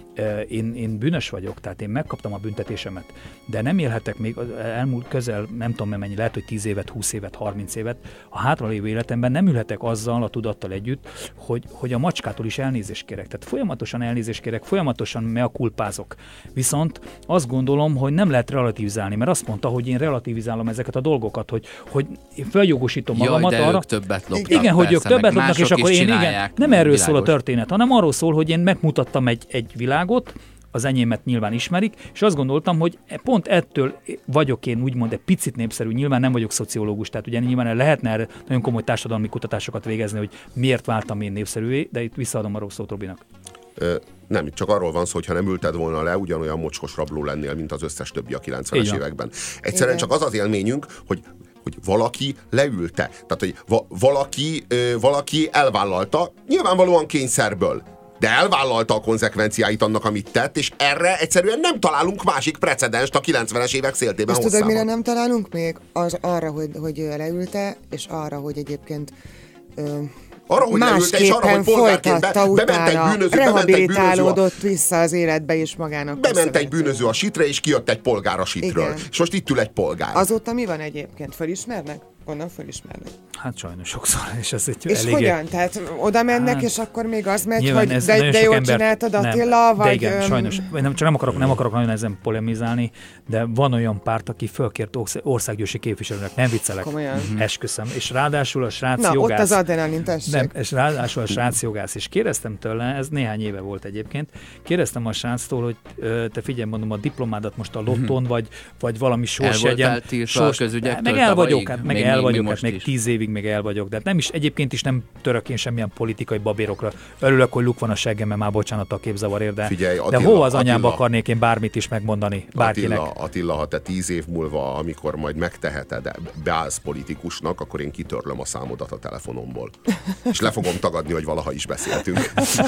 Én, én bűnös vagyok, tehát én megkaptam a büntetésemet. De nem élhetek még elmúlt közel, nem tudom mennyi, lehet, hogy tíz évet, húsz évet, harminc évet. A hátralévő életemben nem ülhetek azzal a tudattal együtt, hogy, hogy a macskától is elnézést kérek. Tehát folyamatosan elnézést kérek, folyamatosan mea culpázok. Viszont azt gondolom, hogy nem lehet relativizálni, mert azt mondta, hogy én relativizálom ezeket a dolgokat, hogy, hogy én feljogosítom magamat Jaj, de arra. Ők többet loptak, igen, hogy ők persze, többet lopnak, és akkor én csinálják, igen. Nem erről világos. szól a történet, hanem arról szól, hogy én megmutattam egy, egy világot, az enyémet nyilván ismerik, és azt gondoltam, hogy pont ettől vagyok én úgymond egy picit népszerű, nyilván nem vagyok szociológus, tehát ugye nyilván lehetne erre nagyon komoly társadalmi kutatásokat végezni, hogy miért váltam én népszerűvé, de itt visszaadom a rossz szót Robinak. Ö, nem, csak arról van szó, hogy ha nem ülted volna le, ugyanolyan mocskos rabló lennél, mint az összes többi a kilencvenes években. Egyszerűen Igen. csak az az élményünk, hogy hogy valaki leülte. Tehát, hogy va- valaki, ö, valaki elvállalta, nyilvánvalóan kényszerből, de elvállalta a konzekvenciáit annak, amit tett, és erre egyszerűen nem találunk másik precedenst a kilencvenes évek széltében Azt tudod, hosszában. mire nem találunk még? Az arra, hogy, hogy leülte, és arra, hogy egyébként ö, Arra, hogy leülte, és arra, hogy polgárként be, bement egy bűnöző, bement egy bűnöző, a, vissza az életbe is magának. bement egy bűnöző a sitre, és kijött egy polgár a sitről. Igen. És most itt ül egy polgár. Azóta mi van egyébként? Fölismernek? Gondolom fölismernek. Hát sajnos sokszor, és ez egy És eléggé... hogyan? Tehát oda mennek, Hát, és akkor még az megy, nyilván hogy ez de, nagyon de sok jól ember- csináltad, nem, Attila, vagy... De igen, öm, sajnos. Nem, csak nem akarok, nem akarok nagyon ezen polemizálni, de van olyan párt, aki fölkért országgyűlési képviselőnek, nem viccelek. Komolyan. Mm-hmm. Esküszöm. És ráadásul a srác Na, jogász... ott az adrenalin, tessék. Nem, és ráadásul a srác jogász, és kérdeztem tőle, ez néhány éve volt egyébként, kérdeztem a sráctól, hogy ö, te figyelj, mondom, a diplomádat most a lotton, vagy, vagy valami sorsjegyen. El voltál tiltva a közügyektől Meg el vagyok, tavalyig? hát meg Még- el még- vagyok, még hát most még is. tíz évig még el vagyok, de hát nem is, egyébként is nem török én semmilyen politikai babérokra. Örülök, hogy luk van a seggemben, már bocsánat a képzavarért, de, Figyelj, de Attila, hova az anyámba Attila. akarnék én bármit is megmondani bárkinek. Attila, Attila, ha te tíz év múlva, amikor majd megteheted, beállsz politikusnak, akkor én kitörlöm a számodat a telefonomból. És le fogom tagadni, hogy valaha is beszéltünk.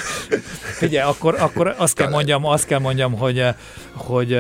Figyelj, akkor, akkor azt kell mondjam, azt kell mondjam, hogy, hogy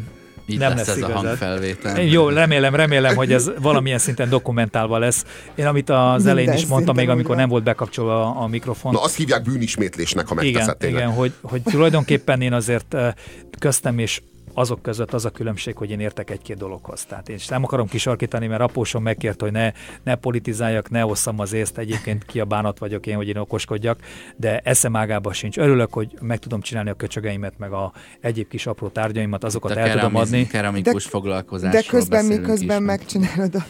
Így nem lesz, lesz ez igazad. a hangfelvétel. Jó, remélem, remélem, hogy ez valamilyen szinten dokumentálva lesz. Én amit az Minden elején is mondtam, szinten még úgy amikor van. nem volt bekapcsolva a, a mikrofon. Na, azt hívják bűnismétlésnek, ha megteszed igen, tényleg. igen, hogy, hogy tulajdonképpen én azért eh, köztem és azok között az a különbség, hogy én értek egy-két dologhoz. Tehát én nem akarom kisarkítani, mert apósom megkért, hogy ne, ne politizáljak, ne osszam az észt, egyébként ki a bánat vagyok én, hogy én okoskodjak, de eszem ágában sincs. Örülök, hogy meg tudom csinálni a köcsögeimet, meg a egyéb kis apró tárgyaimat, azokat Itt a el tudom keramiz- adni. keramikus De- foglalkozásról De közben, beszélünk miközben is. megcsinálod a...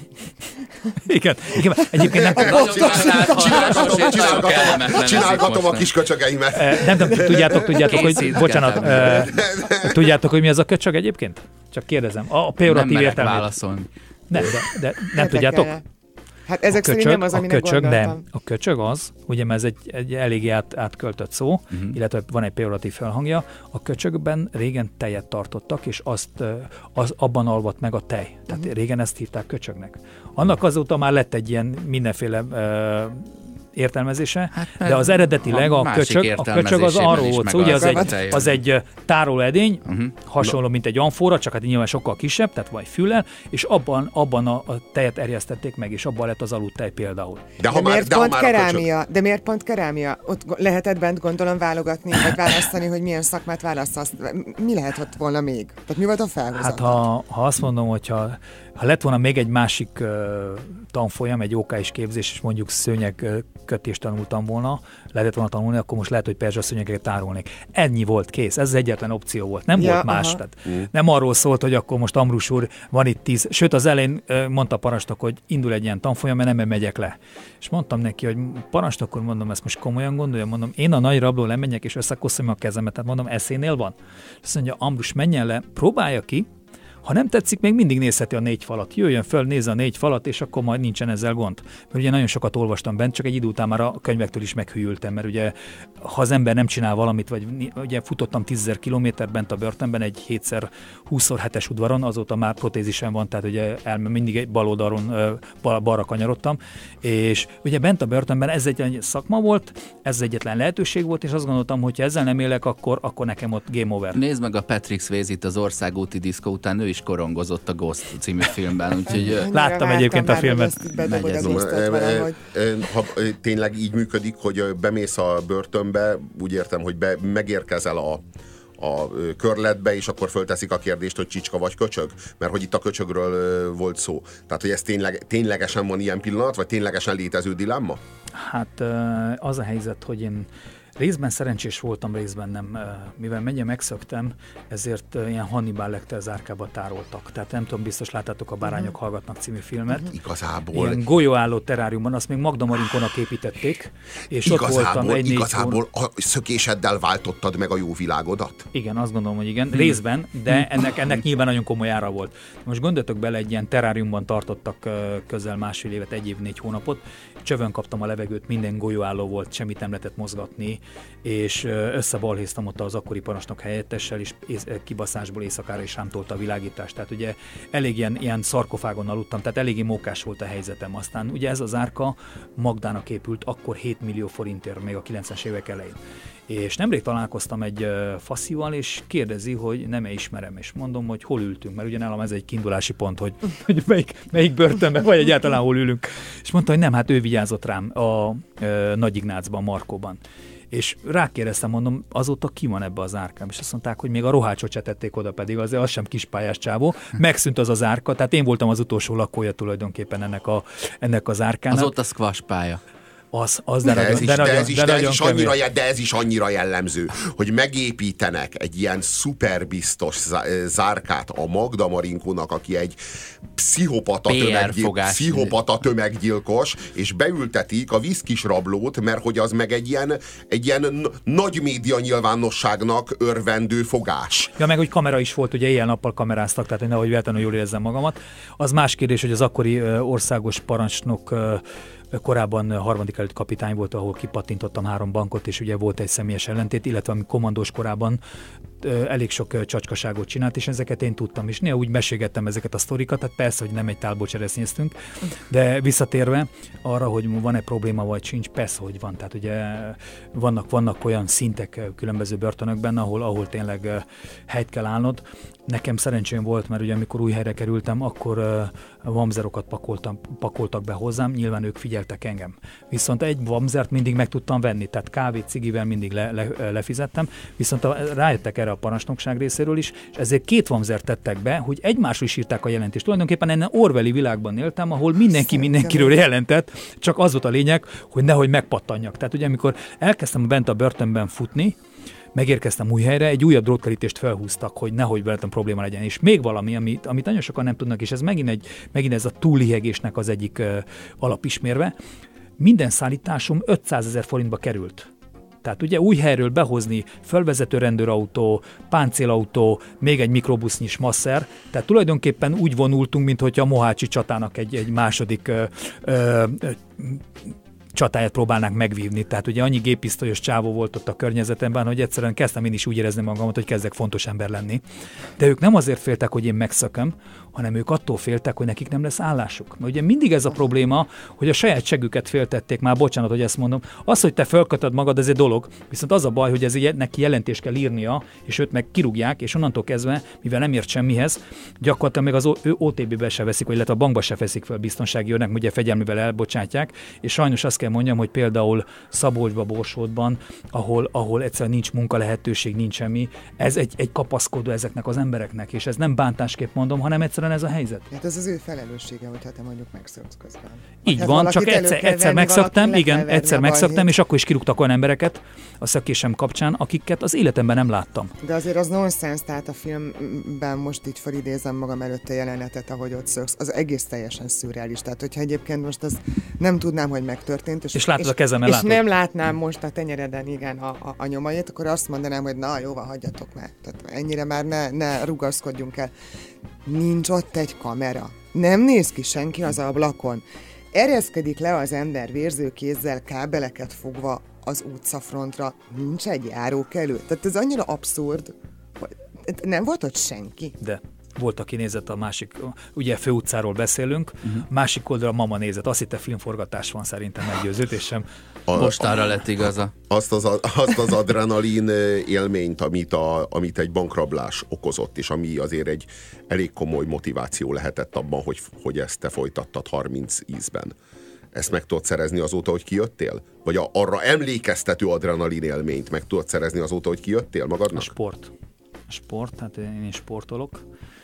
Igen, igen, egyébként nem, Nagyon átláthatásos és nagyon Csinálgatom, kellemetlen ez itt csinálgatom a most. kis köcsögeimet. Eh, nem tudom, tudjátok, tudjátok, hogy, Készítgetem. bocsánat, eh, tudjátok, hogy mi az a köcsög egyébként? Csak kérdezem. A, a Nem pejoratív merek értelmét. válaszolni. Nem, de, de nem tudjátok? Érdekelje. Hát ezek a szerint köcsög, nem az, a aminek köcsög gondoltam. nem. A köcsög az, ugye mert ez egy, egy eléggé át, átköltött szó, uh-huh. illetve van egy pejoratív felhangja. A köcsögben régen tejet tartottak, és azt, az, abban alvadt meg a tej. Tehát uh-huh. régen ezt hívták köcsögnek. Annak azóta már lett egy ilyen mindenféle uh, értelmezése, hát, de az eredetileg a, a köcsög, a köcsög az arról volt szó, ugye az egy, az egy tárolóedény, uh-huh. hasonló, mint egy amfora, csak hát nyilván sokkal kisebb, tehát vagy füllel, és abban, abban a, a tejet erjesztették meg, és abban lett az aludtej például. De, ha De már, miért de ha pont már a köcsög... kerámia? De miért pont kerámia? Ott go- lehetett bent gondolom válogatni, vagy választani, hogy milyen szakmát választasz. Mi lehetett volna még? Tehát mi volt a felhozat? Hát ha, ha azt mondom, hogy ha, ha lett volna még egy másik uh, tanfolyam, egy ókás képzés, és mondjuk szőnyeg uh, kötést tanultam volna, lehetett volna tanulni, akkor most lehet, hogy perzsa szőnyegeket tárolnék. Ennyi volt, kész. Ez az egyetlen opció volt. Nem Ja, volt más. aha. Tehát mm. Nem arról szólt, hogy akkor most Ambrus úr, van itt tíz. Sőt, az elején uh, mondta a parancsnok, hogy indul egy ilyen tanfolyam, mert nem megyek le. És mondtam neki, hogy parancsnok úr, mondom, ezt most komolyan gondolja, mondom, én a nagy rabló lemegyek, és összekosszom a kezemet. Tehát mondom, eszénél van. Azt mondja, Ambrus, menjen le, próbálja ki. Ha nem tetszik, még mindig nézheti a négy falat. Jöjjön föl, nézze a négy falat, és akkor majd nincsen ezzel gond. Mert ugye nagyon sokat olvastam bent, csak egy idő után már a könyvektől is meghűltem, mert ugye ha az ember nem csinál valamit, vagy ugye futottam tízezer kilométer bent a börtönben egy hétszer húszszor hetes udvaron, azóta már protézisem van, tehát ugye elme, mindig egy bal oldalon bal, balra kanyarodtam, és ugye bent a börtönben ez egy szakma volt, ez egyetlen lehetőség volt, és azt gondoltam, hogy ha ezzel nem élek, akkor, akkor nekem ott game over. Nézd meg a Patrick Swayze-t az Országúti diszkó után, ő is is korongozott a Ghost című filmben, úgyhogy láttam egyébként a filmet. Ha tényleg így működik, hogy bemész a börtönbe, úgy értem, hogy be, megérkezel a a körletbe, és akkor fölteszik a kérdést, hogy csicska vagy köcsög? Mert hogy itt a köcsögről volt szó. Tehát, hogy ez tényleg, ténylegesen van ilyen pillanat, vagy ténylegesen létező dilemma? Hát az a helyzet, hogy én részben szerencsés voltam, részben nem. Mivel megye megszöktem, ezért ilyen Hannibal Lecter zárkába tároltak. Tehát nem tudom, biztos láttátok a Bárányok uh-huh. hallgatnak című filmet. Uh-huh. Igazából. Ilyen golyóálló teráriumban, azt még Magda Marinkonak építették, és igazából, ott voltam egy Igazából a szökéseddel váltottad meg a jó világodat? Igen, azt gondolom, hogy igen. Részben, de ennek, ennek nyilván nagyon komoly ára volt. Most gondoltok bele, egy ilyen teráriumban tartottak közel másfél évet, egy év, négy hónapot. Csövön kaptam a levegőt, minden golyóálló volt, semmit nem lehetett mozgatni, és összebalhéztam ott az akkori parancsnok helyettessel, és kibaszásból éjszakára is rám tolta a világítást. Tehát ugye elég ilyen, ilyen szarkofágon aludtam, tehát eléggé mókás volt a helyzetem. Aztán ugye ez az árka Magdának épült, akkor hét millió forintért, még a kilencvenes évek elején. És nemrég találkoztam egy uh, faszival, és kérdezi, hogy nem-e ismerem, és mondom, hogy hol ültünk, mert ugye nálam ez egy kiindulási pont, hogy, hogy melyik, melyik börtönben, vagy egyáltalán hol ülünk. És mondta, hogy nem, hát ő vigyázott rám a uh, Nagy Ignácban, Markóban. És rákérdeztem, mondom, azóta ki van ebbe az árkában? És azt mondták, hogy még a rohácsot se tették oda, pedig azért az sem kispályás csávó. Megszűnt az az árka, tehát én voltam az utolsó lakója tulajdonképpen ennek, a, ennek az árkának. Az ott a squash pálya. Az, az, de, de, de, de, ez is, de, de, ez is annyira, de ez is annyira jellemző, hogy megépítenek egy ilyen szuperbiztos zárkát a Magda Marinkónak, aki egy pszichopata, tömeggyilkos, pszichopata tömeggyilkos, és beültetik a viszkis rablót, mert hogy az meg egy ilyen, egy ilyen nagy média nyilvánosságnak örvendő fogás. Ja, meg hogy kamera is volt, ugye éjjel-nappal kameráztak, tehát hogy nehogy véletlenül jól érezzem magamat. Az más kérdés, hogy az akkori országos parancsnok korábban harmadik előtt kapitány volt, ahol kipattintottam három bankot, és ugye volt egy személyes ellentét, illetve ami kommandós korában elég sok csacskaságot csinált, és ezeket én tudtam, és néha úgy mesélgettem ezeket a sztorikat, tehát persze, hogy nem egy tálból cseresznyéztünk, de visszatérve arra, hogy van-e probléma, vagy sincs, persze, hogy van. Tehát ugye vannak, vannak olyan szintek különböző börtönökben, ahol, ahol tényleg helyt kell állnod. Nekem szerencsém volt, mert ugye amikor új helyre kerültem, akkor uh, vamzerokat pakoltam, pakoltak be hozzám, nyilván ők figyeltek engem. Viszont egy vamzert mindig meg tudtam venni, tehát kávét, cigivel mindig le, le, lefizettem, viszont a, rájöttek erre a parancsnokság részéről is, és ezért két vamzert tettek be, hogy egymásról is írták a jelentést. Tulajdonképpen ennen Orwelli világban éltem, ahol mindenki mindenkiről jelentett, csak az volt a lényeg, hogy nehogy megpattanjak. Tehát ugye amikor elkezdtem bent a börtönben futni, megérkeztem új helyre, egy újabb drótkerítést felhúztak, hogy nehogy veletem probléma legyen. És még valami, amit, amit nagyon sokan nem tudnak, és ez megint, egy, megint ez a túllihegésnek az egyik uh, alapismérve, minden szállításom ötszázezer forintba került. Tehát ugye új helyről behozni fölvezető rendőrautó, páncélautó, még egy mikrobusznyi masszer, tehát tulajdonképpen úgy vonultunk, mint hogyha a Mohácsi csatának egy, egy második ö, ö, ö, csatáját próbálnák megvívni. Tehát ugye annyi géppisztolyos csávó volt ott a környezetemben, hogy egyszerűen kezdtem én is úgy érezni magamat, hogy kezdek fontos ember lenni. De ők nem azért féltek, hogy én megszököm, hanem ők attól féltek, hogy nekik nem lesz állásuk. Mert ugye mindig ez a probléma, hogy a saját següket féltették, már bocsánat, hogy ezt mondom. Az, hogy te fölkötöd magad, ez egy dolog, viszont az a baj, hogy ez neki jelentést kell írnia, és őt meg kirúgják, és onnantól kezdve, mivel nem ért semmihez, gyakorlatilag még az ő o té bé-be se veszik, vagy illetve a bankba se veszik fel biztonsági őrnek, ugye fegyelmivel elbocsátják, és sajnos azt kell mondjam, hogy például Szabolcsba, Borsódban, ahol, ahol egyszerűen nincs munka lehetőség, nincs semmi, ez egy, egy kapaszkodó ezeknek az embereknek, és ez nem bántásképp mondom, hanem egyszerűen ez a helyzet. Hát ez az ő felelőssége, hogyha te mondjuk megszöksz közben. Így hát van, csak egyszer, egyszer megszöktem, igen, egyszer megszöktem, és akkor is kirúgtak olyan embereket a szökésem kapcsán, akiket az életemben nem láttam. De azért az nonsens, tehát a filmben most így felidézem magam előtt a jelenetet, ahogy ott szöksz, az egész teljesen szürreális. Tehát, hogyha egyébként most az nem tudnám, hogy megtörtént, és, és látod és, a kezemmel, és látod. nem látnám most a tenyereden, igen, a, a, a nyomait, akkor azt mondanám, hogy na, jó van, hagyjatok már. Tehát ennyire már ne, ne rugaszkodjunk el. Nincs ott egy kamera. Nem néz ki senki az ablakon. Ereszkedik le az ember vérző kézzel, kábeleket fogva az utcafrontra. Nincs egy járókelő. Tehát ez annyira abszurd, hogy nem volt ott senki. De. volt, aki nézett a másik, ugye főutcáról beszélünk, uh-huh. másik oldalra mama nézett, azt hitte filmforgatás van, szerintem meggyőződés sem. Most arra lett igaza. Azt az, azt az adrenalin élményt, amit, a, amit egy bankrablás okozott, és ami azért egy elég komoly motiváció lehetett abban, hogy, hogy ezt te folytattad harminc ízben. Ezt meg tudod szerezni azóta, hogy kijöttél? Vagy a, arra emlékeztető adrenalin élményt meg tudod szerezni azóta, hogy kijöttél magadnak? A sport. A sport, tehát én is sportolok,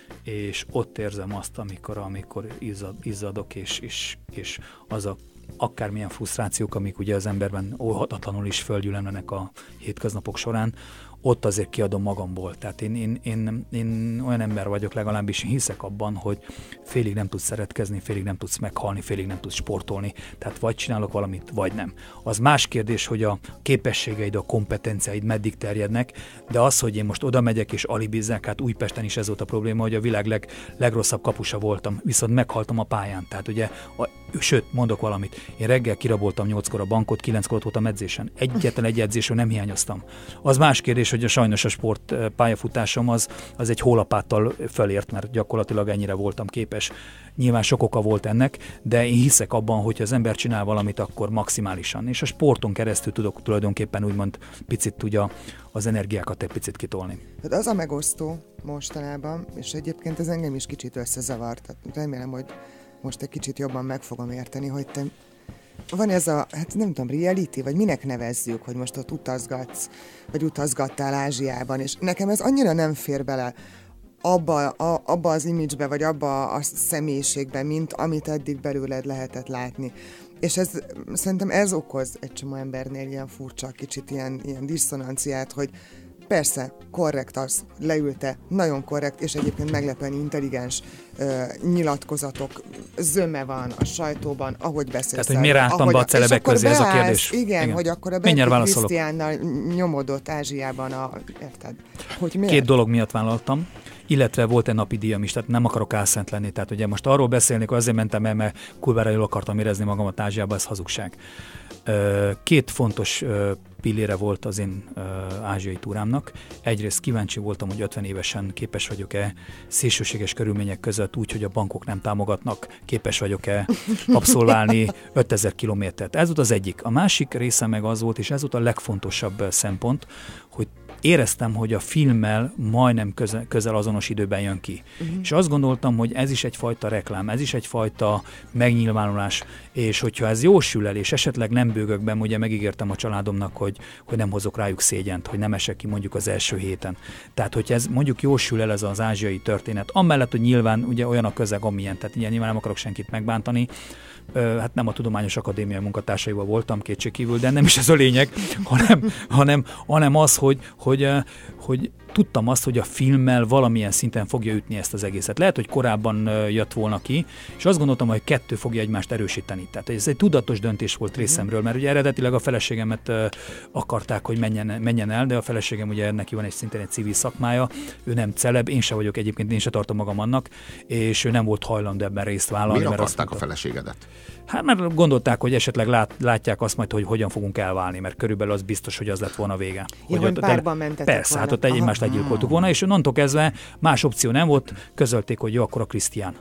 és ott érzem azt, amikor, amikor izzad, izzadok, és, és, és az a akármilyen frusztrációk, amik ugye az emberben óhatatlanul is földgyűlemlenek a hétköznapok során, ott azért kiadom magamból. Tehát én, én, én, én olyan ember vagyok, legalábbis hiszek abban, hogy félig nem tudsz szeretkezni, félig nem tudsz meghalni, félig nem tudsz sportolni. Tehát vagy csinálok valamit, vagy nem. Az más kérdés, hogy a képességeid, a kompetenciáid meddig terjednek, de az, hogy én most oda megyek és alibizzek, hát Újpesten is ez volt a probléma, hogy a világ leg, legrosszabb kapusa voltam, viszont meghaltam a pályán. Tehát ugye, a, sőt, mondok valamit, én reggel kiraboltam nyolckor a bankot, kilenckor ott voltam edzésen. Egyetlen egy edzésről nem hiányoztam. Az más kérdés, hogy a sajnos a sport pályafutásom az, az egy hólapáttal fölért, mert gyakorlatilag ennyire voltam képes. Nyilván sok oka volt ennek, de én hiszek abban, hogy ha az ember csinál valamit, akkor maximálisan. És a sporton keresztül tudok tulajdonképpen úgymond picit tudja az energiákat egy picit kitolni. Tehát az a megosztó mostanában, és egyébként ez engem is kicsit összezavart. Tehát remélem, hogy most egy kicsit jobban meg fogom érteni, hogy te van ez a, hát nem tudom, reality, vagy minek nevezzük, hogy most ott utazgatsz, vagy utazgattál Ázsiában, és nekem ez annyira nem fér bele abba, a, abba az image-be, vagy abba a személyiségbe, mint amit eddig belőled lehetett látni. És ez, szerintem ez okoz egy csomó embernél ilyen furcsa, kicsit ilyen, ilyen diszonanciát, hogy persze, korrekt az, leülte, nagyon korrekt, és egyébként meglepően intelligens uh, nyilatkozatok, zöme van a sajtóban, ahogy beszélsz. Tehát, hogy miért álltam be a celebek közé, ez a kérdés. Igen, igen, hogy akkor a Betty Krisztiánnal nyomodott Ázsiában a... Érted? Hogy miért? Két dolog miatt vállaltam, illetve volt egy napi díjam is, tehát nem akarok álszent lenni. Tehát ugye most arról beszélnék, hogy azért mentem el, mert kurvára jól akartam érezni magamat Ázsiában, ez hazugság. Két fontos pillére volt az én ázsiai túrámnak. Egyrészt kíváncsi voltam, hogy ötven évesen képes vagyok-e szélsőséges körülmények között, úgy, hogy a bankok nem támogatnak, képes vagyok-e abszolválni ötezer kilométert. Ez volt az egyik. A másik része meg az volt, és ez volt a legfontosabb szempont, hogy éreztem, hogy a filmmel majdnem közel, közel azonos időben jön ki. Uh-huh. És azt gondoltam, hogy ez is egyfajta reklám, ez is egyfajta megnyilvánulás, és hogyha ez jól sül el, és esetleg nem bőgök be, ugye megígértem a családomnak, hogy, hogy nem hozok rájuk szégyent, hogy nem esek ki mondjuk az első héten. Tehát, hogyha ez mondjuk jól sül el ez az ázsiai történet, amellett, hogy nyilván ugye olyan a közeg, amilyen, tehát ugye, nyilván nem akarok senkit megbántani, hát nem a Tudományos Akadémia munkatársaival voltam kétségkívül, de nem is ez a lényeg, hanem, hanem, hanem az, hogy, hogy, hogy tudtam azt, hogy a filmmel valamilyen szinten fogja ütni ezt az egészet. Lehet, hogy korábban jött volna ki, és azt gondoltam, hogy kettő fogja egymást erősíteni. Tehát ez egy tudatos döntés volt részemről, mert ugye eredetileg a feleségemet akarták, hogy menjen, menjen el, de a feleségem ugye neki van egy szintén egy civil szakmája, ő nem celeb, én se vagyok egyébként, én se tartom magam annak, és ő nem volt hajlandó ebben részt vállalni. Miért akarták a feleségedet? Hát mert gondolták, hogy esetleg lát, látják azt majd, hogy hogyan fogunk elválni, mert körülbelül az biztos, hogy az lett volna vége. Ja, hogy párban mentetek persze, volna. Hát ott egymást legyilkoltuk volna, és onnantól kezdve más opció nem volt, közölték, hogy jó, akkor a Krisztián.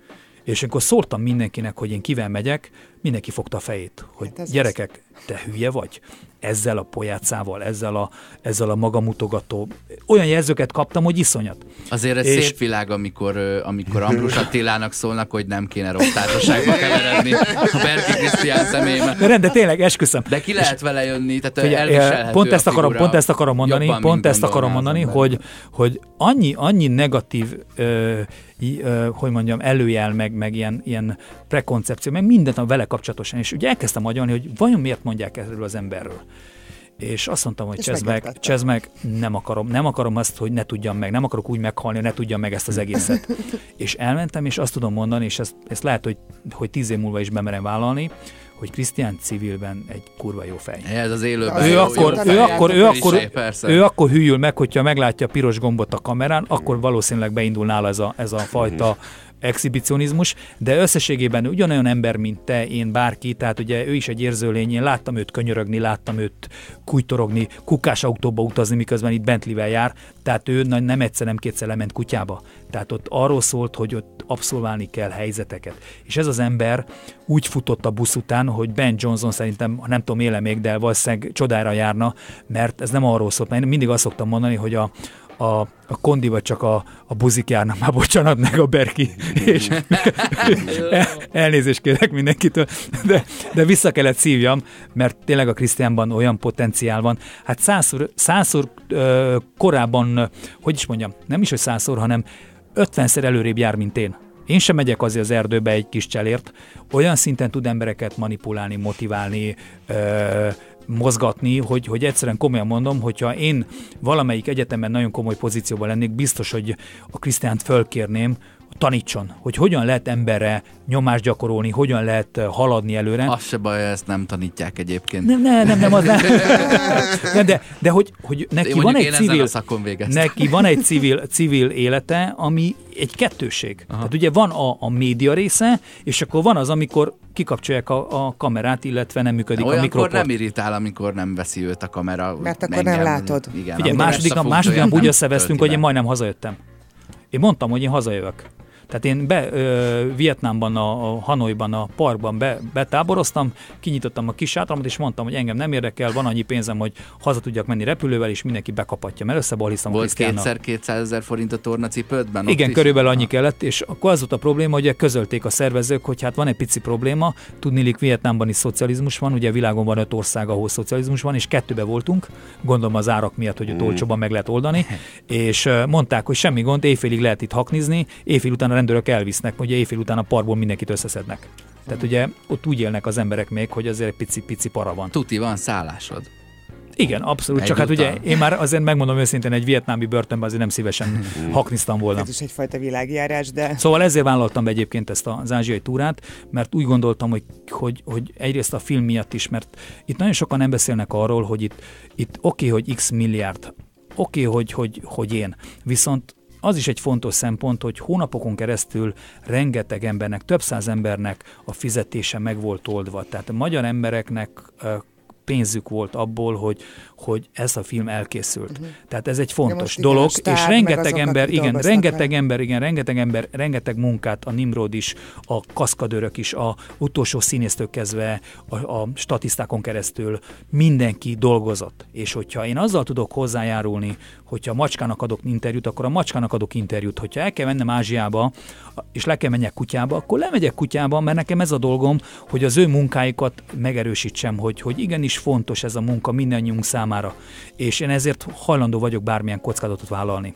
És amikor szóltam mindenkinek, hogy én kivel megyek, mindenki fogta a fejét, hogy hát gyerekek, te hülye vagy? Ezzel a pojácával, ezzel a, ezzel a magamutogató, olyan jelzőket kaptam, hogy iszonyat. Azért ez és... szép világ, amikor, amikor Ambrus Attilának szólnak, hogy nem kéne roktársaságba keveredni a Berki Krisztián személyében. De rend, tényleg, esküszöm. De ki lehet és vele jönni, tehát elviselhető pont ezt akarom, pont ezt akarom mondani, jobban, pont ezt akarom mondani, hogy, hogy annyi, annyi negatív ö, ö, hogy mondjam, előjel, meg, meg ilyen, ilyen prekoncepció, meg mindent a vele kapcsolatosan, és ugye elkezdtem agyalni, hogy vajon miért mondják erről az emberről. És azt mondtam, hogy csezd meg, csezd meg, nem akarom, nem akarom azt, hogy ne tudjam meg, nem akarok úgy meghalni, hogy ne tudjam meg ezt az egészet. És elmentem, és azt tudom mondani, és ezt, ezt lehet, hogy, hogy tíz év múlva is bemerem vállalni, hogy Krisztián civilben egy kurva jó fej. Ez az élőben. Ő jó, akkor, jó, ő, akkor, ő, akkor, is, ő akkor hűl meg, hogyha meglátja a piros gombot a kamerán, akkor valószínűleg beindul nála ez a, ez a fajta exhibicionizmus, de összességében ugyanolyan ember, mint te, én, bárki, tehát ugye ő is egy érző lény, én láttam őt könyörögni, láttam őt kújtorogni, kukás autóba utazni, miközben itt Bentleyvel jár, tehát ő nem egyszer, nem kétszer lement kutyába. Tehát ott arról szólt, hogy ott abszolválni kell helyzeteket. És ez az ember úgy futott a busz után, hogy Ben Johnson szerintem, nem tudom, éle még, de valószínűleg csodára járna, mert ez nem arról szólt, mert én mindig azt szoktam mondani, hogy a A, a kondi vagy csak a, a buzik járnak, már bocsánat, meg a Berki, és el, elnézést kérek mindenkitől, de, de vissza kellett szívjam, mert tényleg a Krisztiánban olyan potenciál van. Hát százszor, százszor ö, korábban, hogy is mondjam, nem is, hogy százszor, hanem ötvenszer előrébb jár, mint én. Én sem megyek azért az erdőbe egy kis cselért, olyan szinten tud embereket manipulálni, motiválni, ö, mozgatni, hogy, hogy egyszerűen komolyan mondom, hogyha én valamelyik egyetemen nagyon komoly pozícióban lennék, biztos, hogy a Krisztiánt fölkérném, tanítson, hogy hogyan lehet emberre nyomást gyakorolni, hogyan lehet haladni előre. Az se baj, ezt nem tanítják egyébként. Nem, nem, nem, nem, az nem. nem de, de hogy, hogy neki én van egy civil, neki van egy civil, civil élete, ami egy kettőség. Aha. Tehát ugye van a, a média része, és akkor van az, amikor kikapcsolják a, a kamerát, illetve nem működik olyankor a mikroport. Nem irritál, amikor nem veszi őt a kamera. Mert akkor nem látod. Igen, Figyelj, második nap, második nap úgy összevesztünk, hogy én majdnem hazajöttem. Én mondtam, hogy én hazajövök. Tehát én be ö, Vietnámban, a, a Hanoiban, a parkban be, betáboroztam, kinyitottam a kis sátramat, és mondtam, hogy engem nem érdekel, van annyi pénzem, hogy haza tudjak menni repülővel, és mindenki bekapatja, mert összebalhisztam a Krisztiánnal. Volt kétszer kétszázezer forint a tornacipődben? Igen, körülbelül annyi kellett, és akkor az volt a probléma, hogy közölték a szervezők, hogy hát van egy pici probléma, tudniillik Vietnámban is szocializmus van, ugye a világon van öt ország, ahol szocializmus van, és kettőbe voltunk, gondolom az árak miatt, hogy ott olcsóban meg lehet oldani, és mondták, hogy semmi gond, éjfélig lehet itt haknizni, éjfél után a rendőrök elvisznek, ugye éjfél után a parkból mindenkit összeszednek. Tehát ugye ott úgy élnek az emberek még, hogy azért egy pici, pici para van. Tuti, van szállásod. Igen, abszolút, egy csak után. Hát ugye én már azért megmondom őszintén, egy vietnámi börtönben azért nem szívesen hakniztam volna. Ez is egyfajta világjárás, de... Szóval ezért vállaltam be egyébként ezt az ázsiai túrát, mert úgy gondoltam, hogy, hogy, hogy egyrészt a film miatt is, mert itt nagyon sokan nem beszélnek arról, hogy itt, itt oké, okay, hogy x milliárd, oké, okay, hogy, hogy, hogy én, viszont az is egy fontos szempont, hogy hónapokon keresztül rengeteg embernek, több száz embernek a fizetése meg volt oldva. Tehát a magyar embereknek pénzük volt abból, hogy, hogy ez a film elkészült. Uh-huh. Tehát ez egy fontos igen, dolog, igen, és rengeteg ember, igen, rengeteg rá. ember, igen, rengeteg ember, rengeteg munkát, a Nimrod is, a kaszkadőrök is, a utolsó színésztől kezdve, a, a statisztákon keresztül mindenki dolgozott. És hogyha én azzal tudok hozzájárulni, hogyha a macskának adok interjút, akkor a macskának adok interjút. Hogyha el kell mennem Ázsiába, és le kell menjek kutyába, akkor lemegyek kutyába, mert nekem ez a dolgom, hogy az ő munkáikat megerősítsem, hogy, hogy igenis fontos ez a munka mindannyiunk számára, és én ezért hajlandó vagyok bármilyen kockázatot vállalni.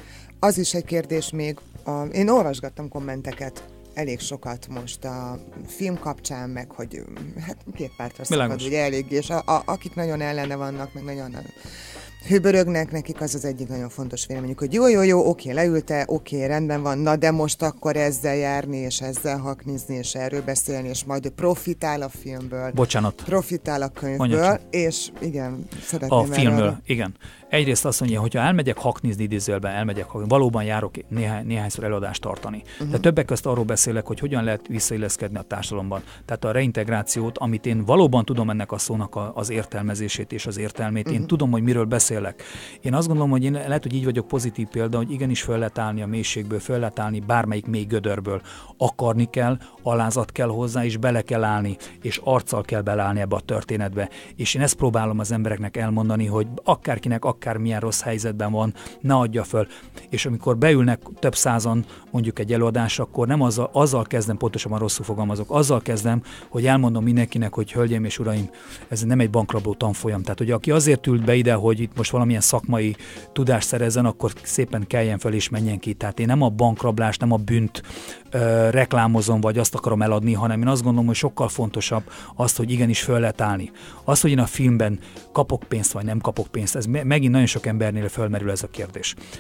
Az is egy kérdés még, a, én olvasgattam kommenteket, elég sokat most a film kapcsán, meg hogy hát két pártra szakad, ugye elég, és a, a, akik nagyon ellene vannak, meg nagyon hőbörögnek, nekik az az egyik nagyon fontos véleményük, hogy jó, jó, jó, oké, leülte, oké, rendben van, na de most akkor ezzel járni, és ezzel haknizni, és erről beszélni, és majd ő profitál a filmből. Bocsánat. Profitál a könyvből, és igen, szeretném a filmről, erről. Igen. Egyrészt azt mondja, hogyha elmegyek haknizni idézőjelben, elmegyek haknizni, valóban járok néhány, néhányszor előadást tartani. Uh-huh. De többek közt arról beszélek, hogy hogyan lehet visszailleszkedni a társadalomban. Tehát a reintegrációt, amit én valóban tudom ennek a szónak a, az értelmezését és az értelmét, uh-huh. én tudom, hogy miről beszélek. Én azt gondolom, hogy én lehet, hogy így vagyok pozitív példa, hogy igenis fel lehet állni a mélységből, fel lehet állni bármelyik mély gödörből. Akarni kell, alázat kell hozzá, és bele kell állni, és arccal kell beleállni ebbe a történetbe. És én ezt próbálom az embereknek elmondani, hogy akárkinek, akár milyen rossz helyzetben van, ne adja föl. És amikor beülnek több százan mondjuk egy előadásra, akkor nem azzal, azzal kezdem, pontosabban rosszul fogalmazok, azzal kezdem, hogy elmondom mindenkinek, hogy hölgyeim és uraim, ez nem egy bankrabló tanfolyam. Tehát, hogy aki azért ült be ide, hogy itt most valamilyen szakmai tudást szerezzen, akkor szépen keljen fel és menjen ki. Tehát én nem a bankrablást, nem a bűnt ö, reklámozom, vagy azt akarom eladni, hanem én azt gondolom, hogy sokkal fontosabb azt, hogy igenis föl lehet állni. Az, hogy én a filmben kapok pénzt, vagy nem kapok pénzt, ez megint nagyon sok embernél fölmerül ez a kérdés.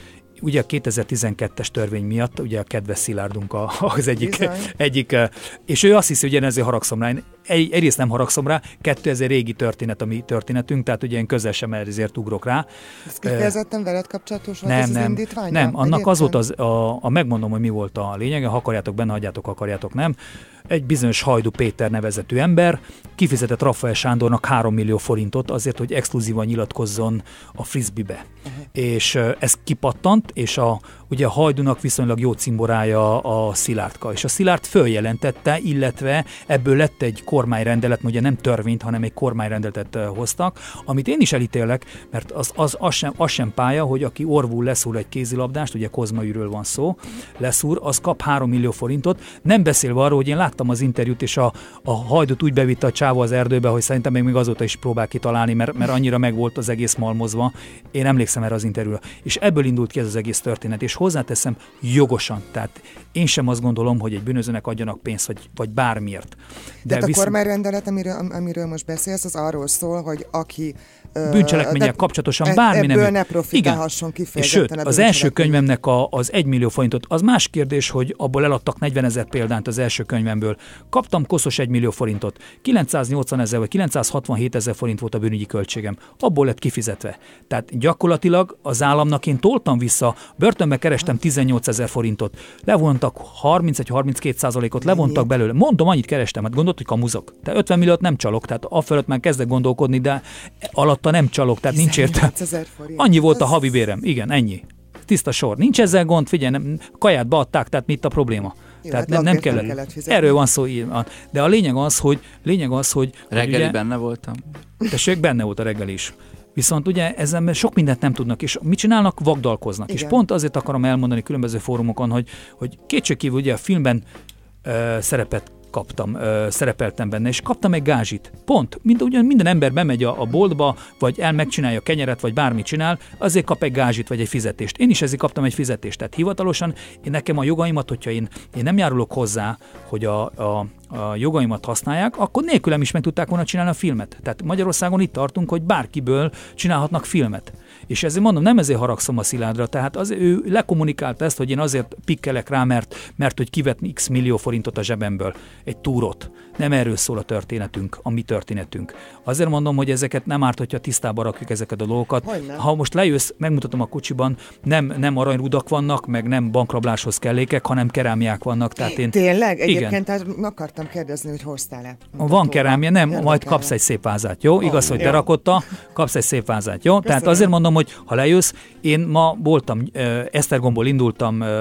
ugye a kétezer-tizenkettes törvény miatt, ugye a kedves Szilárdunk a, az egyik, egyik, és ő azt hiszi, hogy én ezért haragszom rá. Én egy, egyrészt nem haragszom rá, kettő, ez egy régi történet a mi történetünk, tehát ugye én közel sem ezért ugrok rá. Ez kifejezetten veled kapcsolatos volt nem, ez nem, az indítvány? Nem, annak az volt az, a, a megmondom, hogy mi volt a lényege, ha akarjátok benne, hagyjátok, akarjátok nem. Egy bizonyos Hajdú Péter nevezetű ember kifizetett Raffael Sándornak három millió forintot azért, hogy exkluzívan nyilatkozzon a frisbee-be. Uh-huh. És uh, ez kipattant, és a, ugye a Hajdúnak viszonylag jó cimborája a Szilárdka. És a Szilárd följelentette, illetve ebből lett egy kormányrendelet, ugye nem törvényt, hanem egy kormányrendeletet uh, hoztak, amit én is elítélek, mert az, az, az, sem, az sem pálya, hogy aki orvul leszúr egy kézilabdást, ugye Kozmairől van szó, leszúr, az kap három millió forintot, nem beszélve arról, hogy én láttam az interjút, és a, a Hajdút úgy bevitte a csávó az erdőbe, hogy szerintem még, még azóta is próbál kitalálni, mert, mert annyira meg volt az egész malmozva. Én emlékszem erre az interjúra. És ebből indult ki ez az egész történet, és hozzáteszem jogosan. Tehát én sem azt gondolom, hogy egy bűnözőnek adjanak pénzt, vagy, vagy bármiért. De Tehát viszont... a kormányrendelet, amiről, amiről most beszélsz, az arról szól, hogy aki bűncselekménnyel kapcsolatosan bármi nem... Ebből ne profitálhasson kifejezetten. Sőt, az első könyvemnek a, az egy millió forintot, az más kérdés, hogy abból eladtak negyvenezer példányt az első könyvemből. Kaptam koszos egy millió forintot. kilencszáznyolcvan ezer vagy kilencszázhatvanhét ezer forint volt a bűnügyi költségem. Abból lett kifizetve. Tehát gyakorlatilag az államnak én toltam vissza, börtönbe kerestem tizennyolc ezer forintot. Levontak harminc-harminckét százalékot, levontak belőle. Mondom, annyit kerestem, hát gondolt, hogy kamuzok. Tehát ötven milliót nem csalok, tehát afölött már kezdek gondolkodni, de alatta nem csalok, tehát nincs értelme. Annyi volt a havi bérem, igen, ennyi. Tiszta sor. Nincs ezzel gond, figyelj, nem, kaját beadták, tehát mit a probléma? Jó, tehát hát nem, nem kellett. kellett Erről van szó, de a lényeg az, hogy lényeg az, hogy reggeli ugye, benne voltam. Tessék, benne volt a reggeli is. Viszont ugye ezzel sok mindent nem tudnak, és mit csinálnak? Vagdalkoznak. Igen. És pont azért akarom elmondani különböző fórumokon, hogy, hogy kétségkívül ugye a filmben uh, szerepet kaptam, ö, szerepeltem benne, és kaptam egy gázsit. Pont. Mind, ugyan minden ember bemegy a, a boltba, vagy el megcsinálja a kenyeret, vagy bármit csinál, azért kap egy gázsit, vagy egy fizetést. Én is ezért kaptam egy fizetést. Tehát hivatalosan én nekem a jogaimat, hogyha én, én nem járulok hozzá, hogy a, a, a jogaimat használják, akkor nélkülem is meg tudták volna csinálni a filmet. Tehát Magyarországon itt tartunk, hogy bárkiből csinálhatnak filmet. És ezért mondom, nem ezért haragszom a Szilárdra, tehát az, ő lekommunikált ezt, hogy én azért pikkelek rá, mert, mert hogy kivetni x millió forintot a zsebemből, egy túrot. Nem erről szól a történetünk, a mi történetünk. Azért mondom, hogy ezeket nem árt, hogyha tisztába rakjuk ezeket a dolgokat. Hogyne. Ha most lejössz, megmutatom a kocsiban, nem, nem aranyrudak vannak, meg nem bankrabláshoz kellékek, hanem kerámiák vannak. Tehát én, tényleg? Egyébként tehát akartam kérdezni, hogy hoztál-e? Van kerámia, nem, Érdekel. Majd kapsz egy szép vázát, jó? Igaz, oh, hogy berakotta, kapsz egy szép vázát, jó? Köszönöm. Tehát azért mondom, hogy ha lejössz, én ma voltam, uh, Esztergomból indultam, uh,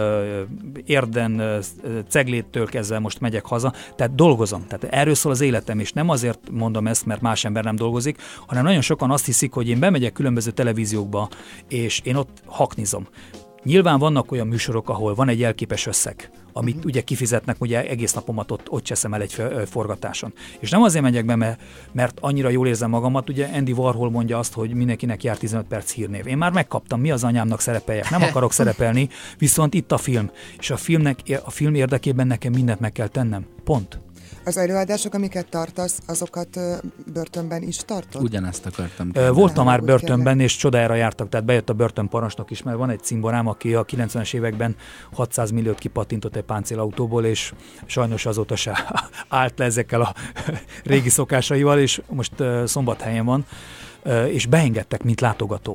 Érden, uh, Cegléttől kezdve most megyek haza, tehát dolgozom. Tehát erről szól az életem, és nem azért mondom ezt, mert más ember nem dolgozik, hanem nagyon sokan azt hiszik, hogy én bemegyek különböző televíziókba, és én ott haknizom. Nyilván vannak olyan műsorok, ahol van egy jelképes összeg, amit uh-huh. ugye kifizetnek, ugye egész napomat ott, ott cseszem el egy forgatáson. És nem azért megyek be, mert, mert annyira jól érzem magamat, ugye Andy Warhol mondja azt, hogy mindenkinek jár tizenöt perc hírnév. Én már megkaptam, mi az anyámnak szerepeljek, nem akarok szerepelni, viszont itt a film. És a, filmnek, a film érdekében nekem mindent meg kell tennem. Pont. Az előadások, amiket tartasz, azokat börtönben is tartod? Ugyanezt akartam. Ö, voltam már börtönben, kérlek. És csodára jártak, tehát bejött a börtönparancsnok is, mert van egy cimborám, aki a kilencvenes években hatszáz milliót kipattintott egy páncélautóból, és sajnos azóta se állt le ezekkel a régi szokásaival, és most uh, Szombathelyen van, uh, és beengedtek, mint látogató.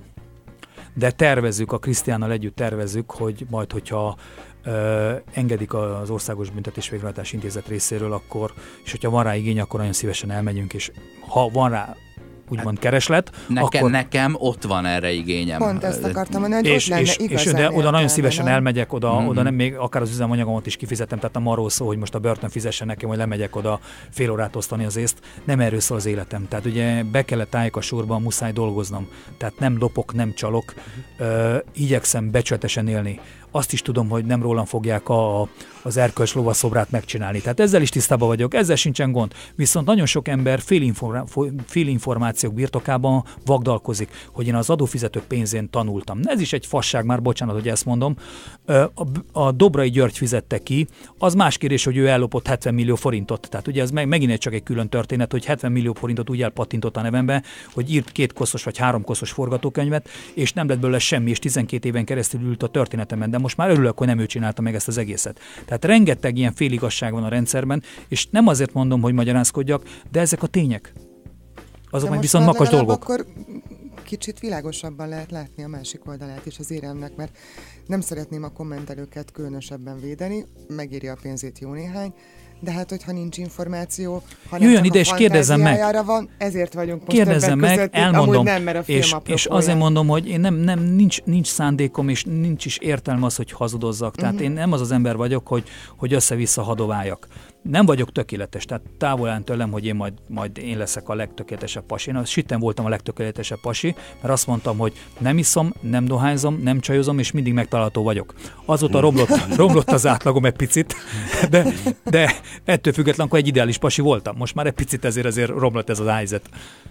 De tervezzük, a Krisztiánnal együtt tervezzük, hogy majd, hogyha Uh, engedik az Országos Büntetés Végrehajtási Intézet részéről, akkor, és hogyha van rá igény, akkor nagyon szívesen elmegyünk, és ha van rá úgymond kereslet, nekem, akkor... Nekem ott van erre igényem. Pont ezt akartam mondani, hogy és, ott lenne és, és de oda nagyon szívesen nem? elmegyek, oda, mm-hmm. oda nem, még akár az üzemanyagomat is kifizetem, tehát nem arról szól, hogy most a börtön fizessen nekem, hogy lemegyek oda fél órát osztani az észt, nem erről szól az életem. Tehát ugye be kellett álljak a sorban, muszáj dolgoznom. Tehát nem lopok, nem csalok, uh, igyekszem becsületesen élni. azt is tudom, hogy nem rólam fogják a, az erkölcs lovaszobrát megcsinálni. Tehát ezzel is tisztában vagyok, ezzel sincsen gond. Viszont nagyon sok ember félinformá- félinformációk birtokában vagdalkozik, hogy én az adófizetők pénzén tanultam. Ez is egy fasság, már bocsánat, hogy ezt mondom. A, a Dobrai György fizette ki, az más kérdés, hogy ő ellopott hetven millió forintot. Tehát ugye ez meg, megint egy csak egy külön történet, hogy hetven millió forintot úgy elpattintott a nevembe, hogy írt két koszos vagy három koszos forgatókönyvet, és nem lett belőle semmi, és tizenkét éven keresztül ült a történetemben, de most már örülök, hogy nem ő csinálta meg ezt az egészet. Tehát rengeteg ilyen féligasság van a rendszerben, és nem azért mondom, hogy magyarázkodjak, de ezek a tények. Azok meg viszont makas dolgok. Akkor kicsit világosabban lehet látni a másik oldalát is az éremnek, mert nem szeretném a kommentelőket különösebben védeni, megéri a pénzét jó néhány, de hát, hogyha nincs információ, hanem jöjjön ide és kérdezzem meg. Van, ezért vagyunk most kérdezzem meg, közöttük, elmondom, nem, mert a film és, és azért mondom, hogy én nem, nem nincs, nincs szándékom, és nincs is értelme az, hogy hazudozzak. Tehát uh-huh. én nem az az ember vagyok, hogy, hogy össze-vissza hadováljak. Nem vagyok tökéletes, tehát távol áll tőlem, hogy én majd, majd én leszek a legtökéletesebb pasi. Én sitten voltam a legtökéletesebb pasi, mert azt mondtam, hogy nem iszom, nem dohányzom, nem csajozom, és mindig megtalálható vagyok. Azóta romlott, romlott az átlagom egy picit, de, de ettől függetlenül akkor egy ideális pasi voltam. Most már egy picit ezért azért romlott ez az helyzet.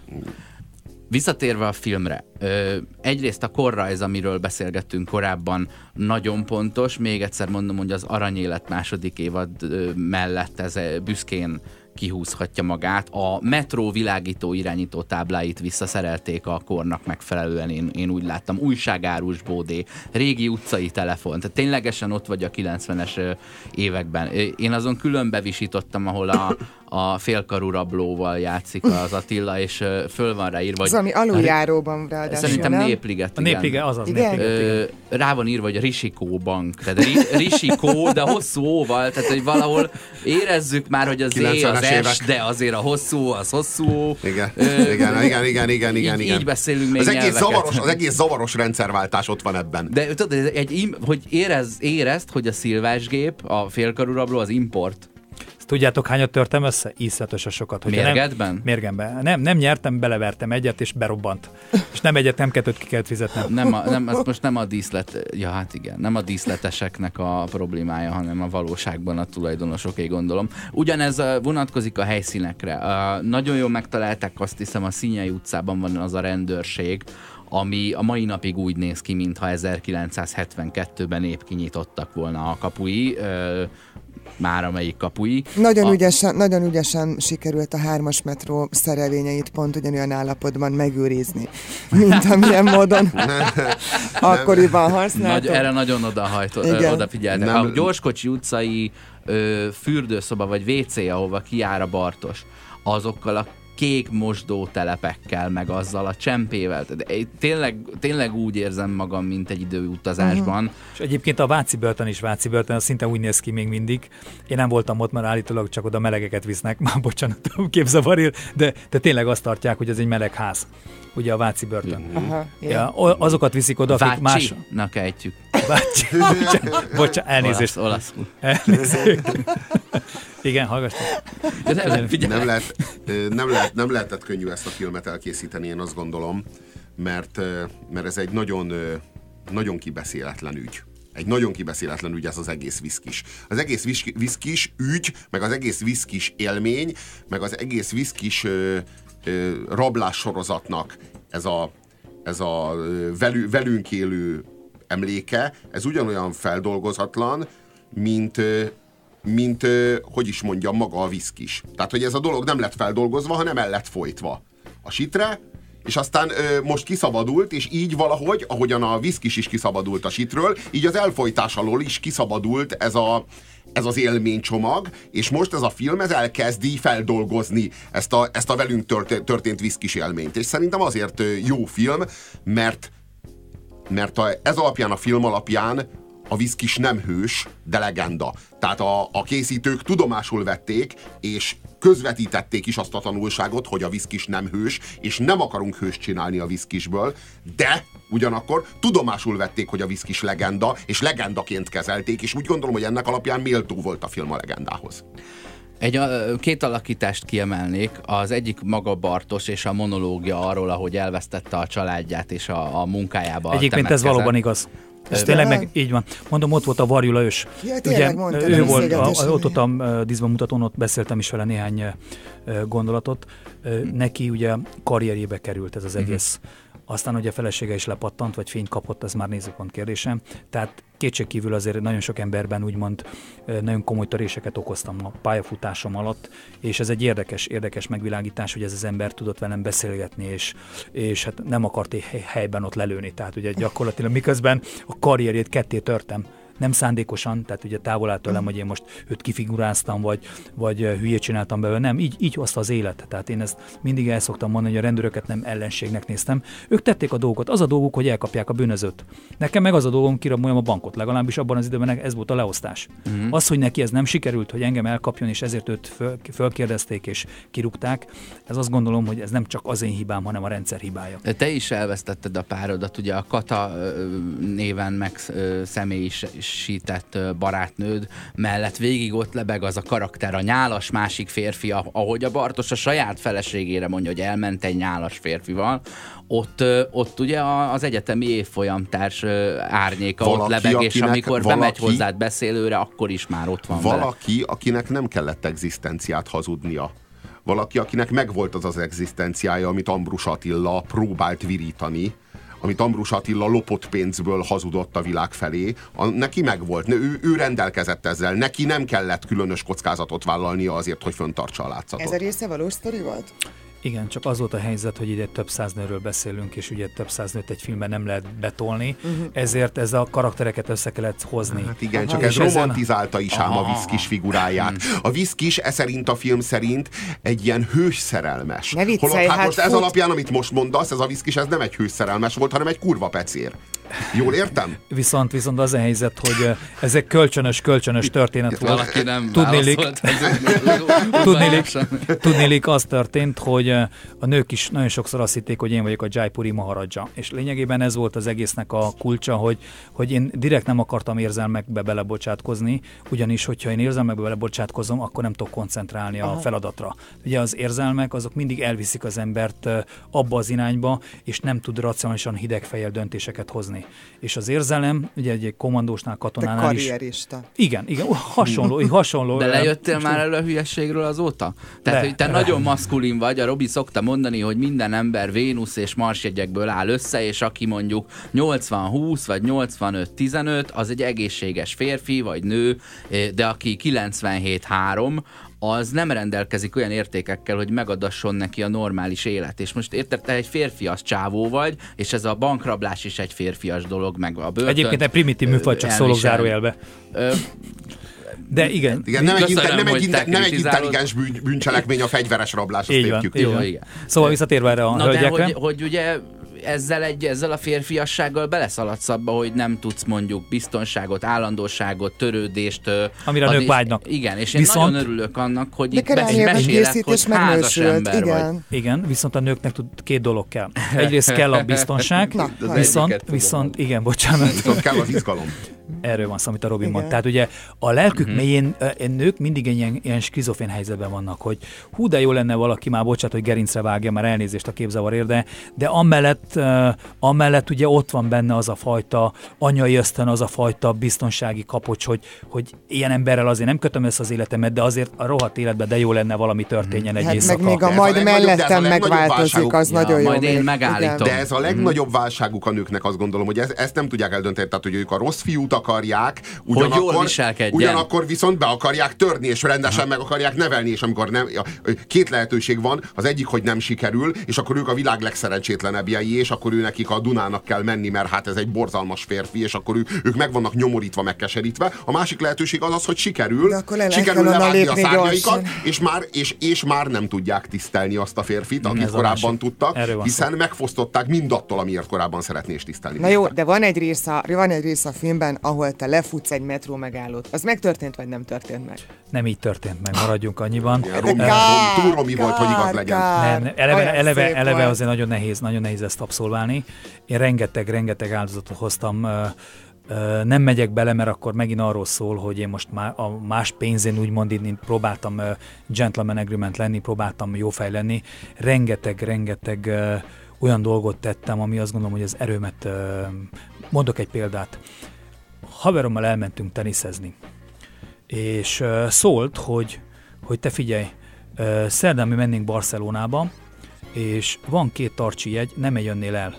Visszatérve a filmre, ö, egyrészt a korrajz, amiről beszélgettünk korábban, nagyon pontos. Még egyszer mondom, hogy az Aranyélet második évad ö, mellett ez büszkén kihúzhatja magát. A metró világító irányító tábláit visszaszerelték a kornak megfelelően, én, én úgy láttam. Újságárus bódé, régi utcai telefon, tehát ténylegesen ott vagy a kilencvenes években. Én azon külön bevisítottam, ahol a, a félkarú rablóval játszik az Attila, és föl van rá írva, hogy... Az, ami aluljáróban ráadásul, szerintem nem? Népliget. A Népliget, azaz. Igen? Népliget, igen. Rá van írva, hogy Risikó bank. Tehát Risikó, de hosszú óval, tehát hogy valahol érezzük már, hogy az Z az S, de azért a hosszú, az hosszú. Igen, Ö, igen, igen, igen, igen, igen, így, igen. így beszélünk még az egész, nyelveket. zavaros, az egész zavaros rendszerváltás ott van ebben. De tudod, egy, hogy érez, érezd, hogy a szilvásgép, a félkarú rabló az import. Tudjátok, hányat törtem össze? Iszletesen sokat. Mérgedben? Nem, mérgemben. Nem, nem nyertem, belevertem egyet, és berobbant. És nem egyet, nem kettőt ki kellett fizetnem. Nem, a, nem, az most nem a díszlet, ja hát igen, nem a díszleteseknek a problémája, hanem a valóságban a tulajdonosoké, gondolom. Ugyanez vonatkozik a helyszínekre. Nagyon jól megtalálták, azt hiszem, a Színyei utcában van az a rendőrség, ami a mai napig úgy néz ki, mintha ezerkilencszázhetvenkettőben épp kinyitottak volna a kapui, már amelyik kapui. Nagyon, a... ügyesen, nagyon ügyesen sikerült a hármas metró szerelvényeit pont ugyanolyan állapotban megőrizni, mint amilyen módon akkoriban használtam. Nagy, erre nagyon odahajtott, odafigyeltek. A Gyorskocsi utcai ö, fürdőszoba vagy vé cé, ahova kijár a Bartos, azokkal a kék mosdótelepekkel, meg azzal a csempével. De tényleg, tényleg úgy érzem magam, mint egy időutazásban. Uh-huh. És egyébként a Váci börtön is Váci börtön, az szinte úgy néz ki még mindig. Én nem voltam ott, mert állítólag csak oda melegeket visznek, már bocsánat, képzavaril, de, de tényleg azt tartják, hogy ez egy meleg ház. Ugye a Váci börtön. Uh-huh. Ja, azokat viszik oda, akik más... Vácsi-nak ejtjük. Vácsi. Bocsánat, elnézést. Olasz, olaszul. Elnézést. Igen, hallgassam. Nem, nem, lehet, nem, lehet, nem lehetett könnyű ezt a filmet elkészíteni, én azt gondolom, mert, mert ez egy nagyon, nagyon kibeszéletlen ügy. Egy nagyon kibeszéletlen ügy ez az egész viszkis. Az egész viszkis ügy, meg az egész viszkis élmény, meg az egész viszkis ö, ö, rablás sorozatnak ez a, ez a velü, velünk élő emléke, ez ugyanolyan feldolgozatlan, mint... mint, hogy is mondjam, maga a viszkis. Tehát, hogy ez a dolog nem lett feldolgozva, hanem el lett folytva a sitre, és aztán ö, most kiszabadult, és így valahogy, ahogyan a viszkis is kiszabadult a sitről, így az elfojtás alól is kiszabadult ez, a, ez az élménycsomag, és most ez a film ez elkezdi feldolgozni ezt a, ezt a velünk tört, történt viszkis élményt. És szerintem azért jó film, mert, mert a, ez alapján, a film alapján a viszkis nem hős, de legenda. Tehát a, a készítők tudomásul vették, és közvetítették is azt a tanulságot, hogy a viszkis nem hős, és nem akarunk hőst csinálni a viszkisből, de ugyanakkor tudomásul vették, hogy a viszkis legenda, és legendaként kezelték, és úgy gondolom, hogy ennek alapján méltó volt a film a legendához. Egy, a, két alakítást kiemelnék, az egyik maga Bartos és a monológia arról, ahogy elvesztette a családját és a, a munkájába. Egyébként ez valóban igaz. Ez tényleg meg, így van. Mondom, ott volt a Varjú Lajos. Ja, tényleg mondtad, ő volt, a, a, ott ott a díszbemutatón, ott beszéltem is vele néhány gondolatot. Neki ugye karrierjébe került ez az egész. Uh-huh. Aztán ugye a felesége is lepattant, vagy fényt kapott, ez már nézőpont kérdése. Tehát kétségkívül azért nagyon sok emberben úgymond nagyon komoly töréseket okoztam a pályafutásom alatt, és ez egy érdekes, érdekes megvilágítás, hogy ez az ember tudott velem beszélgetni, és, és hát nem akart helyben ott lelőni. Tehát ugye gyakorlatilag miközben a karrierjét ketté törtem, nem szándékosan, tehát ugye távol áll tőlem, hogy én most őt kifiguráztam, vagy, vagy hülyét csináltam belőle, nem, így, így hozta az élet. Tehát én ezt mindig el szoktam mondani, hogy a rendőröket nem ellenségnek néztem. Ők tették a dolgot, az a dolguk, hogy elkapják a bűnözőt. Nekem meg az a dolgom, kiraboljam a bankot, legalábbis abban az időben ez volt a leosztás. Uh-huh. Az, hogy neki ez nem sikerült, hogy engem elkapjon, és ezért őt föl, fölkérdezték és kirúgták, ez azt gondolom, hogy ez nem csak az én hibám, hanem a rendszer hibája. Te is elvesztetted a párodat, ugye a Kata néven meg személy is sített barátnőd mellett végig ott lebeg az a karakter, a nyálas másik férfi, ahogy a Bartos a saját feleségére mondja, hogy elment egy nyálas férfival, ott, ott ugye az egyetemi évfolyamtárs árnyéka valaki, ott lebeg, és amikor valaki, bemegy hozzád beszélőre, akkor is már ott van valaki, vele. Akinek nem kellett egzisztenciát hazudnia. Valaki, akinek megvolt az az egzisztenciája, amit Ambrus Attila próbált virítani, amit Ambrus Attila lopott pénzből hazudott a világ felé, a, neki megvolt, ő, ő rendelkezett ezzel, neki nem kellett különös kockázatot vállalnia azért, hogy föntartsa a látszatot. Ez a része valós sztori volt? Igen, csak az volt a helyzet, hogy ide több száz nőről beszélünk, és ugye több száz nőt egy filmben nem lehet betolni, uh-huh. ezért ez a karaktereket össze kellett hozni. Hát igen, aha, csak ez romantizálta is ám a Viszkis figuráját. A Viszkis e szerint a film szerint egy ilyen hős szerelmes. Ne viccelj, Holott, hát hát most ez alapján, amit most mondasz, ez a Viszkis, ez nem egy hős szerelmes volt, hanem egy kurva pecér. Jól értem? Viszont, viszont az a helyzet, hogy ez egy kölcsönös, kölcsönös történet volt. Valaki nem tudnélik, tudnélik, tudnélik, az történt, hogy a nők is nagyon sokszor azt hitték, hogy én vagyok a Jaipuri Maharaja. És lényegében ez volt az egésznek a kulcsa, hogy, hogy én direkt nem akartam érzelmekbe belebocsátkozni, ugyanis, hogyha én érzelmekbe belebocsátkozom, akkor nem tudok koncentrálni a feladatra. Ugye az érzelmek, azok mindig elviszik az embert abba az irányba, és nem tud racionálisan hideg fejjel döntéseket hozni. És az érzelem, ugye egy kommandósnál, katonánál is. Karrierista. Igen, igen, hasonló, hasonló. De lejöttél már elő a hülyességről azóta? Tehát, de, hogy te de. nagyon maszkulin vagy, a Robi szokta mondani, hogy minden ember Vénusz és Mars jegyekből áll össze, és aki mondjuk nyolcvan húsz vagy nyolcvanöt tizenöt, az egy egészséges férfi vagy nő, de aki kilencvenhét három, az nem rendelkezik olyan értékekkel, hogy megadasson neki a normális élet. És most érted, te egy férfias csávó vagy, és ez a bankrablás is egy férfias dolog, meg a börtön. Egyébként egy primitív műfaj, csak szólok zárójelbe. De igen. igen nem, egy, Köszönöm, nem, egy, nem egy intelligens bűn, bűncselekmény a fegyveres rablás, azt értjük. Jó, igen. Szóval visszatérve erre a Na hölgyekre. De hogy, hogy ugye ezzel, egy, ezzel a férfiassággal beleszaladsz abba, hogy nem tudsz mondjuk biztonságot, állandóságot, törődést. Amire a nők vágynak. Igen, és én viszont, nagyon örülök annak, hogy itt meséled, hogy házas ember igen. vagy. Igen, viszont a nőknek tud, két dolog kell. Egyrészt kell a biztonság, Na, viszont, viszont igen, bocsánat. Viszont kell az izgalom. Erről van szó, amit a Robin mond. Tehát ugye a lelkük uh-huh. mélyén uh, nők mindig ilyen, ilyen skizofrén helyzetben vannak, hogy hú, de jó lenne valaki, már bocsánat, hogy gerincre vágja, már elnézést a képzavarért, de, de amellett, uh, amellett ugye ott van benne az a fajta anyai ösztön, az a fajta biztonsági kapocs, hogy, hogy ilyen emberrel azért nem kötöm össze az életemet, de azért a rohadt életben de jó lenne valami történjen egy hát éjszaka. meg még a majd a mellettem megváltozik, az ja, nagyon jó. Majd én megállítom. De ez a legnagyobb válságuk a nőknek, azt gondolom, hogy ez, ezt nem tudják eldönteni, tehát hogy ők a rossz fiút akarják, ugyanakkor, ugyanakkor viszont be akarják törni, és rendesen Aha. meg akarják nevelni, és amikor nem, két lehetőség van, az egyik, hogy nem sikerül, és akkor ők a világ legszerencsétlenebbjei, és akkor ő nekik a Dunának kell menni, mert hát ez egy borzalmas férfi, és akkor ő, ők meg vannak nyomorítva, megkeserítve. A másik lehetőség az az, hogy sikerül, sikerül levágni a szárnyaikat, és már, és, és már nem tudják tisztelni azt a férfit, akit korábban tudtak, hiszen megfosztották mindattól, amiért korábban szeretné és tisztelni. Na jó, de van egy rész a, van egy rész a filmben, ahol te lefutsz egy metró megállót. Az megtörtént, vagy nem történt meg? Nem így történt meg, maradjunk annyiban. Ja, Romi, Romi, túl Romi volt, hogy igaz legyen. Nem, nem, eleve, eleve, eleve azért nagyon nehéz, nagyon nehéz ezt abszolválni. Én rengeteg, rengeteg áldozatot hoztam. Nem megyek bele, mert akkor megint arról szól, hogy én most má, a más pénzén úgymond így próbáltam gentleman agreement lenni, próbáltam jófej lenni. Rengeteg, rengeteg olyan dolgot tettem, ami azt gondolom, hogy az erőmet, mondok egy példát. Haverommal elmentünk teniszezni, és szólt, hogy, hogy te figyelj, szerdán mi mennénk Barcelonába, és van két tartsi jegy, nem jönnél el.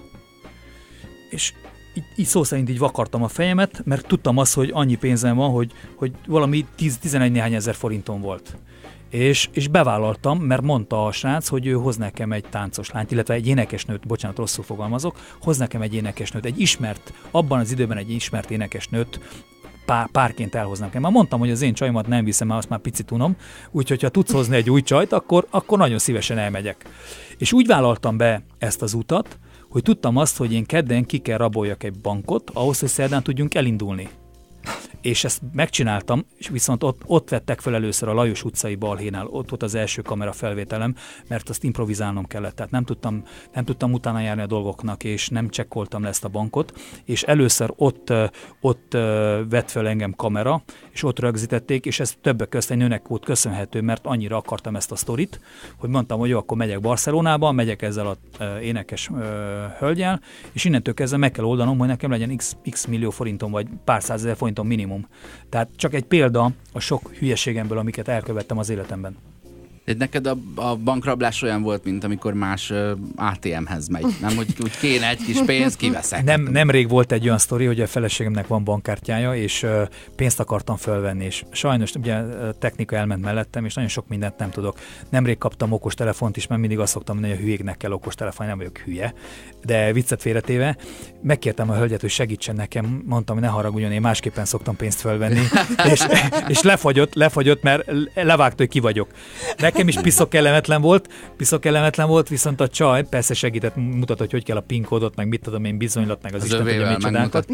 És így, így szó szerint így vakartam a fejemet, mert tudtam azt, hogy annyi pénzem van, hogy, hogy valami tíz-tizenegy néhány ezer forinton volt. És, és bevállaltam, mert mondta a srác, hogy ő hoz nekem egy táncos lányt, illetve egy énekesnőt, bocsánat, rosszul fogalmazok, hoz nekem egy énekesnőt, egy ismert, abban az időben egy ismert énekesnőt pár, párként elhoznám kell. Már mondtam, hogy az én csajomat nem viszem, mert azt már picit unom, úgyhogy ha tudsz hozni egy új csajt, akkor, akkor nagyon szívesen elmegyek. És úgy vállaltam be ezt az utat, hogy tudtam azt, hogy én kedden ki kell raboljak egy bankot, ahhoz, hogy szerdán tudjunk elindulni. És ezt megcsináltam, és viszont ott, ott vettek fel először a Lajos utcai balhénál, ott volt az első kamera felvételem, mert azt improvizálnom kellett, tehát nem tudtam, nem tudtam utána járni a dolgoknak, és nem csekkoltam le ezt a bankot, és először ott, ott vett fel engem kamera, és ott rögzítették, és ez többek közt egy nőnek volt köszönhető, mert annyira akartam ezt a sztorit, hogy mondtam, hogy jó, akkor megyek Barcelonába, megyek ezzel az énekes hölgyel, és innentől kezdve meg kell oldanom, hogy nekem legyen x, x millió forintom, vagy pár százezer forintom minimum. Tehát csak egy példa a sok hülyeségemből, amiket elkövettem az életemben. De neked a, a bankrablás olyan volt, mint amikor más uh, á té em-hez megy. Nem, hogy úgy kéne egy kis pénz, kiveszek. Nem, nemrég volt egy olyan sztori, hogy a feleségemnek van bankkártyája, és uh, pénzt akartam fölvenni, és sajnos ugye technika elment mellettem, és nagyon sok mindent nem tudok. Nemrég kaptam okos telefont is, mert mindig azt szoktam mondani, hogy a hülyéknek kell okos telefon, nem vagyok hülye. De viccet félretéve, megkértem a hölgyet, hogy segítsen nekem, mondtam, hogy ne haragudjon, én másképpen szoktam pénzt fölvenni, és, és lefagyott, lefagyott, mert levágta, hogy ki vagyok. Nekem is piszok kellemetlen volt, piszok kellemetlen volt, viszont a csaj persze segített, mutatott, hogy hogy kell a PIN kódot, meg mit tudom én, bizonylat, meg az, az Isten tudja mit csodákat.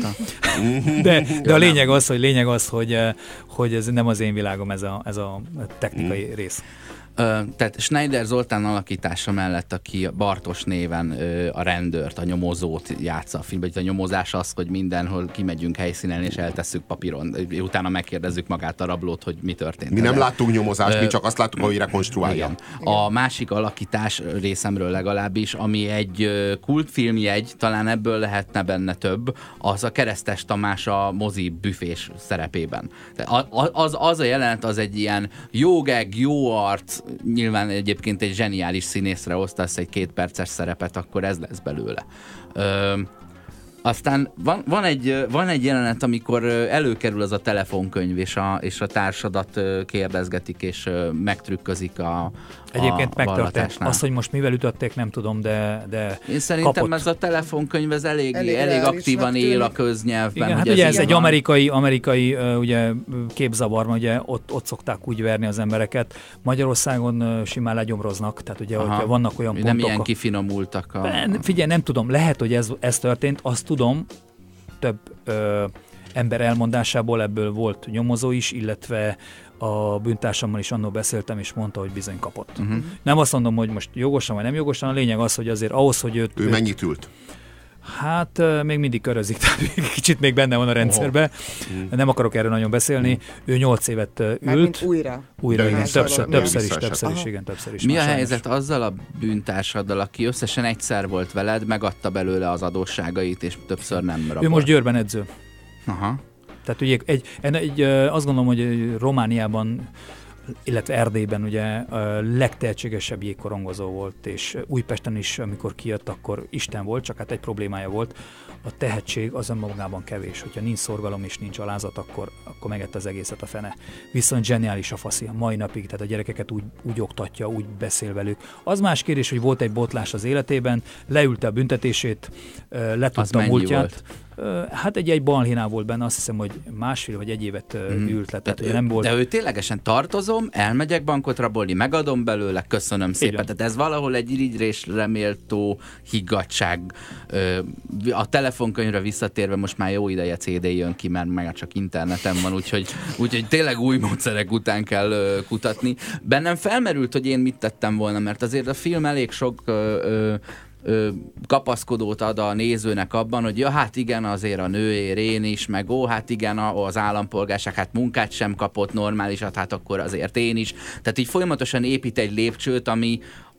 De, de a lényeg az, hogy lényeg az, hogy, hogy ez nem az én világom, ez a, ez a technikai mm. rész. Ö, tehát Schneider Zoltán alakítása mellett, aki Bartos néven ö, a rendőrt, a nyomozót játsza a filmben, hogy a nyomozás az, hogy mindenhol kimegyünk helyszínen és eltesszük papíron, utána megkérdezzük magát a rablót, hogy mi történt. Mi nem láttunk nyomozást, ö, mi csak azt láttuk, hogy rekonstruálja. A másik alakítás részemről legalábbis, ami egy kultfilmjegy, talán ebből lehetne benne több, az a Keresztes Tamás a mozi büfés szerepében. Az, az a jelenet, az egy ilyen jó gag, jó arc, nyilván egyébként egy zseniális színészre osztasz egy két perces szerepet, akkor ez lesz belőle. Ö, aztán van, van, egy, van egy jelenet, amikor előkerül az a telefonkönyv, és a, és a társadat kérdezgetik, és megtrükközik a Egyébként megtörtént. Azt, hogy most mivel ütötték, nem tudom, de, de én szerintem kapott. Ez a telefonkönyv ez elég, elég, elég, elég aktívan él a köznyelvben. Igen, hát ugye ez egy van. amerikai, amerikai ugye, képzavar, ugye ott, ott szokták úgy verni az embereket. Magyarországon simán legyomroznak, tehát ugye hogyha vannak olyan nem pontok. Nem ilyen kifinomultak. A... Ben, figyelj, nem tudom, lehet, hogy ez, ez történt, azt tudom, több ö, ember elmondásából ebből volt nyomozó is, illetve a bűntársammal is annól beszéltem, és mondta, hogy bizony kapott. Uh-huh. Nem azt mondom, hogy most jogosan vagy nem jogosan, a lényeg az, hogy azért ahhoz, hogy őt... Ő őt, mennyit ült? Hát még mindig körözik, tehát kicsit még benne van a rendszerben. Oh. Nem akarok erről nagyon beszélni. Ő nyolc évet ült. Mármint újra. Újra, igen. Többször, többször is, többször is, igen, többször is. Mi a helyzet azzal a bűntársaddal, aki összesen egyszer volt veled, megadta belőle az adósságait, és többször nem rabolt? Ő most Győrben edző. Aha. Tehát ugye egy, egy, egy, azt gondolom, hogy Romániában, illetve Erdélyben ugye a legtehetségesebb jégkorongozó volt, és Újpesten is, amikor kijött, akkor Isten volt, csak hát egy problémája volt. A tehetség az önmagában kevés. Hogyha nincs szorgalom és nincs alázat, akkor, akkor megett az egészet a fene. Viszont zseniális a faszi, a mai napig, tehát a gyerekeket úgy, úgy oktatja, úgy beszél velük. Az más kérdés, hogy volt egy botlás az életében, leülte a büntetését, letudta a múltját. Volt? Hát egy, egy balhénál volt benne, azt hiszem, hogy másfél vagy egy évet mm. ült le. Tehát, ő, nem volt... De ő ténylegesen tartozom, elmegyek bankot rabolni, megadom belőle, köszönöm szépen. Tehát ez valahol egy irigyésre méltó higgadság. A telefonkönyvre visszatérve most már jó ideje cé dé jön ki, mert meg csak interneten van, úgyhogy, úgyhogy tényleg új módszerek után kell kutatni. Bennem felmerült, hogy én mit tettem volna, mert azért a film elég sok... Ö, ö, Ö, kapaszkodót ad a nézőnek abban, hogy ja, hát igen, azért a nőér én is, meg ó, hát igen, az állampolgárság, hát munkát sem kapott normálisat, hát akkor azért én is. Tehát így folyamatosan épít egy lépcsőt, ami,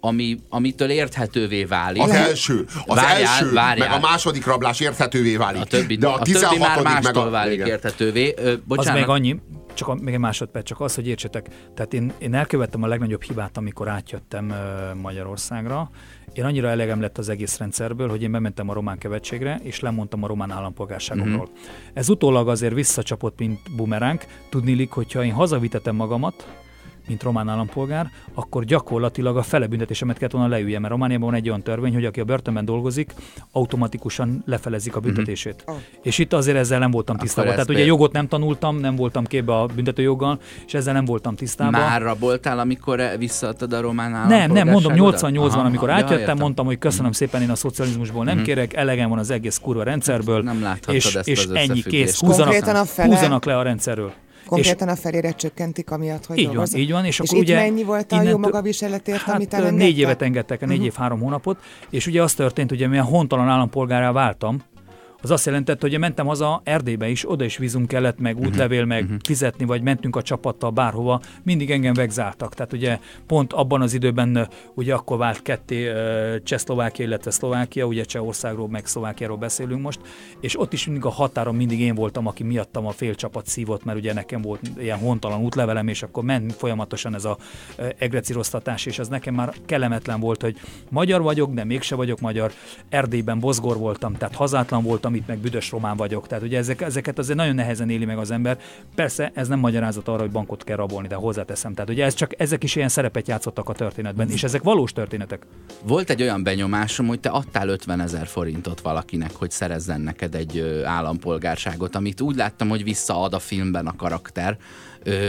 ami, amitől érthetővé válik. Az első, az várjál, első, várjál. meg a második rablás érthetővé válik. A többi, de a, a többi már mástól meg a, válik igen. érthetővé. Ö, az még annyi, csak a, még egy másodperc, csak az, hogy értsetek. Tehát én, én elkövettem a legnagyobb hibát, amikor átjöttem uh, Magyarországra. Én annyira elegem lett az egész rendszerből, hogy én bementem a román követségre, és lemondtam a román állampolgárságomról. Mm-hmm. Ez utólag azért visszacsapott, mint bumeránk. Tudniillik, hogyha én hazavitetem magamat, mint román állampolgár, akkor gyakorlatilag a fele büntetésemet kellett volna leüljem, mert Romániában van egy olyan törvény, hogy aki a börtönben dolgozik, automatikusan lefelezik a büntetését. Mm-hmm. És itt azért ezzel nem voltam tisztában. Tehát ugye jogot nem tanultam, nem voltam képbe a büntetőjoggal, és ezzel nem voltam tisztában. Már raboltál, amikor visszaadtad a román állampolgárságodat? Nem, nem, mondom, nyolcvannyolcban, amikor ja, átjöttem, értem. mondtam, hogy köszönöm szépen, én a szocializmusból nem mm-hmm. kérek, elegem van az egész kurva rendszerből, nem láthattad és, ezt és az ennyi kész, Konkrétan húzanak, a fele... húzanak le a rendszerről. Konkrétan a felére csökkentik, amiatt, hogy így van, dolgozom. így van, és, és akkor itt ugye mennyi volt a jó magaviseletért, hát, amit elengedtek? négy évet engedtek, négy uh-huh. év, három hónapot, és ugye az történt, hogy milyen hontalan állampolgárrá váltam, az azt jelentette, hogy mentem haza Erdélybe is, oda is vízum kellett, meg útlevél, meg uh-huh. fizetni, vagy mentünk a csapattal bárhova, mindig engem vegzáltak. Tehát ugye pont abban az időben ugye akkor vált ketté Csehszlovákia, illetve Szlovákia, ugye Csehországról, meg Szlovákiáról beszélünk most, és ott is mindig a határon mindig én voltam, aki miattam a fél csapat szívott, mert ugye nekem volt ilyen hontalan útlevelem, és akkor ment folyamatosan ez a egrecíroztatás, és az nekem már kellemetlen volt, hogy magyar vagyok, de mégse vagyok magyar, Erdélyben bozgor voltam, tehát hazátlan voltam, itt meg büdös román vagyok. Tehát ugye ezek, ezeket azért nagyon nehezen éli meg az ember. Persze ez nem magyarázat arra, hogy bankot kell rabolni, de hozzáteszem. Tehát ugye ez csak, ezek is ilyen szerepet játszottak a történetben, és ezek valós történetek. Volt egy olyan benyomásom, hogy te adtál ötvenezer forintot valakinek, hogy szerezzen neked egy ö, állampolgárságot, amit úgy láttam, hogy visszaad a filmben a karakter. Ö,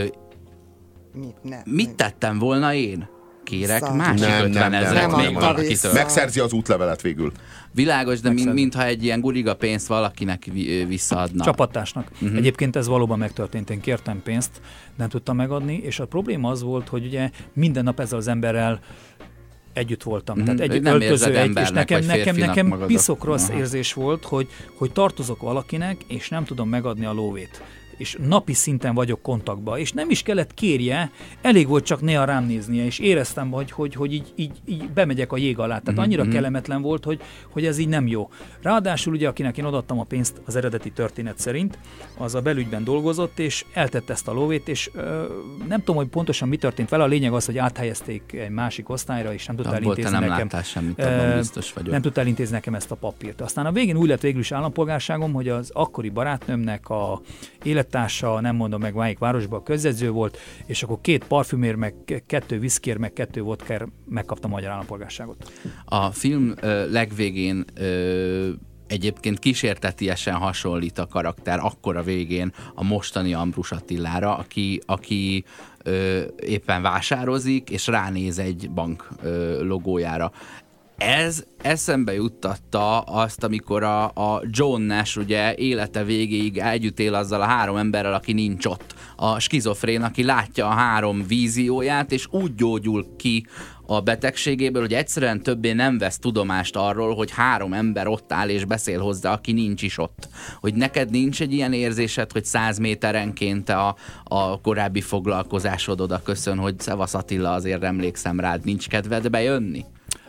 Mit, ne, mit tettem volna én? Kérek Vissza. másik ötvenezret még valakitől. Megszerzi az útlevelet végül. Világos, de mint, mintha egy ilyen guriga pénzt valakinek visszaadna. Csapattársnak. Uh-huh. Egyébként ez valóban megtörtént. Én kértem pénzt, nem tudtam megadni, és a probléma az volt, hogy ugye minden nap ezzel az emberrel együtt voltam. Mm-hmm. Tehát együtt öltöző, egy, és nekem, nekem, nekem piszok rossz Aha. érzés volt, hogy, hogy tartozok valakinek, és nem tudom megadni a lóvét. És napi szinten vagyok kontaktban, és nem is kellett kérje, elég volt csak néha rám néznie, és éreztem, hogy, hogy, hogy így, így, így bemegyek a jég alá. Tehát annyira mm-hmm. kellemetlen volt, hogy, hogy ez így nem jó. Ráadásul ugye, akinek én odaadtam a pénzt az eredeti történet szerint, az a belügyben dolgozott, és eltette ezt a lóvét, és ö, nem tudom, hogy pontosan mi történt vele, a lényeg az, hogy áthelyezték egy másik osztályra, és nem tudta elintézni nem nekem. Láttál semmit, abban biztos vagyok. Nem tudta elintézni nekem ezt a papírt. Aztán a végén úgy lett végül is állampolgárságom, hogy az akkori barátnőmnek a élettársa, nem mondom meg melyik városban, közjegyző volt, és akkor két parfümér, meg kettő viszkér, meg kettő vodker megkapta a magyar állampolgárságot. A film ö, legvégén ö, egyébként kísértetiesen hasonlít a karakter akkor a végén a mostani Ambrus Attilára, aki, aki ö, éppen vásározik, és ránéz egy bank ö, logójára. Ez eszembe juttatta azt, amikor a, a John Nash ugye élete végéig együtt él azzal a három emberrel, aki nincs ott. A skizofrén, aki látja a három vízióját, és úgy gyógyul ki a betegségéből, hogy egyszerűen többé nem vesz tudomást arról, hogy három ember ott áll és beszél hozzá, aki nincs is ott. Hogy neked nincs egy ilyen érzésed, hogy száz méterenként a, a korábbi foglalkozásod oda köszön, hogy szevasz Attila, azért emlékszem rád, nincs kedved bejönni?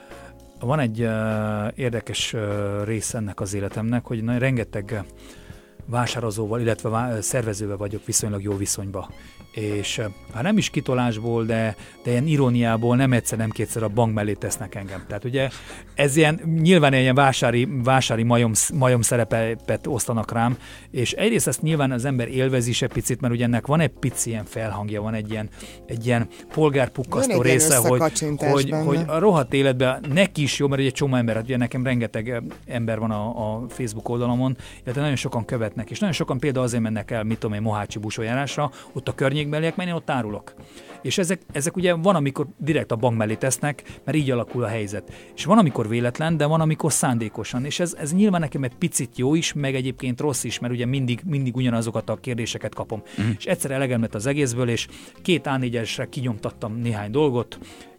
Van egy uh, érdekes uh, rész ennek az életemnek, hogy na, rengeteg vásározóval, illetve vá- szervezővel vagyok viszonylag jó viszonyba. És hát nem is kitolásból, de, de ilyen iróniából nem egyszer, nem kétszer a bank mellé tesznek engem. Tehát ugye ez ilyen, nyilván ilyen vásári, vásári majom, majom szerepet osztanak rám, és egyrészt ezt nyilván az ember élvezi se picit, mert ugye ennek van egy pici ilyen felhangja, van egy ilyen, egy ilyen polgárpukkasztó része, hogy, hogy, hogy a rohadt életben neki is jó, mert ugye csomó ember, hát ugye nekem rengeteg ember van a, a Facebook oldalamon, illetve nagyon sokan követnek, és nagyon sokan például azért mennek el, mit tudom én, Mohácsi busójárásra, ott a környékbeliek, mert én ott árulok. És ezek, ezek ugye van, amikor direkt a bank mellé tesznek, mert így alakul a helyzet. És van, amikor véletlen, de van, amikor szándékosan. És ez, ez nyilván nekem egy picit jó is, meg egyébként rossz is, mert ugye mindig, mindig ugyanazokat a kérdéseket kapom. Mm. És egyszer elegem lett az egészből, és két á négyesre kinyomtattam néhány dolgot,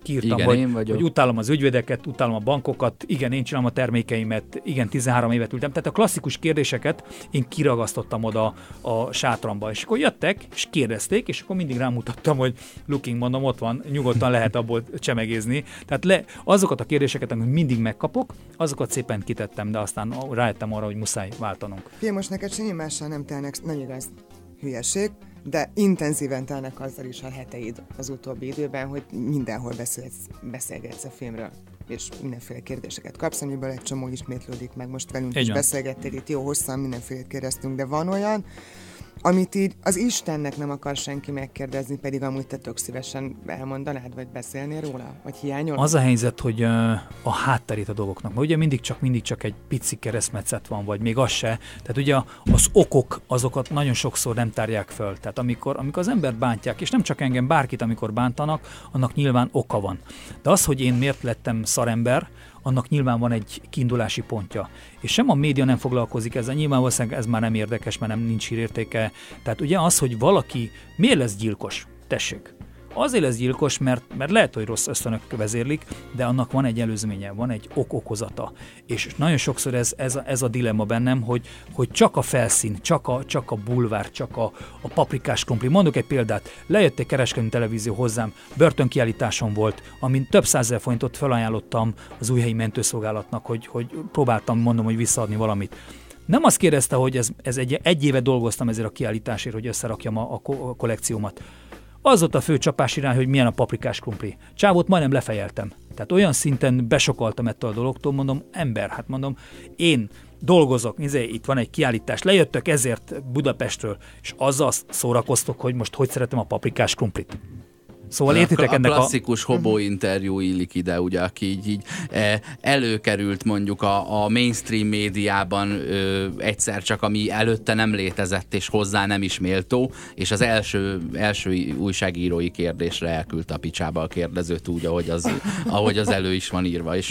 kiírtam, igen, hogy, hogy utálom az ügyvédeket, utálom a bankokat, igen, én csinálom a termékeimet, igen, tizenhárom évet ültem. Tehát a klasszikus kérdéseket én kiragasztottam oda a sátramba, és akkor jöttek, és kérdezték, és akkor mindig rámutattam, hogy looking, mondom, ott van, nyugodtan lehet abból csemegézni. Tehát le, azokat a kérdéseket, amit mindig megkapok, azokat szépen kitettem, de aztán rájöttem arra, hogy muszáj váltanunk. Fé, most neked semmi mással nem telnek, nem igaz, hülyeség, de intenzíven telnek azzal is a heteid az utóbbi időben, hogy mindenhol beszélsz, beszélgetsz a filmről, és mindenféle kérdéseket kapsz, amiből egy csomó ismétlődik meg. Most velünk Egy is van. beszélgettél itt, jó hosszan mindenfélét kérdeztünk, de van olyan, amit így az Istennek nem akar senki megkérdezni, pedig amúgy te tök szívesen elmondanád, vagy beszélnél róla, vagy hiányolod? Az a helyzet, hogy uh, a hátterét a dolgoknak, mert ugye mindig csak, mindig csak egy pici keresztmetszet van, vagy még az se. Tehát ugye az okok, azokat nagyon sokszor nem tárják föl. Tehát amikor, amikor az embert bántják, és nem csak engem, bárkit, amikor bántanak, annak nyilván oka van. De az, hogy én miért lettem szarember, annak nyilván van egy kiindulási pontja. És sem a média nem foglalkozik ezzel, nyilván valószínűleg ez már nem érdekes, mert nem nincs hírértéke. Tehát ugye az, hogy valaki miért lesz gyilkos? Tessék. Azért lesz gyilkos, mert, mert lehet, hogy rossz ösztönök vezérlik, de annak van egy előzménye, van egy ok-okozata. És nagyon sokszor ez, ez, a, ez a dilemma bennem, hogy, hogy csak a felszín, csak a, csak a bulvár, csak a, a paprikás krumpli. Mondok egy példát, lejött egy kereskedelmi televízió hozzám, börtönkiállításon volt, amin több százezer forintot felajánlottam az Újhelyi Mentőszolgálatnak, hogy, hogy próbáltam, mondom, hogy visszaadni valamit. Nem azt kérdezte, hogy ez, ez egy, egy éve dolgoztam ezért a kiállításért, hogy összerakjam a, a, ko- a kollekciómat. Az ott a fő csapás irány, hogy milyen a paprikás krumpli. Csávót majdnem lefejeltem. Tehát olyan szinten besokaltam ettől a dologtól, mondom, ember, hát mondom, én dolgozok, nézze, itt van egy kiállítás, lejöttök ezért Budapestről, és azzal szórakoztok, hogy most hogy szeretem a paprikás krumplit. Szóval értitek ennek a... klasszikus hobó interjú illik ide, ugye, aki így, így előkerült mondjuk a, a mainstream médiában ö, egyszer csak, ami előtte nem létezett, és hozzá nem is méltó, és az első, első újságírói kérdésre elküldte a picsába a kérdezőt úgy, ahogy az, ahogy az elő is van írva, és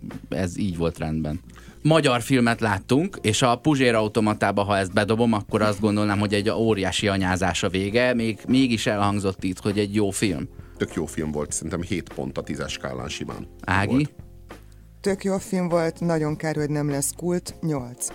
ez így volt rendben. Magyar filmet láttunk, és a Puzsér automatába, ha ezt bedobom, akkor azt gondolnám, hogy egy óriási anyázás a vége, még, mégis elhangzott itt, hogy egy jó film. Tök jó film volt, szerintem hét pont a tízes skálán simán. Ági? Volt. Tök jó film volt, nagyon kár, hogy nem lesz kult, nyolc.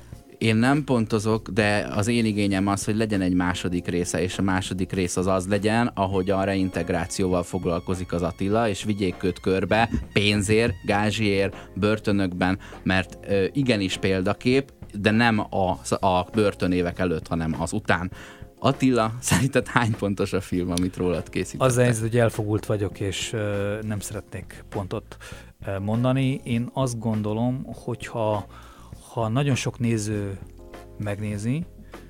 Én nem pontozok, de az én igényem az, hogy legyen egy második része, és a második rész az az legyen, ahogy a reintegrációval foglalkozik az Attila, és vigyék őt körbe pénzért, gázsiért, börtönökben, mert ö, igenis példakép, de nem a, a börtönévek előtt, hanem az után. Attila, szerinted hány pontos a film, amit rólad készítettek? Az ez, hogy elfogult vagyok, és ö, nem szeretnék pontot ö, mondani. Én azt gondolom, hogyha ha nagyon sok néző megnézi,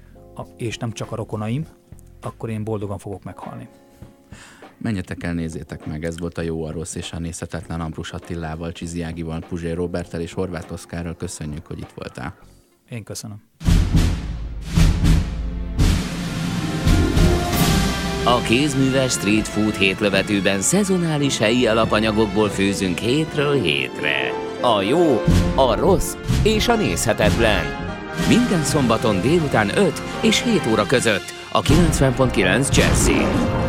és nem csak a rokonaim, akkor én boldogan fogok meghalni. Menjetek el, nézzétek meg, ez volt a Jó, a rossz és a nézhetetlen Ambrus Attilával, Csizi Ágival, Puzsér Roberttel és Horváth Oszkárral. Köszönjük, hogy itt voltál. Én köszönöm. A kézműves street food hétlövetőben szezonális helyi alapanyagokból főzünk hétről hétre. A jó, a rossz és a nézhetetlen. Minden szombaton délután öt és hét óra között a kilencven pont kilenc Jazzin.